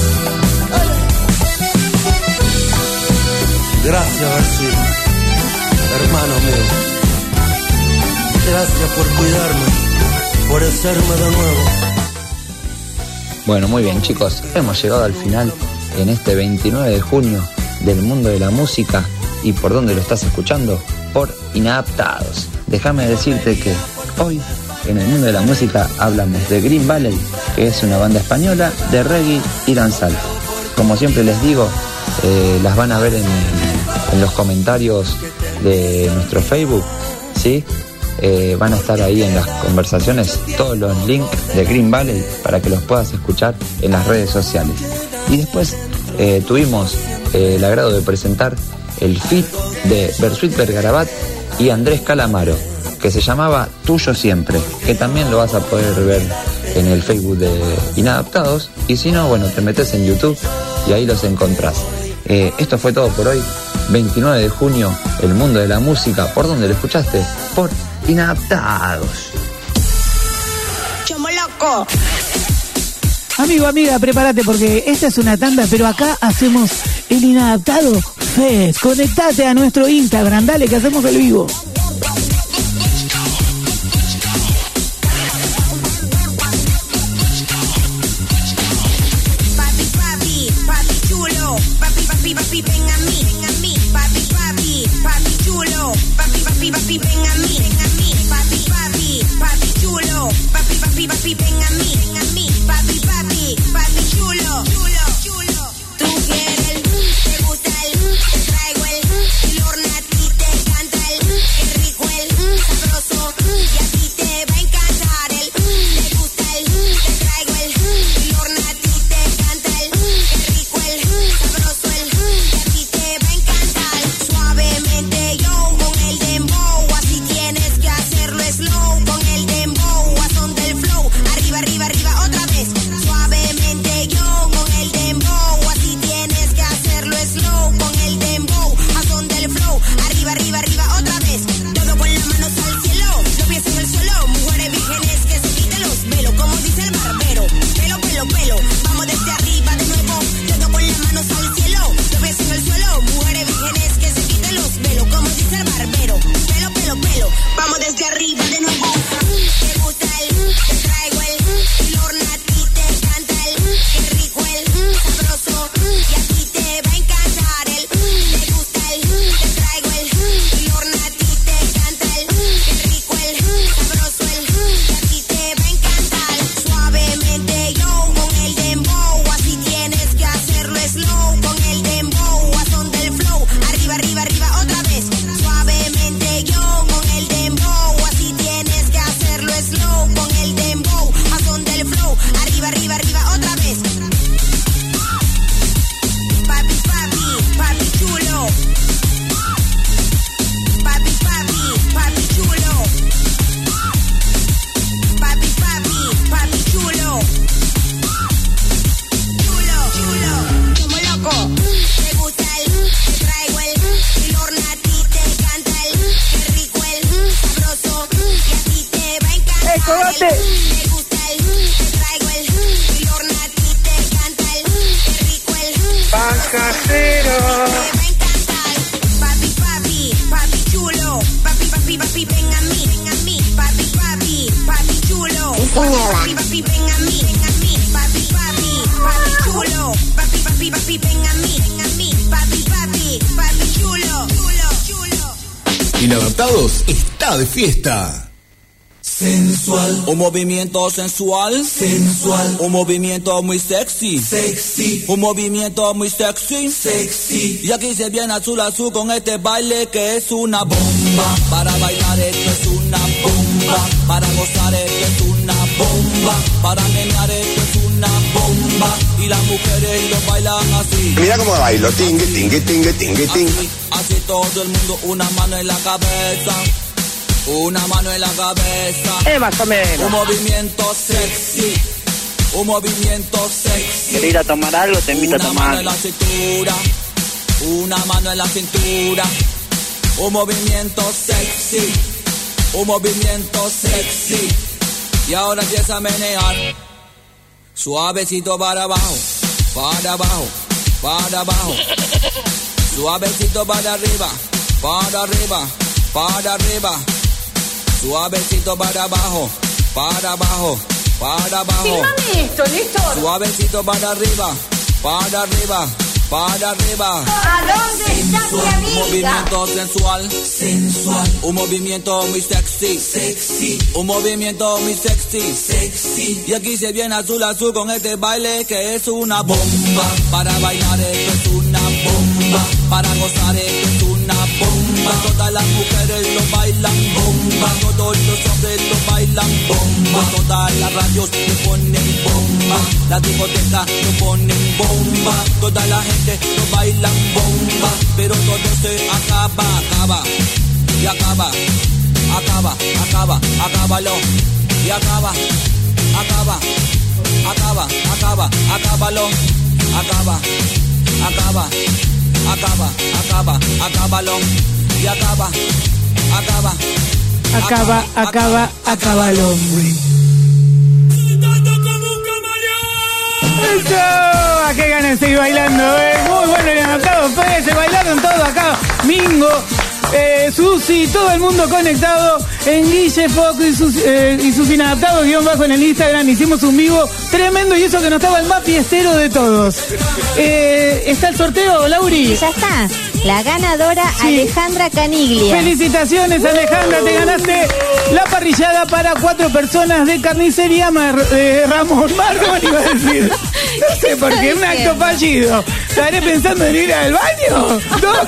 Gracias, García, hermano mío. Gracias por cuidarme, por hacerme de nuevo. Bueno, muy bien, chicos, hemos llegado al final en este veintinueve de junio del mundo de la música. ¿Y por dónde lo estás escuchando? Por Inadaptados. Déjame decirte que hoy en el mundo de la música hablamos de Green Valley, que es una banda española de reggae y danzal. Como siempre les digo, eh, las van a ver en, en los comentarios de nuestro Facebook, ¿sí? Eh, van a estar ahí en las conversaciones todos los links de Green Valley para que los puedas escuchar en las redes sociales. Y después eh, tuvimos eh, el agrado de presentar el feat de Bersuit Vergarabat y Andrés Calamaro, que se llamaba Tuyo Siempre, que también lo vas a poder ver en el Facebook de Inadaptados, y si no, bueno, te metes en YouTube y ahí los encontrás. Eh, esto fue todo por hoy, veintinueve de junio, el mundo de la música. ¿Por dónde lo escuchaste? Por Inadaptados. Chomo loco. Amigo, amiga, prepárate porque esta es una tanda, pero acá hacemos el Inadaptado Fest. Conectate a nuestro Instagram, dale que hacemos el vivo. Papi, ven a mí, ven a mí, papi, papi, papi chulo, papi, papi, papi, ven a mí, ven a mí, papi, papi, papi chulo, papi, papi, papi, ven a mí, ven a mí, papi, papi, papi chulo, chulo, chulo. Tú quieres el, te gusta el, te traigo el, el horno a ti te canta el, el rico el, sabroso, y a ti te va a encantar el, te gusta el, te traigo el, el horno a ti te canta el, el rico el, sabroso el. Suavemente yo con el dembow, así tienes que hacerlo slow con el dembow, a son del flow, arriba, arriba, arriba otra vez. Suavemente yo con el dembow, así tienes que hacerlo slow con el dembow, a son del flow, arriba, arriba, arriba otra vez. Todo con las manos al cielo, los pies en el suelo, mujeres vírgenes que se quiten los velos, como dice el barbero, pelo, pelo, pelo, vamos desde arriba de nuevo. Todo con las manos al cielo, los pies en el suelo, mujeres vírgenes que se quiten los velos, como dice el barbero, pelo, pelo, pelo, vamos desde arriba de nuevo. Te gusta el, te traigo el, el horno a ti te canta el, el rico el, sabroso, y a ti te va a encantar el, te gusta el, te traigo el, el horno a ti te canta el, el rico el, sabroso el, y a ti te va a encantar. Suavemente yo con el dembow, así tienes que hacerlo slow con el dembow, a son del flow, arriba, arriba, arriba otra vez. Suavemente yo con el dembow, así tienes que hacerlo slow con el dembow, a son del flow, arriba, arriba, arriba otra vez. Papi, papi, papi chulo, papi, papi, papi chulo, papi, papi, papi chulo, chulo, chulo, como loco. Te gusta el, te traigo el, el horno a ti te canta el, el rico el, sabroso, y a ti te va a encantar el, te gusta el, te traigo el, el horno a ti te canta el, el rico el, pan casero, te va a encantar. Papi, papi, papi chulo, papi, papi, papi, ven a mí, ven a mí, papi, papi, papi chulo, papi, papi, ven a mí, ven a mí, papi, papi, papi chulo, papi, papi, papi, ven a mí, ven a mí, papi, papi, papi chulo, chulo, chulo. Inadaptados está de fiesta. Sensual, un movimiento sensual, sensual, un movimiento muy sexy, sexy, un movimiento muy sexy, sexy. Y aquí se viene azul azul con este baile que es una bomba. Para bailar esto es una bomba, para gozar esto es una bomba, para menear esto es una bomba. Y las mujeres lo bailan así. Mira cómo bailo, tingue, tingue, tingue, tingue, tingue. Así, así todo el mundo, una mano en la cabeza. Una mano en la cabeza. Eh, más o menos. Un movimiento sexy. Un movimiento sexy. ¿Quieres ir a tomar algo? Te invito a tomar. Una mano en la cintura. Una mano en la cintura. Un movimiento sexy. Un movimiento sexy. Y ahora empieza a menear. Suavecito para abajo. Para abajo. Para abajo. Suavecito para arriba. Para arriba. Para arriba. Suavecito para abajo, para abajo, para abajo. Filmame esto, Néstor. Suavecito para arriba, para arriba, para arriba. ¿A dónde está mi amiga? Un movimiento sensual, sensual. Un movimiento muy sexy, sexy. Un movimiento muy sexy, sexy. Y aquí se viene azul azul con este baile que es una bomba. Para bailar esto es una bomba. Para gozar esto es una bomba. Todas las mujeres lo bailan bomba. Todos los hombres lo bailan bomba. Todas las radios lo ponen bomba. La discoteca lo ponen bomba. Toda la gente lo bailan bomba. Pero todo se acaba, acaba. Y acaba, acaba, acaba, acábalo. Y acaba, acaba, acaba, acaba, acábalo. Acaba, acaba, acaba, acaba, acábalo. Y acaba, acaba, Acaba, acaba, acábalo. ¡Eso! ¿A qué ganas de seguir bailando, eh? Muy bueno el anotado, pues, se bailaron todo acá. Mingo, eh, Susi, todo el mundo conectado en Guille Fox y sus, eh, y sus inadaptados guión bajo en el Instagram. Hicimos un vivo tremendo y eso que no estaba el más fiestero de todos. Eh, ¿Está el sorteo, Lauri? Ya está. La ganadora, Sí. Alejandra Caniglia. Felicitaciones, Alejandra, te ganaste la parrillada para cuatro personas de carnicería Mar, eh, Ramón Marrón, iba a decir. No sé por qué, un acto fallido. ¿Estaré pensando en ir al baño?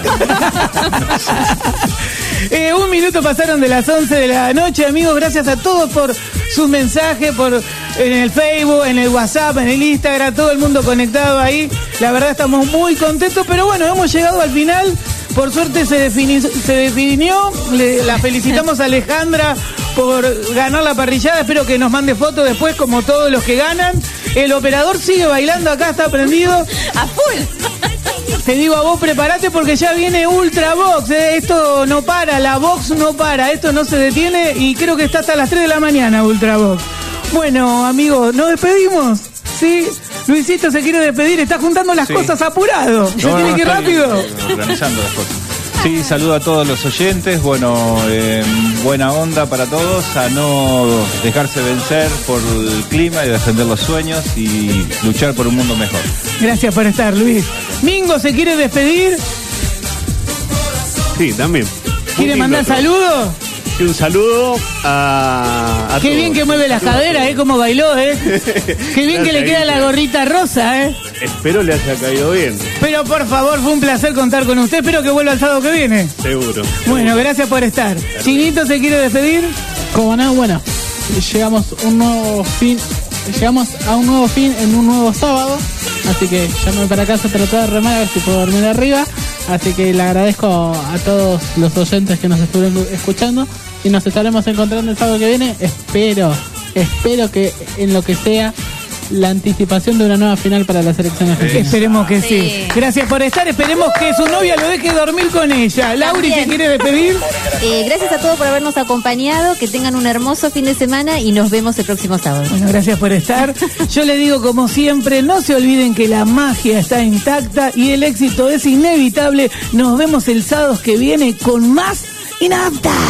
Eh, un minuto pasaron de las once de la noche, amigos. Gracias a todos por sus mensajes, por en el Facebook, en el WhatsApp, en el Instagram, todo el mundo conectado ahí. La verdad estamos muy contentos, pero bueno, hemos llegado al final. Por suerte se definió, se definió. Le, la felicitamos a Alejandra por ganar la parrillada. Espero que nos mande fotos después, como todos los que ganan. El operador sigue bailando acá, está prendido. A full. Te digo a vos, prepárate porque ya viene Ultra Box, ¿eh? Esto no para, la Box no para, esto no se detiene y creo que está hasta las tres de la mañana Ultra Box. Bueno, amigos, ¿nos despedimos? ¿Sí? Luisito se quiere despedir, está juntando las Sí. cosas apurado. ¿Se No, tiene no, que ir estoy rápido? Organizando las cosas. Sí, saludo a todos los oyentes, bueno, eh, buena onda para todos, a no dejarse vencer por el clima y defender los sueños y luchar por un mundo mejor. Gracias por estar, Luis. Mingo se quiere despedir, Sí, también. quiere Muy mandar lindo todo. saludos. Y un saludo a, a Qué todos. bien que mueve las caderas, ¿eh? Como bailó, ¿eh? Qué bien que le queda la gorrita rosa, ¿eh? Espero le haya caído bien, Pero por favor, fue un placer contar con usted. Espero que vuelva el sábado que viene. seguro. Bueno, gracias por estar. Chinito se quiere despedir. Como no, bueno, llegamos un nuevo fin, llegamos a un nuevo fin en un nuevo sábado, así que ya me voy para casa a tratar de remar a ver si puedo dormir arriba, así que le agradezco a todos los oyentes que nos estuvieron escuchando y nos estaremos encontrando el sábado que viene. Espero, espero que en lo que sea la anticipación de una nueva final para la selección argentina. Esperemos que sí. Sí. Gracias por estar. Esperemos que su novia lo deje dormir con ella. Lauri, ¿se También. quiere despedir? Eh, gracias a todos por habernos acompañado, que tengan un hermoso fin de semana y nos vemos el próximo sábado. Bueno, gracias por estar. Yo le digo, como siempre, no se olviden que la magia está intacta y el éxito es inevitable. Nos vemos el sábado que viene con más Inadaptados.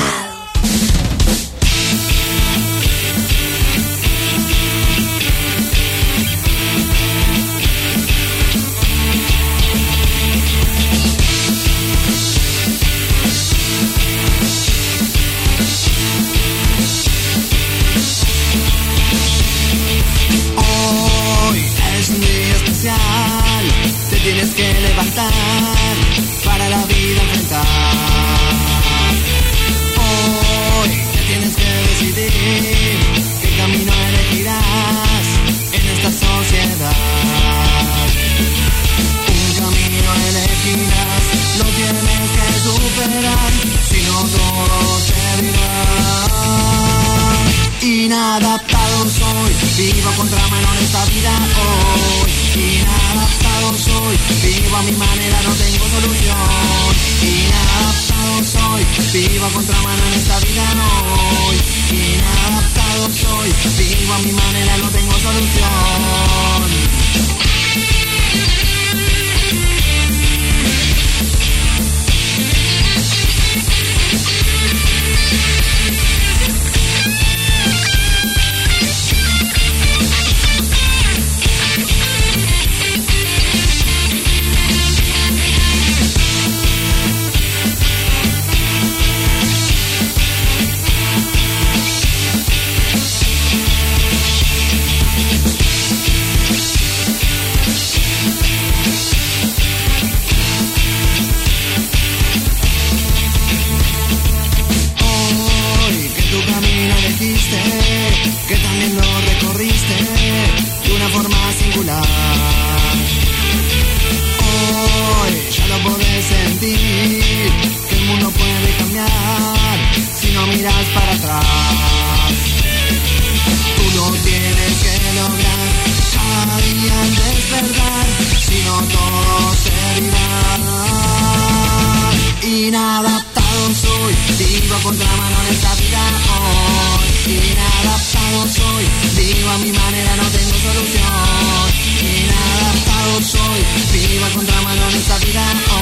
Hoy es un día especial, te tienes que levantar para la vida enfrentar. Hoy te tienes que decidir qué camino elegirás en esta sociedad. Un camino elegirás, lo tienes que superar, si no todo se dirá. Inadaptado soy, vivo contra mano en esta vida hoy. Inadaptado soy, vivo a mi manera, no tengo solución. Inadaptado soy, vivo contra mano en esta vida hoy. Inadaptado soy, vivo a mi manera, no tengo solución. vivo a mi manera, no tengo solución. Inadaptado soy, vivo a contramano en esta vida.